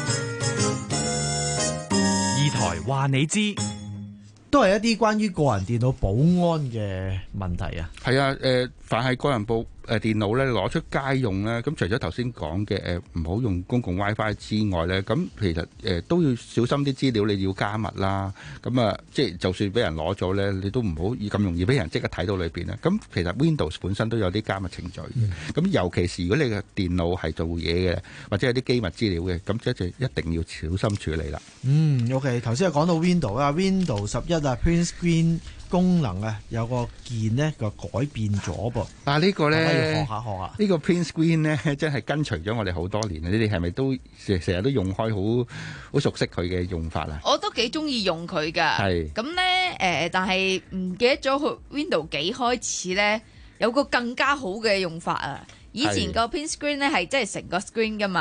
二台話你知， 都係一啲關於個人電腦保安嘅問題啊。 係啊，誒、呃，凡係個人部。誒電腦咧攞出街用咧，咁除咗頭先講嘅誒唔好用公共 WiFi 之外咧，咁其實誒、呃、都要小心啲資料你要加密啦。咁啊，即係就算俾人攞咗咧，你都唔好咁容易俾人即刻睇到裏邊咧。咁其實 Windows 本身都有啲加密程序嘅。咁、嗯、尤其是如果你嘅電腦係做嘢嘅，或者有啲機密資料嘅，咁即係一定要小心處理啦。 嗯 OK， 頭先又講到 Windows 啊 ，Windows 十一啊 Print Screen 功能啊，有個鍵呢個改變咗噃。 啊，呢個咧。 學下學啊！ 呢個 print screen 咧，真係跟隨咗我哋好多年啊！你哋係咪都成成日都用開，好好熟悉佢嘅用法啊？ 我都幾中意用佢噶。係咁咧，誒，但係唔記得咗佢 Windows 幾開始咧，有個更加好嘅用法啊！以前個 print screen 咧係即係成個 screen 噶嘛，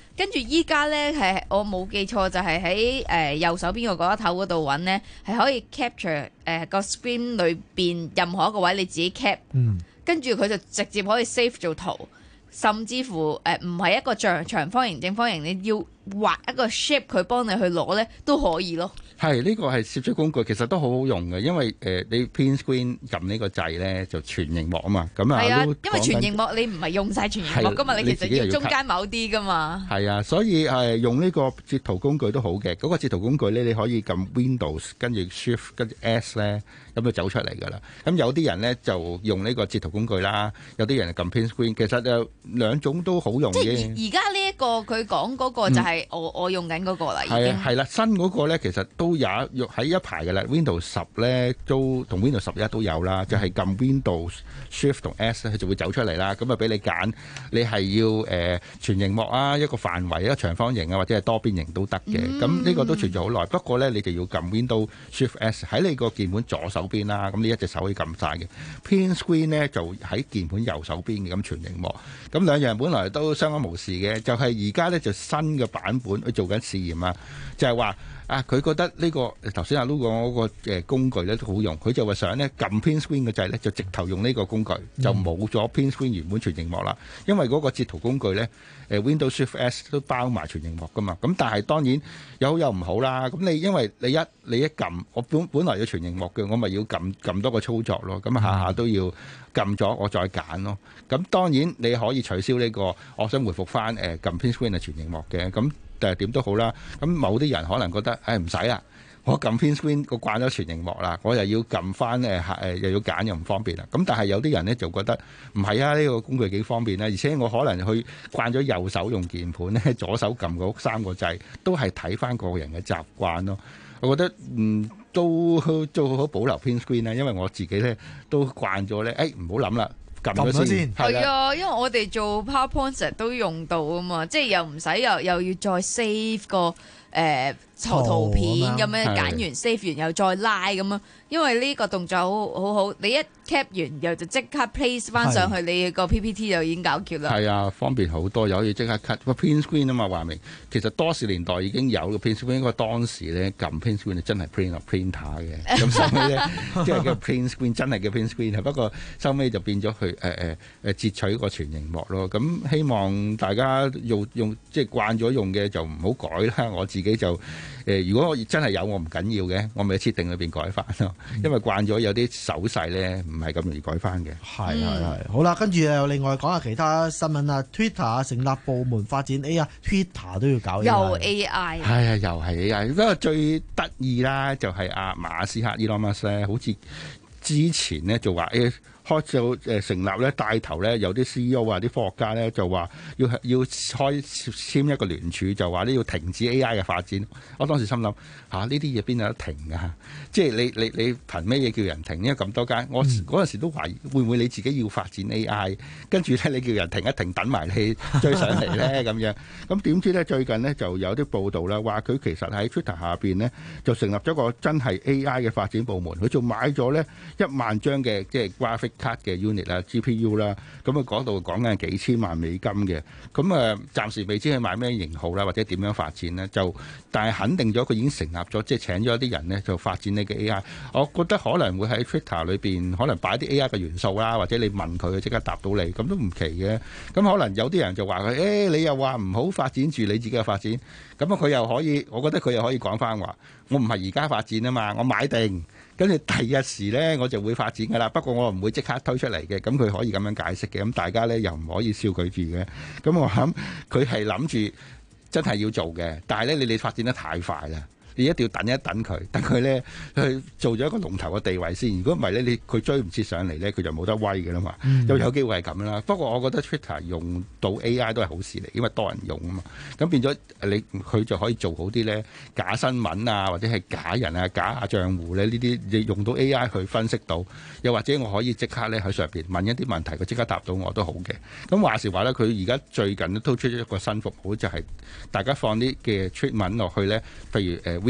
跟住依家咧係我冇記錯就係喺誒右手邊個嗰一頭嗰度揾咧，係可以 capture 誒、呃、個 screen 裏邊任何一個位你自己 cap， 嗯， 跟住佢就直接可以 save 做圖，甚至乎誒唔係一個長長方形、正方形，你要畫一個 shape 佢幫你去攞咧都可以咯。 係呢、呢個係攝取工具，其實都好好用嘅，因為誒、呃、你 print screen 撳呢個掣咧就全螢幕啊嘛，咁啊， 係啊，因為全螢幕你唔係用晒全螢幕噶嘛，你其實要中間某啲噶嘛。係啊，所以係、呃、用呢個截圖工具都好嘅。嗰、嗰個截圖工具咧，你可以撳 Windows 跟住 Shift 跟住 S 咧，咁就走出嚟㗎啦。咁有啲人咧就用呢個截圖工具啦，有啲人撳 print screen，其實就兩種都好用嘅。 即係而家呢一個佢講嗰個就係我、嗯、我用緊嗰個啦，已經係啊，係啦，新嗰個咧其實都有用喺一排嘅啦。Windows 十咧都同 Windows 十一都有啦，就係、是、撳 Windows Shift 同 S 咧，佢就會走出嚟啦。咁啊俾你揀，你係要誒、呃、全螢幕啊，一個範圍一個長方形啊，或者係多邊形都得嘅。咁呢、嗯、個都存在好耐，不過咧你就要撳 Windows Shift S 喺你個鍵盤左手邊啦。咁你一隻手可以撳晒嘅。Print Screen 咧就喺鍵盤右手邊嘅，咁全螢幕。咁兩樣本來都相安無事嘅，就係而家咧就新嘅版本去做緊試驗啊，就係、是、話。啊！佢覺得呢、這個頭先阿 Lu 講嗰個誒工具咧都好用，佢就話想咧撳 Print Screen 嘅掣咧，就直頭用呢個工具，嗯、就冇咗 Print Screen 原本全螢幕啦。因為嗰個截圖工具咧，誒 Windows Shift S 都包埋全螢幕噶嘛。咁但係當然有好有唔好啦。咁你因為你一你一撳，我本本來要全螢幕嘅，我咪要撳撳多個操作咯。咁下下都要撳咗，我再揀咯。咁當然你可以取消呢、這個，我想回復翻誒撳 Print Screen 係全螢幕嘅咁。但係點都好啦，咁某啲人可能覺得，誒唔使啦，我撳 Print Screen，我慣咗全螢幕啦，我又要撳翻誒誒，又要揀又唔方便啦。咁但係有啲人咧就覺得唔係啊，呢、呢個工具幾方便啦，而且我可能去慣咗右手用鍵盤咧，左手撳嗰三個掣，都係睇翻個人嘅習慣咯。我覺得嗯都做好保留 Print Screen 啦，因為我自己咧都慣咗咧，誒唔好諗啦。撳咗先， 係啊，因為我哋做 PowerPoint 成日都用到啊嘛，即係又唔使又又要再 save 個誒、呃、圖圖片咁樣揀完 save 完又再拉咁樣，因為呢個動作好好好，你一 cap 完又就即刻 place 翻上去，你個 P P T 就已經搞掂啦。係啊，方便好多，又可以即刻 cut 個 print screen 啊嘛，話明其實多士年代已經有個 print screen，應該當時咧撳 print screen 真係 print 落 printer 嘅，咁收尾咧即係叫 print screen 真係叫 print screen， 不過收尾就變咗去誒誒誒截取個全螢幕咯。咁希望大家用用即係慣咗用嘅就唔好改啦。我自己就誒、呃，如果真係有我唔緊要嘅，我咪喺設定裏邊改翻咯，因為慣咗有啲手勢咧唔係咁容易改翻嘅。 係係係，好啦，跟住又另外講下其他新聞啊。Twitter 成立部門發展 A I，Twitter 都要搞 A I， 又 A I， 係啊，又係 A I。不過最得意啦，就係阿馬斯克 Elon Musk 咧，好似之前咧就話誒。開始誒成立咧，帶頭咧有啲 C E O 啊，啲科學家咧就話要要開簽一個聯署，就話呢要停止 A I 嘅發展。我當時心諗嚇呢啲嘢邊有得停啊？即係你你你憑咩嘢叫人停？因為咁多間，我嗰陣、嗯、時都懷疑會唔會你自己要發展 A I， 跟住咧你叫人停一停，等埋你追上嚟咧咁樣。咁點知咧最近呢就有啲報道啦，話佢其實喺 Twitter 下邊呢，就成立咗個真係 A I 嘅發展部門，佢仲買咗呢一萬張嘅即係 graphic卡嘅 unit 啦 G P U 啦，咁啊嗰度講緊幾千萬美金嘅，咁啊暫時未知佢買咩型號啦，或者點樣發展呢？就但係肯定咗佢已經成立咗，即係請咗一啲人呢，就發展呢個 A I。我覺得可能會喺 Twitter 裏邊可能擺啲 A I 嘅元素啦，或者你問佢，佢即刻答到你，咁都唔奇嘅。咁可能有啲人就話佢，誒、欸、你又話唔好發展住你自己嘅發展，咁啊佢又可以，我覺得佢又可以講翻話，我唔係而家發展啊嘛，我買定。跟住第一時呢，我就會發展噶啦。不過我唔會即刻推出嚟嘅。咁佢可以咁樣解釋嘅。咁大家呢，又唔可以笑佢住嘅。咁我諗佢係諗住真係要做嘅。但係呢，你哋發展得太快啦。你一定要等一等佢，等佢咧去做咗一個龍頭嘅地位先。如果唔係咧，你佢追唔切上嚟咧，佢就冇得威嘅啦嘛。嗯、又有機會係咁啦。不過我覺得 Twitter 用到 A I 都係好事嚟，因為多人用啊嘛。咁變咗你佢就可以做好啲咧假新聞啊，或者係假人啊、假賬戶咧呢啲，你用到 A I 去分析到，又或者我可以即刻咧喺上邊問一啲問題，佢即刻答到我都好嘅。咁話時話咧，佢而家最近都推出一個新服務，就係、是、大家放啲嘅 tweet 文落去咧，譬如誒。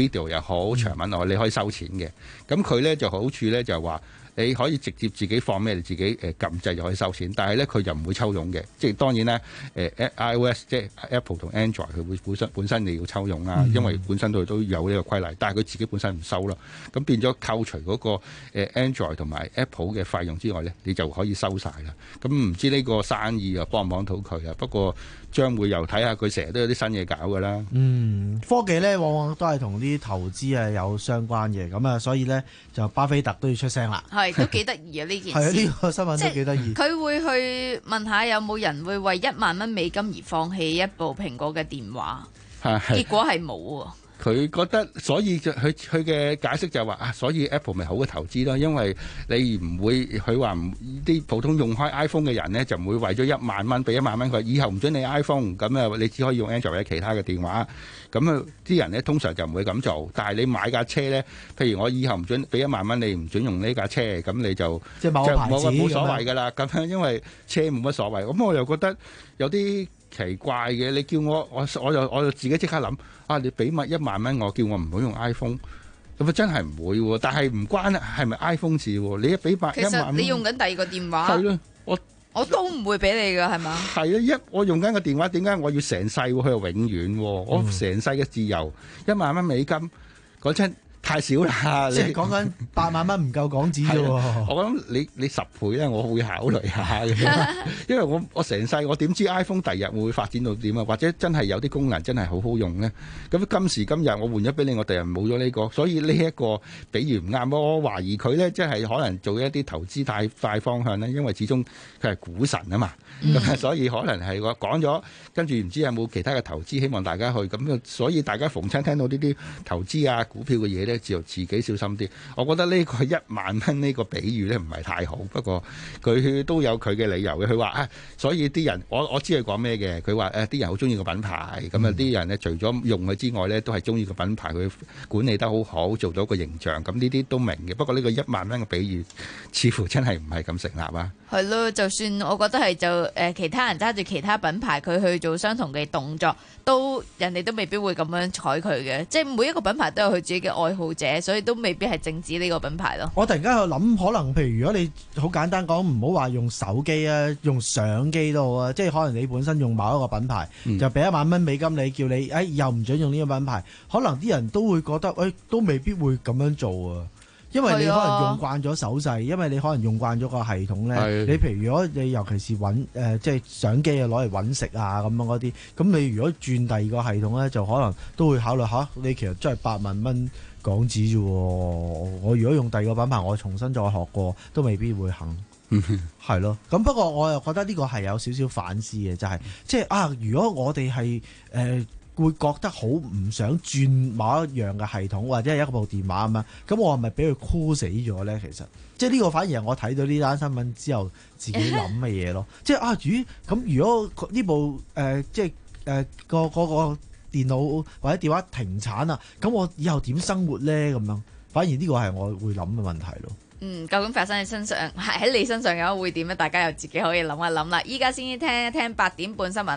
video 又好，長文又好，你可以收錢嘅。咁佢咧就好處咧就係話，你可以直接自己放咩，你自己誒撳掣就可以收錢，但係咧佢就唔會抽佣嘅。即係當然咧，誒 iOS 即係 Apple 同 Android 佢會本身本身你要抽佣啦，因為本身佢都有呢個規例，但係佢自己本身唔收咯。咁變咗扣除嗰個誒 Android 同埋 Apple 嘅費用之外咧，你就可以收晒啦。咁唔知呢個生意啊幫唔幫到佢啊？不過將會又睇下佢成日都有啲新嘢搞㗎啦。 嗯，科技咧往往都係同啲投資啊有相關嘅，咁啊所以咧就巴菲特都要出聲啦。 係都幾得意啊呢件事。 係啊，呢個新聞都幾得意。 佢會去問下有冇人會為一萬蚊美金而放棄一部蘋果嘅電話，結果係冇喎。 佢覺得，所以就佢佢嘅解釋就係話啊，所以 Apple 咪好嘅投資咯，因為你唔會佢話唔啲普通用開 iPhone 嘅人咧，就唔會為咗一萬蚊俾一萬蚊佢，以後唔准你 iPhone， 咁啊你只可以用 Android 或者其他嘅電話。咁啊啲人咧通常就唔會咁做，但係你買架車咧，譬如我以後唔准俾一萬蚊你，唔准用呢架車，咁你就即係某個牌子冇所謂㗎啦。咁樣因為車冇乜所謂，咁我又覺得有啲奇怪嘅，你叫我我我就我就自己即刻諗啊！你俾埋一萬蚊我，叫我唔好用 iPhone， 咁啊真係唔會喎。但係唔關係咪 iPhone 事喎？你一俾百一萬蚊， 其實你用緊第二個電話， 係咯，我我都唔會俾你㗎，係嘛？ 係啊，一我用緊個電話，點解我要成世喎？佢係永遠喎，我成世嘅自由，一萬蚊美金，講真。太少啦！ 即係講緊八萬蚊唔夠港紙啫喎。 我諗你你十倍咧，我會考慮下嘅，因為我我成世我點知 iPhone 第日會發展到點啊？或者真係有啲功能真係好好用咧？咁今時今日我換咗俾你，我第日冇咗呢個，所以呢一個比喻唔啱。我懷疑佢咧，即係可能做一啲投資太快方向咧，因為始終佢係股神啊嘛。咁、嗯、所以可能係我講咗，跟住唔知有冇其他嘅投資，希望大家去咁。所以大家逢親聽到呢啲投資啊股票嘅嘢咧，就自己小心啲。我覺得呢個一萬蚊呢個比喻咧唔係太好，不過佢都有佢嘅理由嘅。佢話啊，所以啲人我我知佢講咩嘅。佢話誒啲人好中意個品牌，咁啊啲人咧除咗用佢之外咧，都係中意個品牌，佢管理得好好，做到個形象。咁呢啲都明嘅。不過呢個一萬蚊嘅比喻，似乎真係唔係咁成立啊。 係咯，就算我覺得係就誒、呃、其他人揸住其他品牌，佢去做相同嘅動作，都人哋都未必會咁樣睬佢嘅。即係每一個品牌都有佢自己嘅愛好者，所以都未必係淨止呢個品牌咯。 我突然間喺度諗，可能譬如如果你好簡單講，唔好話用手機啊，用相機都好啊，即係可能你本身用某一個品牌，嗯、就俾一萬蚊美金你，叫你誒又唔準用呢個品牌，可能啲人都會覺得誒、哎、都未必會咁樣做啊。因為你可能用慣咗手勢，因為你可能用慣咗個系統咧。你譬如如果你尤其是揾誒、呃、即係相機啊攞嚟揾食啊咁樣嗰啲，咁你如果轉第二個系統咧，就可能都會考慮下。你其實真係八萬蚊港紙啫喎，我如果用第二個品牌，我重新再學過，都未必會肯。係咯，咁不過我又覺得呢個係有少少反思嘅，就係、是、即係啊，如果我哋係誒。呃會覺得好唔想轉某一樣嘅系統，或者係一部電話咁樣，咁我係咪俾佢箍死咗咧？其實，即係呢個反而係我睇到呢單新聞之後自己諗嘅嘢咯。即係啊，咦？咁如果呢部誒、呃、即係誒、呃、個嗰個電腦或者電話停產啊，咁我以後點生活咧？咁樣，反而呢個係我會諗嘅問題咯。 嗯，究竟發生喺身上，喺你身上嘅話會點咧？大家又自己可以諗一諗啦。依家先聽一聽八點半新聞。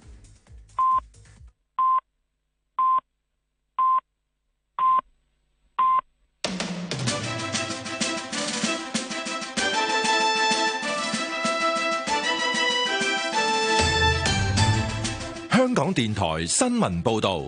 香港電台新聞報道，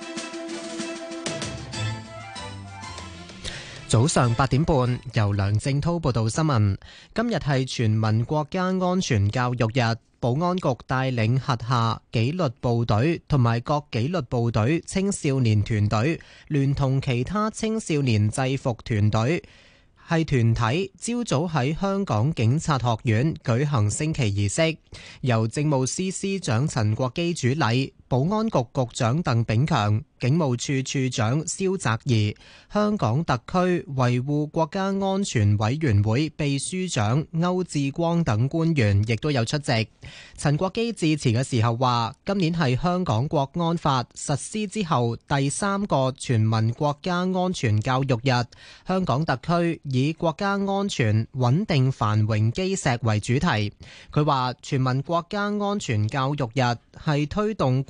早上八點半，由梁正濤報道新聞。今日係全民國家安全教育日，保安局帶領轄下紀律部隊同埋各紀律部隊青少年團隊，聯同其他青少年制服團隊係團體，朝早喺香港警察學院舉行升旗儀式，由政務司司長陳國基主禮，保安局局長鄧炳強、警務處處長蕭澤頤、香港特區維護國家安全委員會秘書長歐志光等官員亦都有出席。陳國基致辭嘅時候話，今年係香港國安法實施之後第三個全民國家安全教育日，香港特區以國家安全穩定繁榮基石為主題。佢話全民國家安全教育日係推動國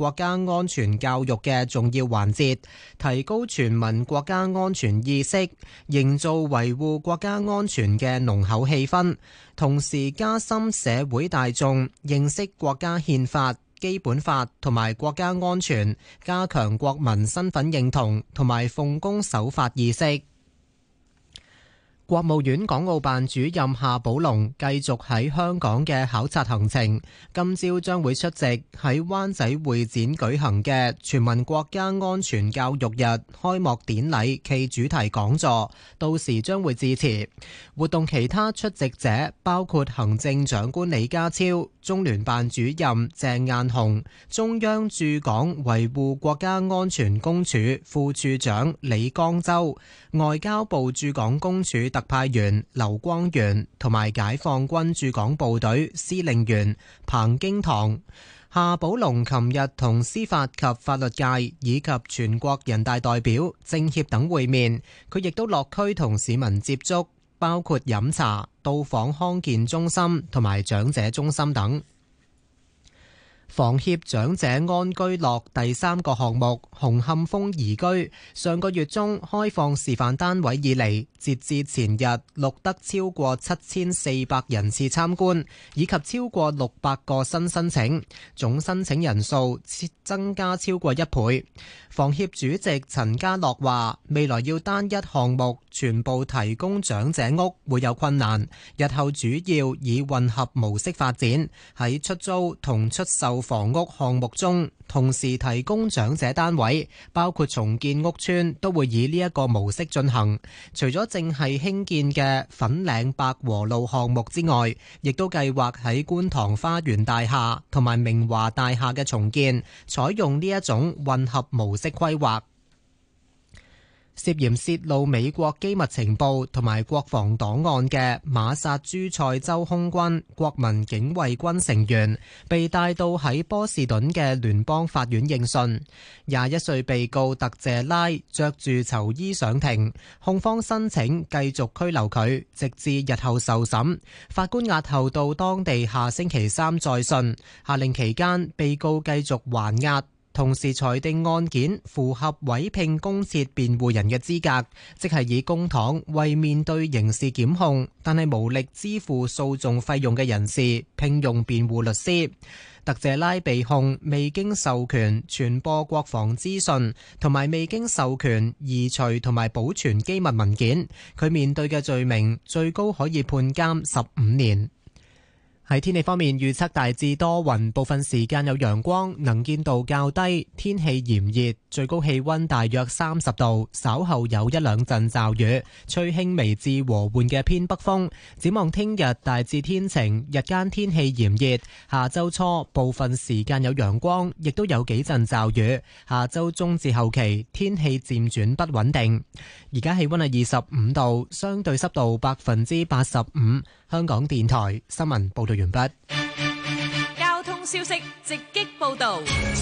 國家安全教育嘅重要環節，提高全民國家安全意識，營造維護國家安全嘅濃厚氣氛，同時加深社會大眾認識國家憲法、基本法同埋國家安全，加強國民身份認同同埋奉公守法意識。國務院港澳辦主任夏寶龍繼續喺香港嘅考察行程，今朝將會出席喺灣仔會展舉行嘅全民國家安全教育日開幕典禮暨主題講座，到時將會致辭。活動其他出席者包括行政長官李家超、中聯辦主任鄭雁雄、中央駐港維護國家安全公署副署長李江洲、外交部駐港公署特派員劉光源同埋解放軍駐港部隊司令員彭京堂。夏寶龍琴日同司法及法律界以及全國人大代表、政協等會面，佢亦都落區同市民接觸，包括飲茶、到訪康健中心同埋長者中心等。房協長者安居樂第三個項目紅磡豐頤居上個月中開放示範單位以嚟，截至前日錄得超過七千四百人次參觀，以及超過六百個新申請，總申請人數增加超過一倍。房協主席陳家樂話：未來要單一項目全部提供長者屋會有困難，日後主要以混合模式發展，喺出租同出售房屋項目中同時提供長者單位，包括重建屋邨都會以呢一個模式進行。除咗正係興建嘅粉嶺百和路項目之外，亦都計劃喺觀塘花園大廈同埋明華大廈嘅重建，採用呢一種混合模式規劃。涉嫌洩露美國機密情報同埋國防檔案嘅馬薩諸塞州空軍國民警衛軍成員被帶到喺波士頓嘅聯邦法院應訊。廿一歲被告特謝拉着住囚衣上庭，控方申請繼續拘留佢，直至日後受審。法官押後到當地下星期三再訊，下令期間被告繼續還押。同時裁定案件符合委聘公設辯護人嘅資格，即係以公帑為面對刑事檢控但係無力支付訴訟費用嘅人士聘用辯護律師。特謝拉被控未經授權傳播國防資訊同埋未經授權移除同埋保存機密文件，佢面對嘅罪名最高可以判監十五年。喺天氣方面，預測大致多雲，部分時間有陽光，能見度較低，天氣炎熱，最高氣溫大約三十度，稍後有一兩陣驟雨，吹輕微至和緩嘅偏北風。展望聽日大致天晴，日間天氣炎熱，下周初部分時間有陽光，亦都有幾陣驟雨，下周中至後期天氣漸轉不穩定。而家氣溫係二十五度，相對濕度百分之八十五。香港電台新聞報道完畢。 交通消息直擊報道。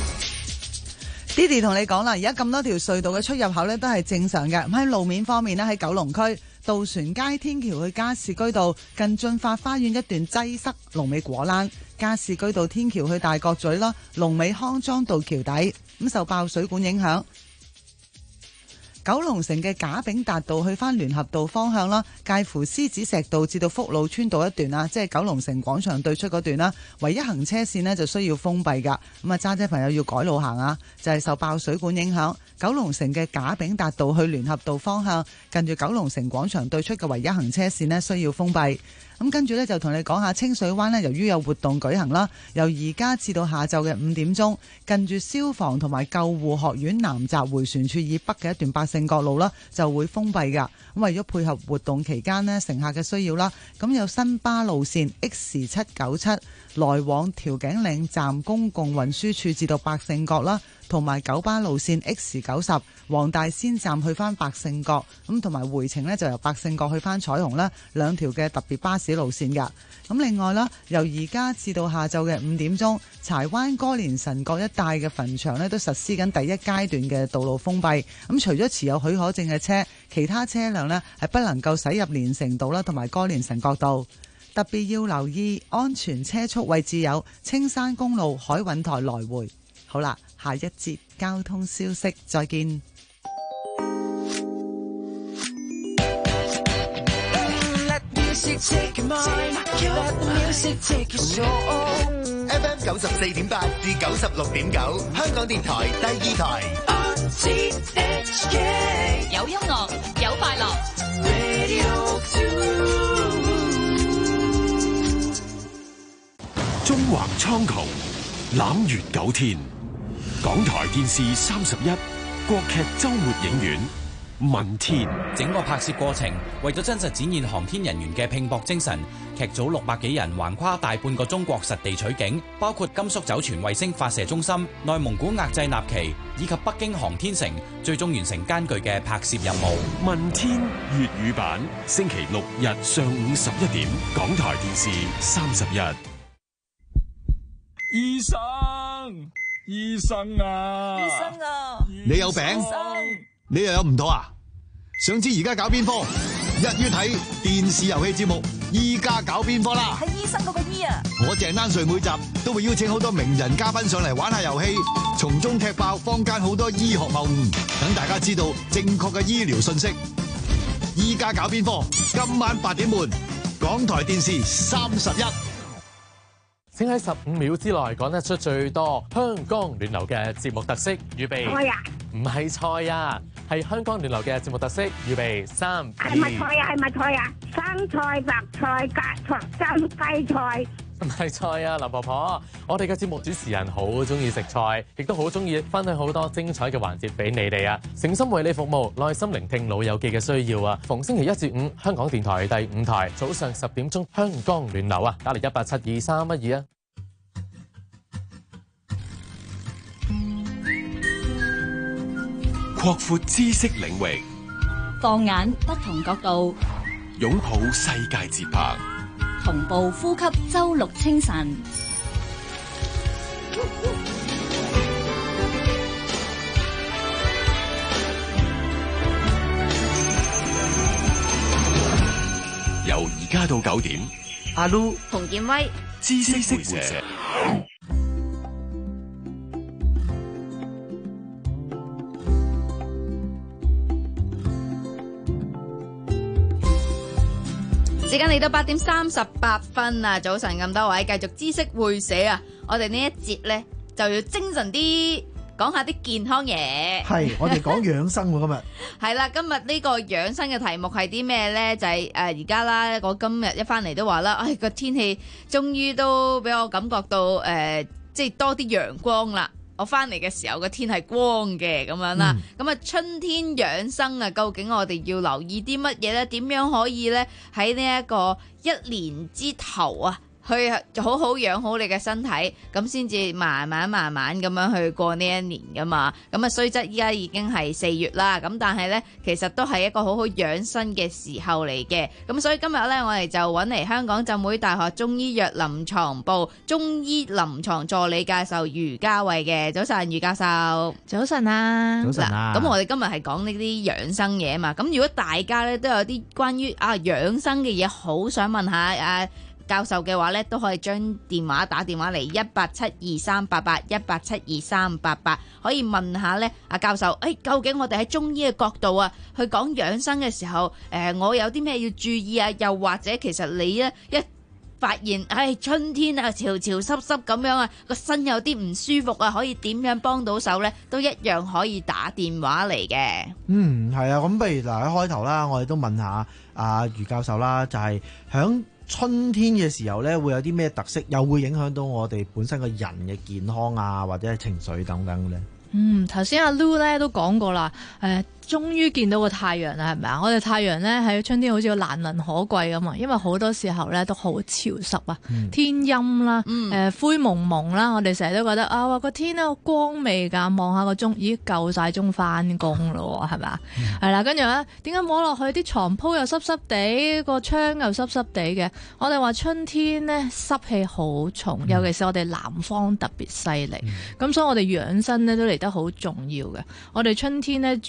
Didi 同你講啦，而家咁多條隧道嘅出入口呢都係正常嘅。咁喺路面方面呢，喺九龍區渡船街天橋去加士居道近駿發花園一段擠塞，龍尾果欄；加士居道天橋去大角咀啦，龍尾康莊道橋底。咁受爆水管影響，九龍城嘅賈炳達道去翻聯合道方向啦，介乎獅子石道至到福佬村道一段啦，即係九龍城廣場對出嗰段啦，唯一行車線呢就需要封閉噶。咁啊，揸車朋友要改路行啊，就係受爆水管影響。九龍城嘅賈炳達道去聯合道方向，近住九龍城廣場對出嘅唯一行車線呢需要封閉。咁跟住呢，就同你講下清水灣呢，由於有活動舉行啦，由而家至到下晝嘅五點鐘，近住消防同埋救護學院南閘迴旋處以北嘅一段百勝角路啦，就會封閉噶。咁為咗配合活動期間呢，乘客嘅需要啦，咁有新巴路線 X 七九七來往調景嶺站公共運輸處至到百勝角啦，同埋九巴路線 X 九十黃大仙站去翻百勝角，咁同埋回程呢，就由百勝角去翻彩虹啦，兩條嘅特別巴士路線噶。咁另外啦，由而家至到下晝嘅五點鐘，柴灣歌連臣角一帶嘅墳場呢，都實施緊第一階段嘅道路封閉。咁除咗持有許可證嘅車，其他車輛呢係不能夠駛入連城道啦，同埋歌連臣角道。特別要留意安全車速位置有青山公路海韻台來回。好啦。 下一節交通消息再見。 F M 九十四點八至九十六點九，香港電台第二台。 有音樂，有快樂。 縱橫蒼穹，攬月九天。港台電視三十一，國劇周末影院。問天， 整個拍攝過程為咗真實展現航天人員嘅拼搏精神，劇組六百幾人橫跨大半個中國實地取景，包括甘肅酒泉衛星發射中心、內蒙古額濟納旗以及北京航天城，最終完成艱巨嘅拍攝任務。 問天粵語版，星期六日上午十一點，港台電視三十一。 醫生，醫生啊， 醫生啊， 你有病？你又有唔妥啊？想知而家搞邊科？一於睇電視遊戲節目，依家搞邊科啦？ 係醫生嗰個醫啊！ 我鄭丹瑞每集都會邀請好多名人嘉賓上嚟玩下遊戲，從中踢爆坊間好多醫學謬誤，等大家知道正確嘅醫療信息。依家搞邊科？今晚八點半，港台電視三十一。 請喺十五秒之內講得出最多香港暖流嘅節目特色。預備， 菜啊？ 唔係菜啊，係香港暖流嘅節目特色。預備，三二。 係咪菜啊？係咪菜啊？生菜、白菜、格菜、蒸雞菜。 唔係菜啊，林婆婆。我哋嘅節目主持人好中意食菜，亦都好中意分享好多精彩嘅環節俾你哋啊！誠心為你服務，耐心聆聽老友記嘅需要啊！逢星期一至五，香港電台第五台早上十點鐘，香港暖流啊，打嚟一八七二三一二啊！ 擴闊知識領域， 放眼不同角度， 擁抱世界節拍， 同步呼吸周六清晨。 由而家到九點， 阿 Lu 洪建威， 知識會社。 時間嚟到八點三十八分啊！早晨咁多位，繼續知識會社啊！我哋呢一節咧就要精神啲，講下啲健康嘢。 係，我哋講養生喎，今日係啦，今日呢個養生嘅題目係啲咩咧？就係誒而家啦，我今日一翻嚟都話啦，唉個天氣終於都俾我感覺到誒、呃，即係多啲陽光啦。我翻嚟嘅時候個天係光嘅咁樣啦，咁啊、嗯、春天養生啊，究竟我哋要留意啲乜嘢咧？點樣可以咧喺呢一個一年之頭啊，去好好養好你嘅身體，咁先至慢慢慢慢咁樣去過呢一年噶嘛。咁啊，雖則依家已經係四月啦，咁但係呢，其實都係一個好好養生嘅時候嚟嘅。咁所以今日呢，我哋就揾嚟香港浸會大學中醫藥臨床部中醫臨床助理教授余嘉慧嘅。早晨，余教授。 早晨啊。 早晨啊。 咁我哋今日係講呢啲養生嘢嘛。咁如果大家呢都有啲關於啊養生嘅嘢，好想問下啊教授嘅話咧，都可以將電話打電話嚟一八七二三八八一八七二三八八，可以問下咧，阿教授，誒、哎，究竟我哋喺中醫嘅角度啊，去講養生嘅時候，誒、呃，我有啲咩要注意啊？又或者其實你咧一發現，誒、哎，春天啊，潮潮濕濕咁樣啊，個身有啲唔舒服啊，可以點樣幫到手咧？都一樣可以打電話嚟嘅。 嗯，係啊，咁不如嗱喺開頭啦，我哋都問下阿余教授啦，就係響春天嘅時候咧，會有啲咩特色，又會影響到我哋本身個人嘅健康啊，或者係情緒等等咧？ 嗯，頭先阿 Lu 咧都講過啦，誒、呃，終於見到個太陽啦，係咪啊？我哋太陽咧喺春天好似難能可貴咁啊，因為好多時候咧都好潮濕啊，嗯、天陰啦，誒、嗯呃、灰蒙蒙啦，我哋成日都覺得啊，話個天咧好光明㗎，望下個鐘，咦夠晒鐘翻工咯，係咪啊？係啦、嗯，跟住咧點解摸落去啲床鋪又濕濕地，個窗又濕濕地嘅？我哋話春天咧濕氣好重，嗯、尤其是我哋南方特別犀利，咁、嗯、所以我哋養生咧都嚟得好重要嘅。我哋春天咧主治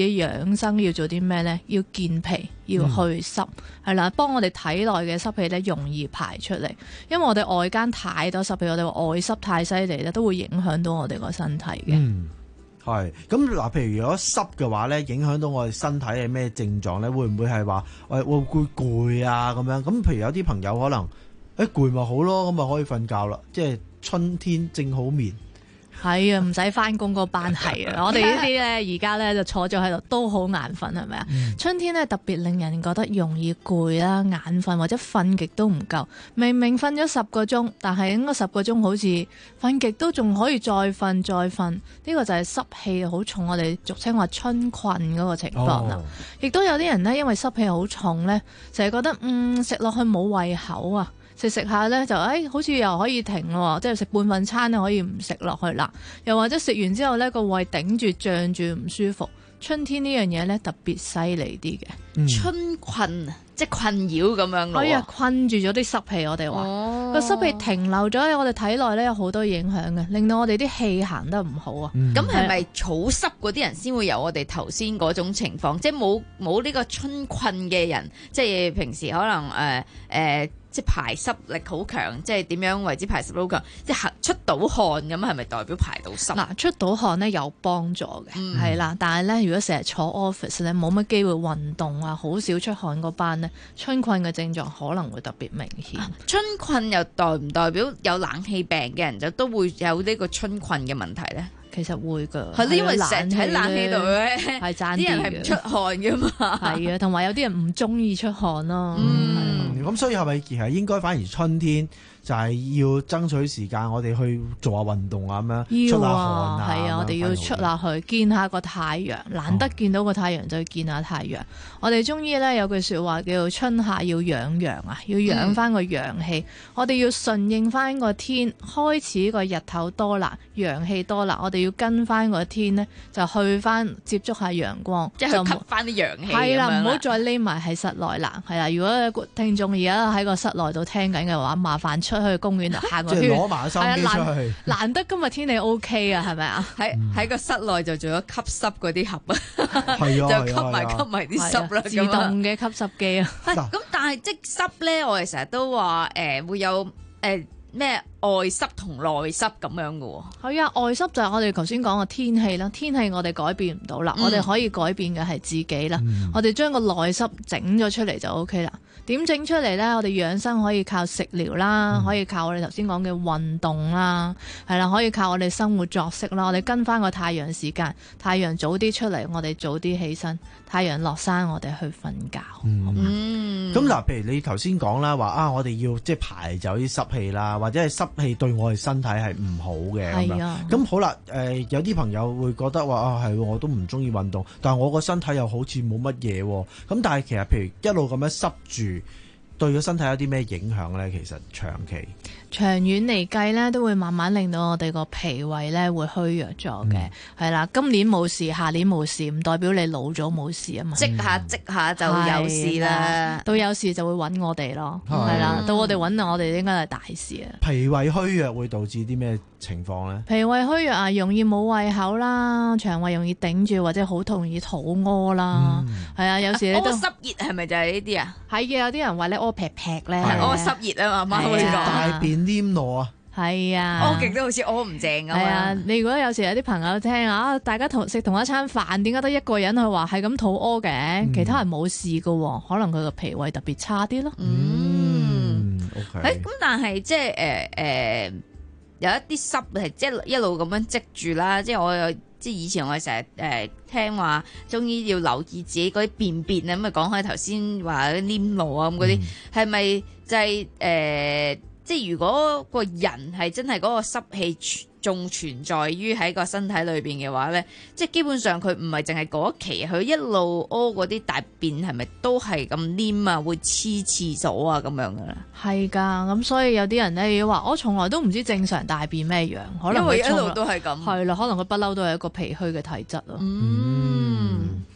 己養生要做啲咩呢？要健脾，要去濕，係啦、嗯，幫我哋體內嘅濕氣咧容易排出嚟。因為我哋外間太多濕氣，我哋外濕太犀利咧，都會影響到我哋個身體嘅。 嗯，係。咁嗱，譬如如果濕嘅話咧，影響到我哋身體係咩症狀咧？會唔會係話誒會會攰啊咁樣？咁譬如有啲朋友可能誒攰咪好咯，咁咪可以瞓覺啦，即係春天正好眠。 係啊，唔使翻工嗰班係啊！我哋呢啲咧，而家咧就坐咗喺度都好眼瞓，係咪啊？嗯、春天咧特別令人覺得容易攰啦、眼瞓或者瞓極都唔夠。明明瞓咗十個鐘，但係應該十個鐘好似瞓極都仲可以再瞓再瞓。呢、呢個就係濕氣好重，我哋俗稱話春困嗰個情況啦。亦、哦、都有啲人咧，因為濕氣好重咧，就係覺得嗯食落去冇胃口啊。食食下咧就誒、哎，好似又可以停咯，即係食半份餐咧可以唔食落去啦。又或者食完之後咧個胃頂住脹住唔舒服。春天呢樣嘢咧特別犀利啲嘅， 嗯、春困即係困擾咁樣咯。 可以啊，困住咗啲濕氣，我哋話個濕氣停留咗喺我哋體內咧，有好多影響嘅，令到我哋啲氣行得唔好啊。 咁係咪燥濕嗰啲人先會有我哋頭先嗰種情況？即係冇冇呢個春困嘅人，即係平時可能誒誒。呃呃即係排濕力好強，即係點樣為之排濕力好強？即係出到汗咁，係咪代表排到濕？ 嗱，出到汗咧有幫助嘅，係啦、嗯。但係咧，如果成日坐 office 咧，冇乜機會運動啊，好少出汗嗰班咧，春困嘅症狀可能會特別明顯、啊。春困又代唔代表有冷氣病嘅人就都會有呢個春困嘅問題咧？ 其實會㗎， 係因為成日喺冷氣度咧， 係爭啲啲人係唔出汗㗎嘛。 係啊，同埋有啲人唔中意出汗咯。 嗯，咁所以係咪其實應該反而春天就係要爭取時間，我哋去做下運動啊咁樣，出下汗啊。 係啊，我哋要出下去見下個太陽，難得見到個太陽就去見下太陽。我哋中醫咧有句説話叫做春夏要養陽啊，要養翻個陽氣。我哋要順應翻個天，開始個日頭多啦，陽氣多啦，我哋要跟翻個天咧，就去翻接觸下陽光， 即係吸翻啲陽氣。 係啦，唔好再匿埋喺室內啦。係啦，如果聽眾而家喺個室內度聽緊嘅話，麻煩出去公園度行個圈， 即係攞埋手機出去。 難，難得今日天，天氣 O K 啊，係咪啊？ 喺喺個室內就做咗吸濕嗰啲盒啊， 係啊， 就吸埋吸埋啲濕啦， 自動嘅吸濕機啊。 咁但係即濕咧，我哋成日都話誒、呃、會有誒咩、呃、外濕同內濕咁樣嘅喎。 係啊，外濕就係我哋頭先講嘅天氣啦，天氣我哋改變唔到啦，嗯、我哋可以改變嘅係自己啦。嗯、我哋將個內濕整咗出嚟就 O K 啦。點整出嚟呢？我哋養生可以靠食療啦，嗯、可以靠我哋頭先講嘅運動啦，係啦，可以靠我哋生活作息啦。我哋跟翻個太陽時間，太陽早啲出嚟，我哋早啲起身；太陽落山，我哋去瞓覺。 嗯，咁嗱、嗯，譬如你頭先講啦，話啊，我哋要即係排走啲濕氣啦，或者係濕氣對我哋身體係唔好嘅咁樣。咁好啦，誒、呃、有啲朋友會覺得話啊，係我都唔中意運動，但係我個身體又好似冇乜嘢喎。咁但係其實譬如一路咁樣濕住，對個身體有啲咩影響咧？其實長期長遠嚟計咧，都會慢慢令到我哋個脾胃咧會虛弱咗嘅。係啦、嗯，今年冇事，下年冇事，唔代表你老咗冇事啊嘛。 即下即下就有事啦， 到有事就會揾我哋咯。係啦，到我哋揾我哋應該係大事啊。 脾胃虛弱會導致啲咩情況咧？ 脾胃虛弱啊，容易冇胃口啦，腸胃容易頂住，或者好容易肚屙啦。係啊、嗯，有時你都濕熱係咪就係呢啲啊？ 係嘅，有啲人話你屙劈劈咧， 屙濕熱啊嘛，媽媽會講大便黏羅啊。 係啊， 屙極都好似屙唔正咁係啊，你如果有時有啲朋友聽啊，大家同食同一餐飯，點解得一個人去話係咁肚屙嘅？嗯、其他人冇事噶，可能佢個脾胃特別差啲咯。 嗯，OK。 誒， 咁但係即係誒誒，有一啲濕係即係一路咁樣積住啦。即係我有即係以前我哋成日誒聽話中醫要留意自己嗰啲便便啊，咁啊講開頭先話黏路啊咁嗰啲，係咪、嗯、就係、是、誒？呃即係如果個人係真係嗰個濕氣仲存在於喺個身體裏邊嘅話咧，即係基本上佢唔係淨係嗰一期，佢一路屙嗰啲大便係咪都係咁黏啊，會黐廁所啊咁樣噶啦？ 係㗎，咁所以有啲人咧要話，我從來都唔知正常大便咩樣，可能因為一路都係咁。 係啦，可能佢不嬲都係一個脾虛嘅體質咯。 嗯。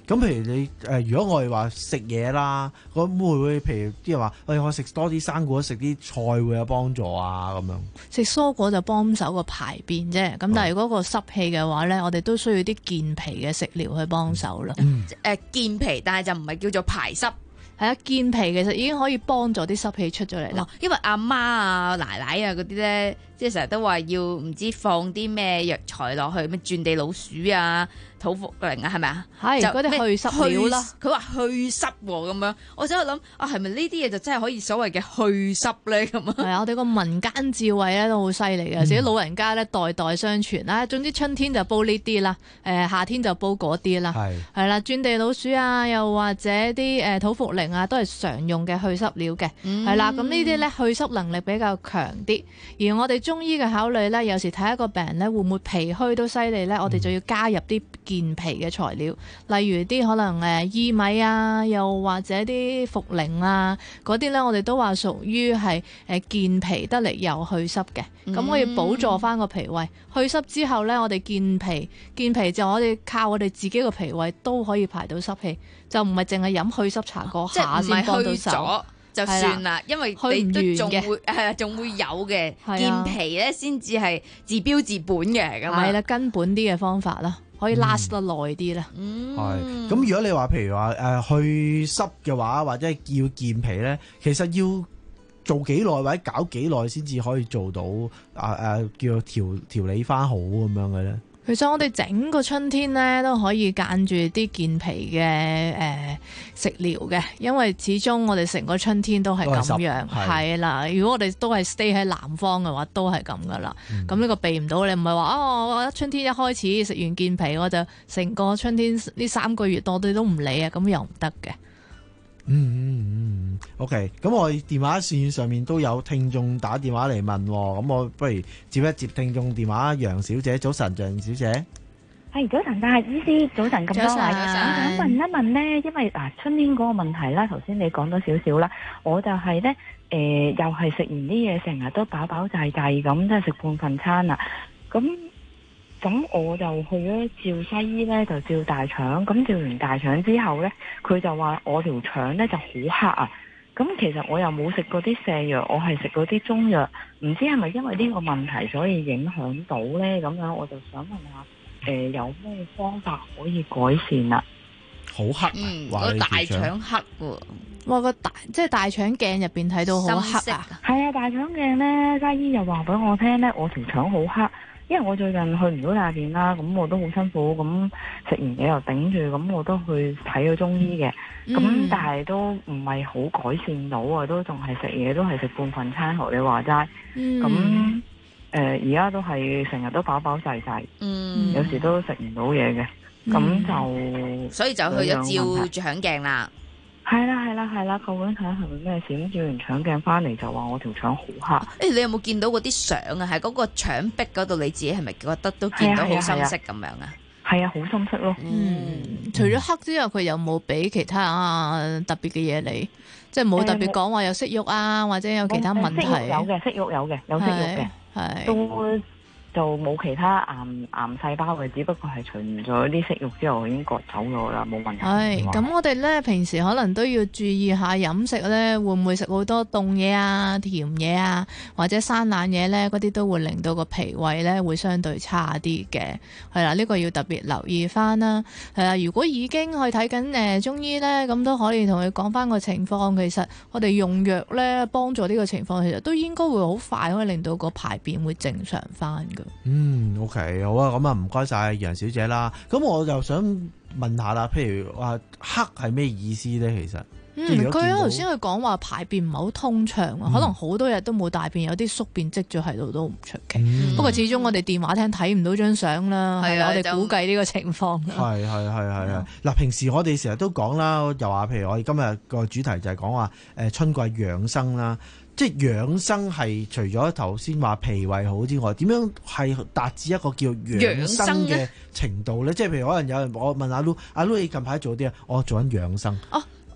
咁譬如你誒、呃，如果我哋話食嘢啦，咁會唔會譬如啲人話，我哋可食多啲生果，食啲菜會有幫助啊？咁樣食蔬果就幫手個排便啫。咁、嗯、但係如果個濕氣嘅話咧，我哋都需要啲健脾嘅食療去幫手啦。誒、 嗯呃、健脾，但係就唔係叫做排濕。 係啊，健脾其實已經可以幫助啲濕氣出咗嚟啦。 因為阿媽啊、奶奶啊嗰啲咧，即係成日都話要唔知放啲咩藥材落去，咩轉地老鼠啊、土茯苓啊，係咪啊？ 係嗰啲去濕料啦。 佢話去濕喎咁樣，我想去諗啊，係咪呢啲嘢就真係可以所謂嘅去濕咧咁啊？ 係啊，我哋個民間智慧咧都好犀利嘅，自己老人家咧代代相傳啦。總之春天就煲呢啲啦，誒夏天就煲嗰啲啦。係係啦，轉地老鼠啊，又或者啲誒土茯苓啊，都係常用嘅去濕料嘅。係啦，咁呢啲咧去濕能力比較強啲。而我哋中醫嘅考慮咧，有時睇一個病人咧會唔會脾虛都犀利咧，我哋就要加入啲健脾嘅材料，例如啲可能誒薏米啊，又或者啲茯苓啊，嗰啲咧我哋都話屬於係誒健脾得嚟又去濕嘅，咁、嗯、可以補助翻個脾胃。去濕之後咧，我哋健脾，健脾就我哋靠我哋自己個脾胃都可以排到濕氣，就唔係淨係飲去濕茶嗰下先幫到手。 就算啦，因為你都仲會係仲會有嘅健脾咧，先至係治標治本嘅咁啊。 係啦，根本啲嘅方法啦，可以 last 得耐啲啦。 嗯，係。咁如果你話譬如話誒去濕嘅話，或者係要健脾咧，其實要做幾耐或者搞幾耐先至可以做到啊誒叫做調調理翻好咁樣嘅咧？ 其實我哋整個春天咧都可以間住啲健脾嘅誒食療嘅，因為始終我哋成個春天都係咁樣，係啦。如果我哋都係 stay 喺南方嘅話，都係咁噶啦。咁呢、嗯、個避唔到，你唔係話哦，我春天一開始食完健脾，我就成個春天呢三個月我哋都唔理啊，咁又唔得嘅。 嗯嗯嗯 OK， 咁我電話線上面都有聽眾打電話嚟問，咁我不如接一接聽眾電話。楊小姐，早晨，楊小姐。 係早晨，但係醫師早晨咁多位，我想問一問呢，因為嗱春天嗰個問題啦，頭先你講咗少少啦，我就係呢，誒、呃，又係食完啲嘢成日都飽飽滯滯咁，即係食半份餐啦，咁。咁我就去咗照西醫咧，就照大腸。咁照完大腸之後咧，佢就話我條腸咧就好黑啊。咁其實我又冇食過啲瀉藥，我係食嗰啲中藥，唔知係咪因為呢個問題所以影響到咧？咁樣我就想問下，誒、呃、有咩方法可以改善啊？ 好黑， 嗯，個大腸黑喎， 哇個大即係大腸鏡入邊睇到好黑啊！ 係啊，大腸鏡咧，西醫又話俾我聽咧，我條腸好黑。因為我最近去唔到大便啦，咁我都好辛苦，咁食完嘢又頂住，咁我都去睇咗中醫嘅，咁、嗯、但係都唔係好改善到啊，都仲係食嘢，都係食半份餐學你話齋，咁誒而家都係成日都飽飽滯滯，嗯，有時都食唔到嘢嘅，咁、嗯、就所以就去咗照腸鏡啦。 係啦係啦係啦，究竟睇下係咪咩事？咁照完腸鏡翻嚟就話我條腸好黑。 誒，你有冇見到嗰啲相啊？喺嗰個腸壁嗰度，你自己係咪覺得都見到好深色咁樣啊？ 係啊，好深色咯。 嗯，除咗黑之外，佢有冇俾其他啊特別嘅嘢你？即係冇特別講話有息肉啊，或者有其他問題？ 息肉有嘅，息肉有嘅，有息肉嘅，係都。就冇其他癌癌細胞嘅，只不過係除咗啲息肉之後，我已經割走咗啦，冇問題。 係咁，我哋咧平時可能都要注意下飲食咧，會唔會食好多凍嘢啊、甜嘢啊，或者生冷嘢咧？嗰啲都會令到個脾胃咧會相對差啲嘅。係啦，呢個要特別留意翻啦。係啦，如果已經去睇緊誒中醫咧，咁都可以同佢講翻個情況。其實我哋用藥咧幫助呢個情況，其實都應該會好快可以令到個排便會正常翻嘅。 嗯 ，OK， 好啊，咁啊，唔該晒楊小姐啦。咁我就想問下啦，譬如話黑係咩意思咧？其實， 嗯，佢頭先佢講話排便唔係好通暢啊，嗯、可能好多日都冇大便，有啲宿便積咗喺度都唔出奇。嗯、不過始終我哋電話廳睇唔到張相啦，係啊，我哋估計呢個情況。 係係係係係。嗱，平時我哋成日都講啦，又話譬如我哋今日個主題就係講話誒春季養生啦。即係養生係除咗頭先話脾胃好之外，點樣係達至一個叫養生嘅程度咧？即係譬如可能有人我問阿 Lu， 阿 Lu 你近排做啲啊？我做緊養生。 哦，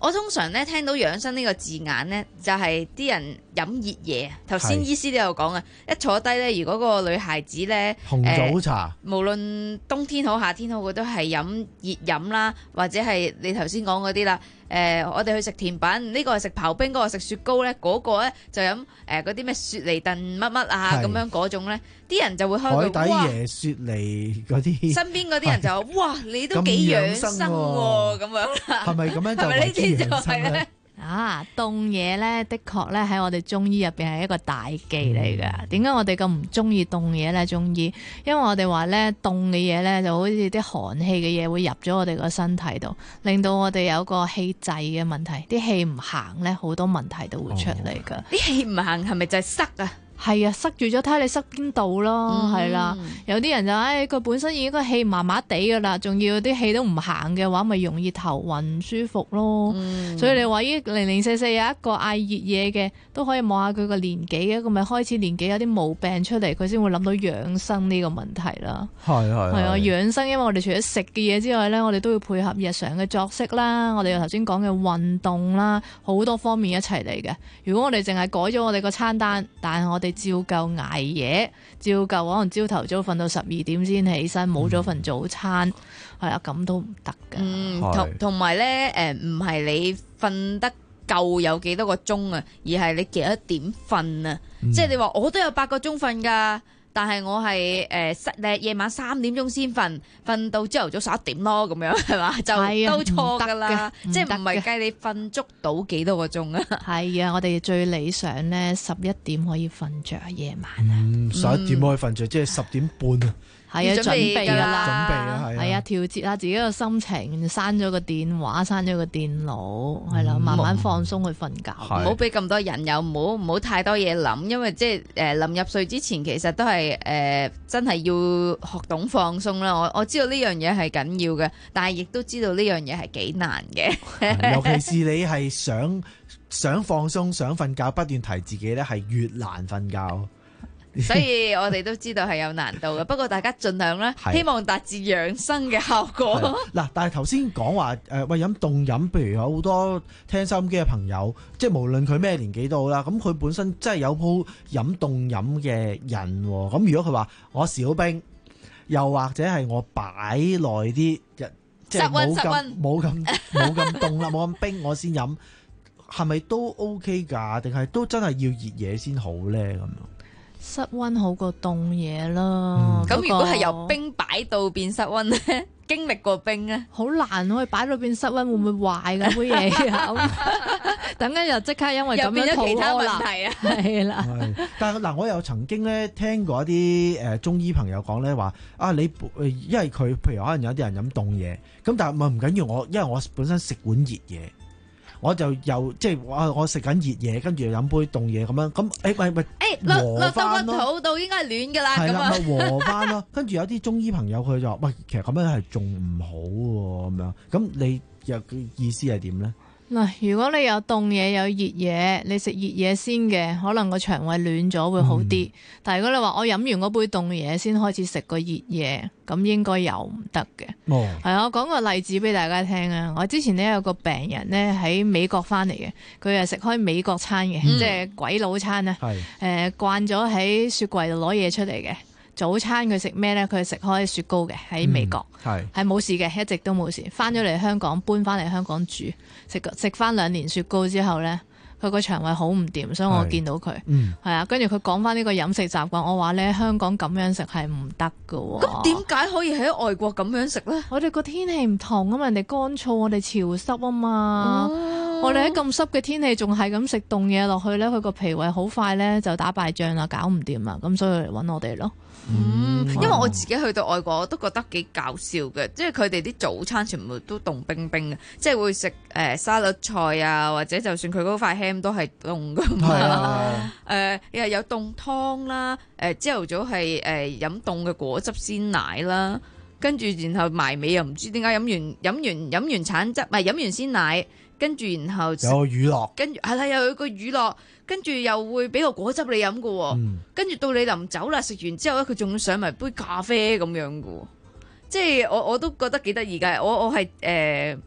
我通常咧聽到養生呢個字眼咧，就係、是、啲人飲熱嘢。頭先醫師都有講啊，一坐低咧，如果個女孩子咧紅棗茶， 呃、無論冬天好夏天好，佢都係飲熱飲啦，或者係你頭先講嗰啲啦。誒、呃，我哋去食甜品，呢、這個係食刨冰，嗰、那個食雪糕咧，嗰、那個咧就飲誒嗰啲咩雪梨燉乜乜啊咁樣嗰種咧，啲人就會開句海底椰雪梨嗰啲， 身邊嗰啲人就話：哇，你都幾養生喎咁樣啦。係咪咁樣就係咪呢啲就係咧？ 啊，凍嘢咧，的確咧喺我哋中醫入邊係一個大忌嚟㗎。點解我哋咁唔中意凍嘢咧？中醫，因為我哋話咧凍嘅嘢咧就好似啲寒氣嘅嘢會入咗我哋個身體度，令到我哋有個氣滯嘅問題，啲氣唔行咧，好多問題都會出嚟㗎。 啲氣唔行係咪就係塞啊？ 係啊，塞住咗，睇下你塞邊度咯，係啦、嗯。有啲人就誒，佢、哎、本身已經個氣麻麻地噶啦，仲要啲氣都唔行嘅話，咪容易頭暈唔舒服咯。嗯、所以你話依零零四四有一個嗌熱嘢嘅，都可以望下佢個年紀嘅，咁咪開始年紀有啲毛病出嚟，佢先會諗到養生呢個問題啦。係係係啊，養生，因為我哋除咗食嘅嘢之外咧，我哋都要配合日常嘅作息啦，我哋又頭先講嘅運動啦，好多方面一齊嚟嘅。如果我哋淨係改咗我哋個餐單，但係我哋照舊捱夜，照舊可能朝頭早瞓到十二點先起身，冇咗份早餐，係啊、嗯，咁都唔得㗎。 嗯，同同埋咧，誒，唔係你瞓得夠有幾多個鐘啊，而係你幾多點瞓啊？嗯、即係你話我都有八個鐘瞓㗎。但係我係誒誒夜晚三點鐘先瞓，瞓到朝頭早十一點咯，咁樣係嘛？就都錯㗎啦，即係唔係計你瞓足到幾多個鐘啊？ 係啊，我哋最理想咧十一點可以瞓着夜晚啊， 十一點可以瞓着，即係十點半啊。 係啊，準備㗎啦， 準備啊，係啊， 係啊，調節下自己個心情，閂咗個電話，閂咗個電腦，係啦，慢慢放鬆去瞓覺， 唔好俾咁多人又唔好唔好太多嘢諗，因為即係誒臨入睡之前，其實都係誒、呃、真係要學懂放鬆啦。我我知道呢樣嘢係緊要嘅，但係亦都知道呢樣嘢係幾難嘅。 尤其是你係想想放鬆、想瞓覺，不斷提自己咧，係越難瞓覺。 所以我哋都知道係有難度嘅，不過大家盡量咧，希望達至養生嘅效果。 嗱，但係頭先講話誒，喂飲凍飲，譬如有好多聽收音機嘅朋友，即係無論佢咩年紀都好啦，咁佢本身真係有鋪飲凍飲嘅人，咁如果佢話我少冰，又或者係我擺耐啲，即係冇咁冇咁冇咁凍啦，冇咁冰，我先飲，係咪都 OK 㗎？定係都真係要熱嘢先好咧？咁樣？ 室溫好過凍嘢啦。 咁、嗯、如果係由冰擺到變室溫咧，經歷過冰咧， 好難可以擺到變室溫，會唔會壞㗎杯嘢？等間又即刻因為咁樣肚屙啦。係啦。 但係嗱，我又曾經咧聽過一啲誒中醫朋友講咧話啊，你因為佢譬如可能有啲人飲凍嘢，咁但係唔唔緊要，我因為我本身食碗熱嘢。我就又即係我我食緊熱嘢，跟住又飲杯凍嘢咁樣，咁誒咪咪誒落落到個肚度應該係暖㗎啦，咁啊和翻咯。跟住有啲中醫朋友佢就話：喂，其實咁樣係仲唔好喎，咁樣。咁你又意思係點咧？ 嗱，如果你有凍嘢有熱嘢，你食熱嘢先嘅，可能個腸胃暖咗會好啲。嗯、但係如果你話我飲完嗰杯凍嘢先開始食個熱嘢，咁應該又唔得嘅。哦，係啊，我講個例子俾大家聽啊。我之前咧有個病人咧喺美國翻嚟嘅，佢係食開美國餐嘅，嗯、即係鬼佬餐啊。係誒、呃、慣咗喺雪櫃度攞嘢出嚟嘅。早餐佢食咩咧？佢食開雪糕嘅，喺美國，係係冇事嘅，一直都冇事。翻咗嚟香港，搬翻嚟香港住，食食翻兩年雪糕之後咧，佢個腸胃好唔掂，所以我見到佢，係、嗯、啊，跟住佢講翻呢個飲食習慣，我話咧香港咁樣食係唔得噶。 咁點解可以喺外國咁樣食咧？ 我哋個天氣唔同啊嘛，人哋乾燥，我哋潮濕啊嘛。哦、我哋喺咁濕嘅天氣仲係咁食凍嘢落去咧，佢個脾胃好快咧就打敗仗啦，搞唔掂啦，咁所以嚟揾我哋咯。 嗯，因為我自己去到外國，我都覺得幾搞笑嘅，即係佢哋啲早餐全部都凍冰冰嘅，即係會食誒、呃、沙律菜啊，或者就算佢嗰塊 ham 都係凍噶嘛，誒、啊呃、又有凍湯啦，誒朝頭早係誒飲凍嘅果汁鮮奶啦，跟住然後埋尾又唔知點解飲完飲完飲完橙汁，唔係飲完鮮奶，跟住然後有個乳酪， 跟住係啦，又有個乳酪。跟住又會俾個果汁你飲嘅喎，嗯、跟住到你臨走啦，食完之後咧，佢仲上埋杯咖啡咁樣嘅喎，即係我我都覺得幾得意㗎。我我係誒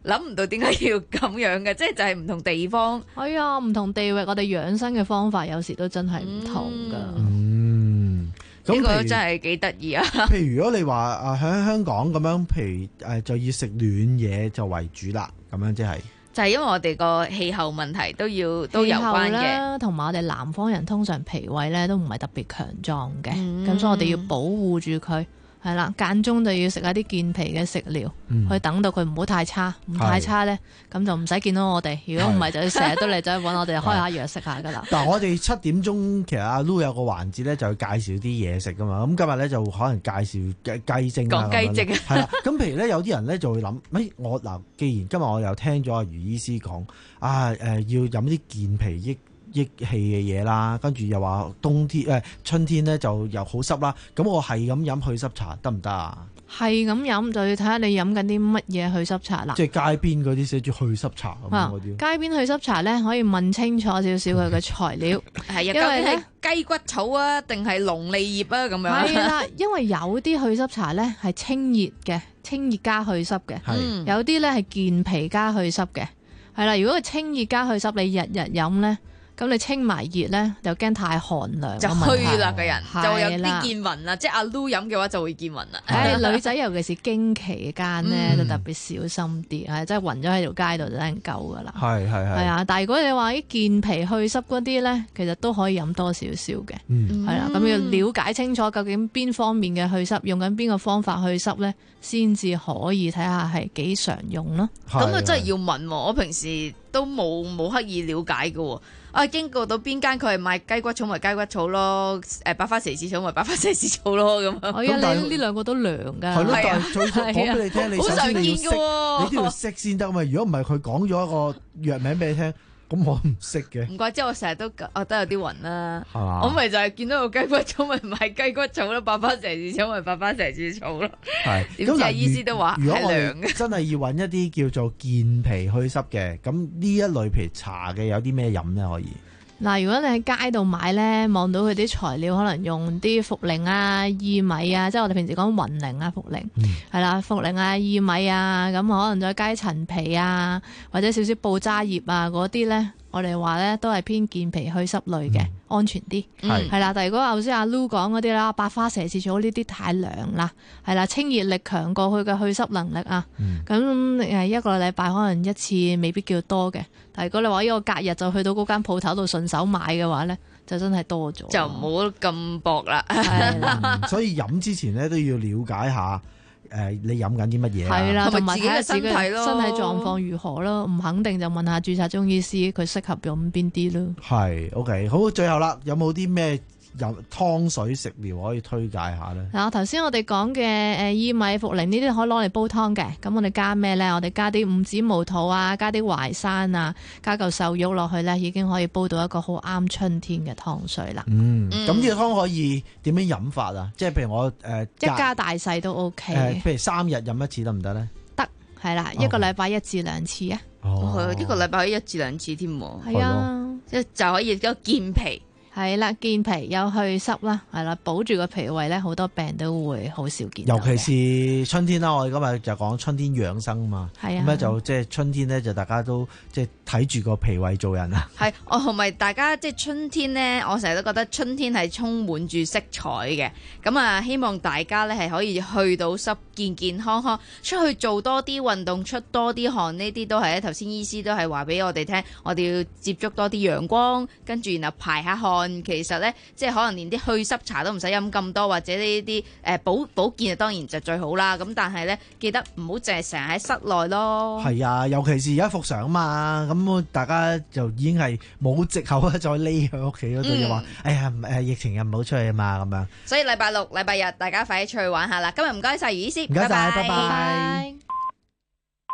諗唔到點解要咁樣嘅，即係就係唔同地方。 係啊，唔同地域，我哋養生嘅方法有時都真係唔同噶。 嗯，咁呢個真係幾得意啊！ 譬如如果你話啊喺香港咁樣，譬如誒就以食暖嘢就為主啦，咁樣即係就係因為我哋個氣候問題都要都有關嘅， 同埋我哋南方人通常脾胃咧都唔係特別強壯嘅，咁、 嗯、 所以我哋要保護住佢。係啦，間中就要食一啲健脾嘅食療，嗯、去等到佢唔好太差，唔太差咧，咁就唔使見到我哋。如果唔係，就要成日都嚟走去揾我哋開下藥食下噶啦。 但係我哋七點鐘其實阿 Lu 有個環節咧，就要介紹啲嘢食噶嘛。咁今日咧就可能介紹雞精啊， 講雞精係啦。咁譬如咧，有啲人咧就會諗，誒我嗱，既然今日我又聽咗阿余醫師講啊，誒、呃、要飲啲健脾益益氣嘅嘢啦，跟住又話冬天誒、呃、春天咧就又好濕啦，咁我係咁飲去濕茶得唔得啊？ 係咁飲就要睇下你飲緊啲乜嘢去濕茶啦。 即係街邊嗰啲寫住去濕茶咁嗰啲。 街邊去濕茶咧，可以問清楚少少佢嘅材料。 係啊，究竟係雞骨草啊，定係龍脷葉啊咁樣？ 係啦，因為有啲去濕茶咧係清熱嘅，清熱加去濕嘅。 嗯、 有啲咧係健脾加去濕嘅。係啦，如果佢清熱加去濕，你日日飲咧。咁你清埋熱咧，就驚太寒涼， 就虛啦個人， 係就會有啲見暈啦。即係阿 Lu 飲嘅話就會見暈啦。 誒女仔尤其是經期間咧， 嗯、 就特別小心啲，係真係暈咗喺條街度就真係夠噶啦。 係係係。 係啊，但係如果你話啲健脾去濕嗰啲咧，其實都可以飲多少少嘅。 嗯， 係啦，咁要了解清楚究竟邊方面嘅去濕，用緊邊個方法去濕咧，先至可以睇下係幾常用咯。 咁啊真係要問喎，我平時都冇冇刻意了解嘅喎。啊，經過到邊間佢係賣雞骨草咪雞骨草咯，誒百花蛇子草咪百花蛇子草咯咁樣。 我呀，你呢兩個都涼㗎。 係咯，但係最講俾你聽，你首先你要識，你都要識先得嘛。如果唔係，佢講咗一個藥名俾你聽。咁我唔識嘅， 唔怪之我成日都覺得有啲暈啦。 係嘛？ 我咪就係見到個雞骨草咪買雞骨草咯，百花蛇子草咪百花蛇子草咯。 係點知阿醫師都話如果我涼嘅。 真係要揾一啲叫做健脾祛濕嘅，咁呢一類譬如茶嘅有啲咩飲咧可以？ 嗱，如果你喺街度買咧，望到佢啲材料可能用啲茯苓啊、薏米啊，即係我哋平時講雲苓啊、茯苓，係啦、嗯，茯苓啊、薏米啊，咁可能再加陳皮啊，或者少少布渣葉啊嗰啲咧，我哋話咧都係偏健脾祛濕類嘅，嗯、安全啲。係係啦，但係如果頭先阿 Lu 講嗰啲啦，百花蛇子草呢啲太涼啦，係啦，清熱力強過佢嘅去濕能力啊。咁誒、嗯、一個禮拜可能一次未必叫多嘅。但係如果你話呢個隔日就去到嗰間鋪頭度順手買嘅話咧，就真係多咗， 就唔好咁薄啦。 係啦， 所以飲之前咧都要了解下，誒、呃、你飲緊啲乜嘢係啦，同埋自己嘅身體咯， 身體狀況如何咯？唔肯定就問下註冊中醫師，佢適合用邊啲咯。 係 OK， 好，最後啦，有冇啲咩飲湯水食療可以推介下咧？ 嗱，頭先我哋講嘅誒薏米、茯苓呢啲可以攞嚟煲湯嘅，咁我哋加咩咧？我哋加啲五子毛肚啊，加啲淮山啊，加嚿瘦肉落去咧，已經可以煲到一個好啱春天嘅湯水啦。 嗯，咁呢個湯可以點樣飲法啊？即係譬如我誒、呃、 一家大細都 OK、 呃。譬如三日飲一次得唔得咧？ 得，係啦，一個禮拜一至兩次啊。 哦， 一個禮拜可以一至兩次添。 係啊， 即係就可以有健脾。 係啦，健脾又去濕啦，係啦，保住個脾胃咧，好多病都會好少見到。 尤其是春天啦，我哋今日就講春天養生嘛。係啊，咁咧就即係春天咧，就大家都即係睇住個脾胃做人啊。 係，我同埋大家即係春天咧，我成日都覺得春天係充滿住色彩嘅。咁啊，希望大家咧係可以去到濕，健健康康，出去做多啲運動，出多啲汗，呢啲都係咧。頭先醫師都係話俾我哋聽，我哋要接觸多啲陽光，跟住然後排下汗。其實咧，即係可能連啲去濕茶都唔使飲咁多，或者呢啲誒保保健啊，當然就最好啦。咁但係咧，記得唔好淨係成日喺室內咯。 係啊，尤其是而家復常啊嘛，咁大家就已經係冇藉口啦，再匿喺屋企嗰度就話，哎呀誒疫情又唔好出去啊嘛咁樣。 所以禮拜六、禮拜日大家快啲出去玩下啦。今日唔該晒余醫師， 唔該晒， 拜拜。 拜拜。